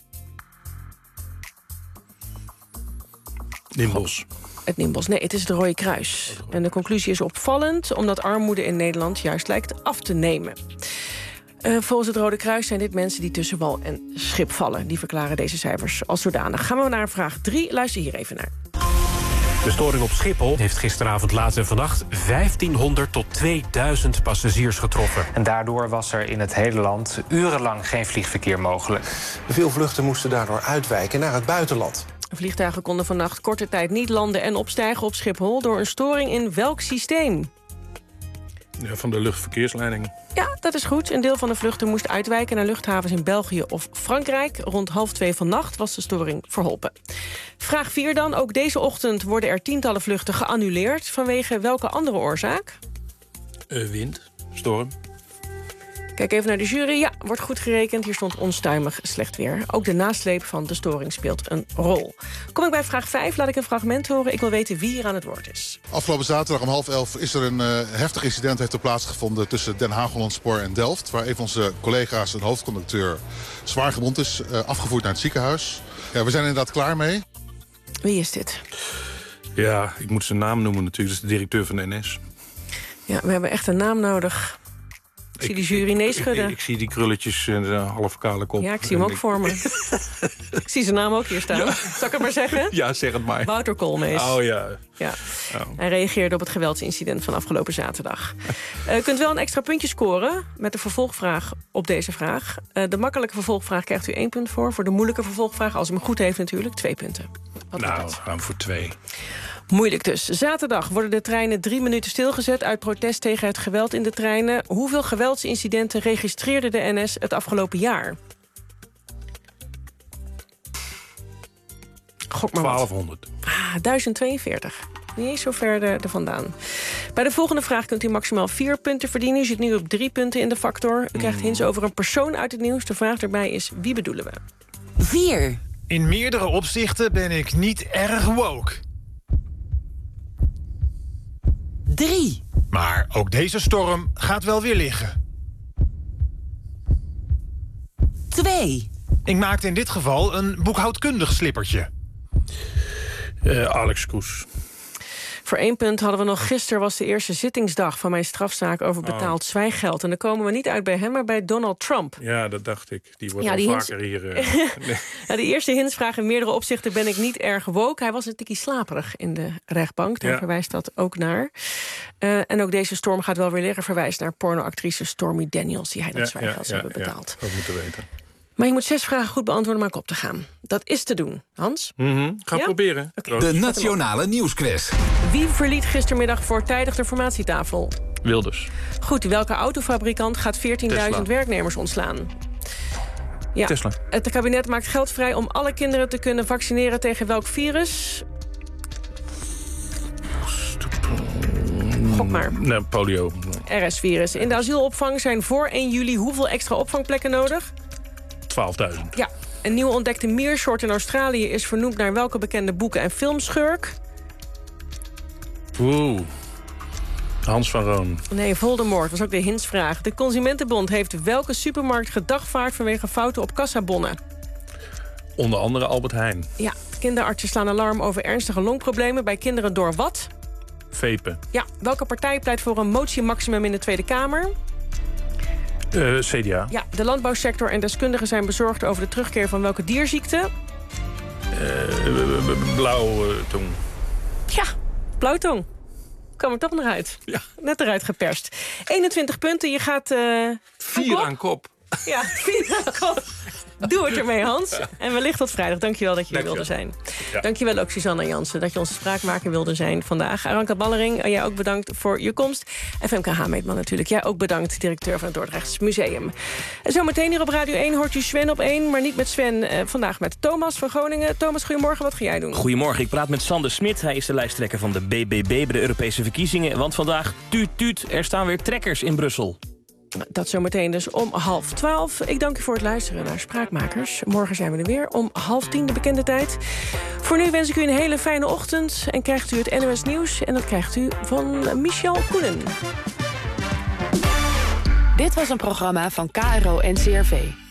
Nimbos. Het Nimbos. Nee, het is het Rode Kruis. En de conclusie is opvallend, omdat armoede in Nederland juist lijkt af te nemen. Volgens het Rode Kruis zijn dit mensen die tussen wal en schip vallen. Die verklaren deze cijfers als zodanig. Gaan we naar vraag 3. Luister hier even naar. De storing op Schiphol heeft gisteravond laat en vannacht 1500 tot 2000 passagiers getroffen. En daardoor was er in het hele land urenlang geen vliegverkeer mogelijk. Veel vluchten moesten daardoor uitwijken naar het buitenland. Vliegtuigen konden vannacht korte tijd niet landen en opstijgen op Schiphol door een storing in welk systeem? Ja, van de luchtverkeersleidingen. Ja, dat is goed. Een deel van de vluchten moest uitwijken naar luchthavens in België of Frankrijk. Rond 3:30 vannacht was de storing verholpen. Vraag 4 dan. Ook deze ochtend worden er tientallen vluchten geannuleerd. Vanwege welke andere oorzaak? Wind, storm. Kijk even naar de jury. Ja, wordt goed gerekend. Hier stond onstuimig slecht weer. Ook de nasleep van de storing speelt een rol. Kom ik bij vraag 5, laat ik een fragment horen. Ik wil weten wie hier aan het woord is. Afgelopen zaterdag om 10:30 is er een heftig incident heeft er plaatsgevonden tussen Den Haag-Hollandspoor en Delft, waar een van onze collega's, een hoofdconducteur, zwaar gewond is, afgevoerd naar het ziekenhuis. Ja, we zijn inderdaad klaar mee. Wie is dit? Ja, ik moet zijn naam noemen natuurlijk. Dat is de directeur van de NS. Ja, we hebben echt een naam nodig. Ik zie die jury nee schudden. Ik zie die krulletjes en de half kale kop. Ja, ik zie hem ook voor me. Ik zie zijn naam ook hier staan. Ja. Zal ik het maar zeggen? Ja, zeg het maar. Wouter Koolmees. Oh ja. Ja. Oh. Hij reageerde op het geweldsincident van afgelopen zaterdag. U kunt wel een extra puntje scoren met de vervolgvraag op deze vraag. De makkelijke vervolgvraag krijgt u 1 punt voor. Voor de moeilijke vervolgvraag, als u hem goed heeft natuurlijk, 2 punten. Wat gaan we voor 2. Moeilijk dus. Zaterdag worden de treinen 3 minuten stilgezet uit protest tegen het geweld in de treinen. Hoeveel geweldsincidenten registreerde de NS het afgelopen jaar? Gok maar 1200. 1042. Niet eens zo ver er vandaan. Bij de volgende vraag kunt u maximaal 4 punten verdienen. U zit nu op 3 punten in de factor. U krijgt hints over een persoon uit het nieuws. De vraag erbij is, wie bedoelen we? 4. In meerdere opzichten ben ik niet erg woke. 3. Maar ook deze storm gaat wel weer liggen. 2. Ik maakte in dit geval een boekhoudkundig slippertje. Alex Koes. Voor 1 punt hadden we nog gisteren was de eerste zittingsdag van mijn strafzaak over betaald zwijggeld. En dan komen we niet uit bij hem, maar bij Donald Trump. Ja, dat dacht ik. Die wordt al vaker hier... De eerste hintsvraag: in meerdere opzichten ben ik niet erg woke. Hij was een tikkie slaperig in de rechtbank. Daar verwijst dat ook naar. En ook deze storm gaat wel weer liggen. Verwijst naar pornoactrice Stormy Daniels, die hij dat zwijggeld zou hebben betaald. Dat moeten weten. Maar je moet 6 vragen goed beantwoorden om aan kop te gaan. Dat is te doen. Hans? Ga proberen. Okay. De Nationale Nieuwsquiz. Wie verliet gistermiddag voortijdig de formatietafel? Wilders. Goed, welke autofabrikant gaat 14.000 werknemers ontslaan? Ja, Tesla. Het kabinet maakt geld vrij om alle kinderen te kunnen vaccineren tegen welk virus? Gok maar. Nee, polio. RS-virus. In de asielopvang zijn voor 1 juli hoeveel extra opvangplekken nodig? 12.000. Ja. Een nieuw ontdekte meersoort in Australië is vernoemd naar welke bekende boeken- en filmschurk? Hans van Roon. Nee, Voldemort was ook de hintsvraag. De Consumentenbond heeft welke supermarkt gedagvaard vanwege fouten op kassabonnen? Onder andere Albert Heijn. Ja, kinderartsen slaan alarm over ernstige longproblemen bij kinderen door wat? Vepen. Ja, welke partij pleit voor een motiemaximum in de Tweede Kamer? CDA. Ja, de landbouwsector en deskundigen zijn bezorgd over de terugkeer van welke dierziekte? Blauwtong. Ja, blauwtong. Kwam er toch nog uit. Ja. Net eruit geperst. 21 punten, je gaat... 4 aan kop. Ja, 4 aan kop. Doe het ermee, Hans. Ja. En wellicht tot vrijdag. Dankjewel dat je hier wilde zijn. Ja. Dankjewel ook, Suzanne Jansen, dat je onze spraakmaker wilde zijn vandaag. Aranka Ballering, jij ook bedankt voor je komst. FMK Hameetman natuurlijk. Jij ook bedankt, directeur van het Dordrechts Museum. En zometeen hier op Radio 1 hoort u Sven op 1, maar niet met Sven. Vandaag met Thomas van Groningen. Thomas, goedemorgen. Wat ga jij doen? Goedemorgen. Ik praat met Sander Smit. Hij is de lijsttrekker van de BBB bij de Europese verkiezingen. Want vandaag, tuut, er staan weer trekkers in Brussel. Dat zometeen dus om 11:30. Ik dank u voor het luisteren naar Spraakmakers. Morgen zijn we er weer om 9:30 de bekende tijd. Voor nu wens ik u een hele fijne ochtend. En krijgt u het NOS Nieuws. En dat krijgt u van Michel Koenen. Dit was een programma van KRO NCRV.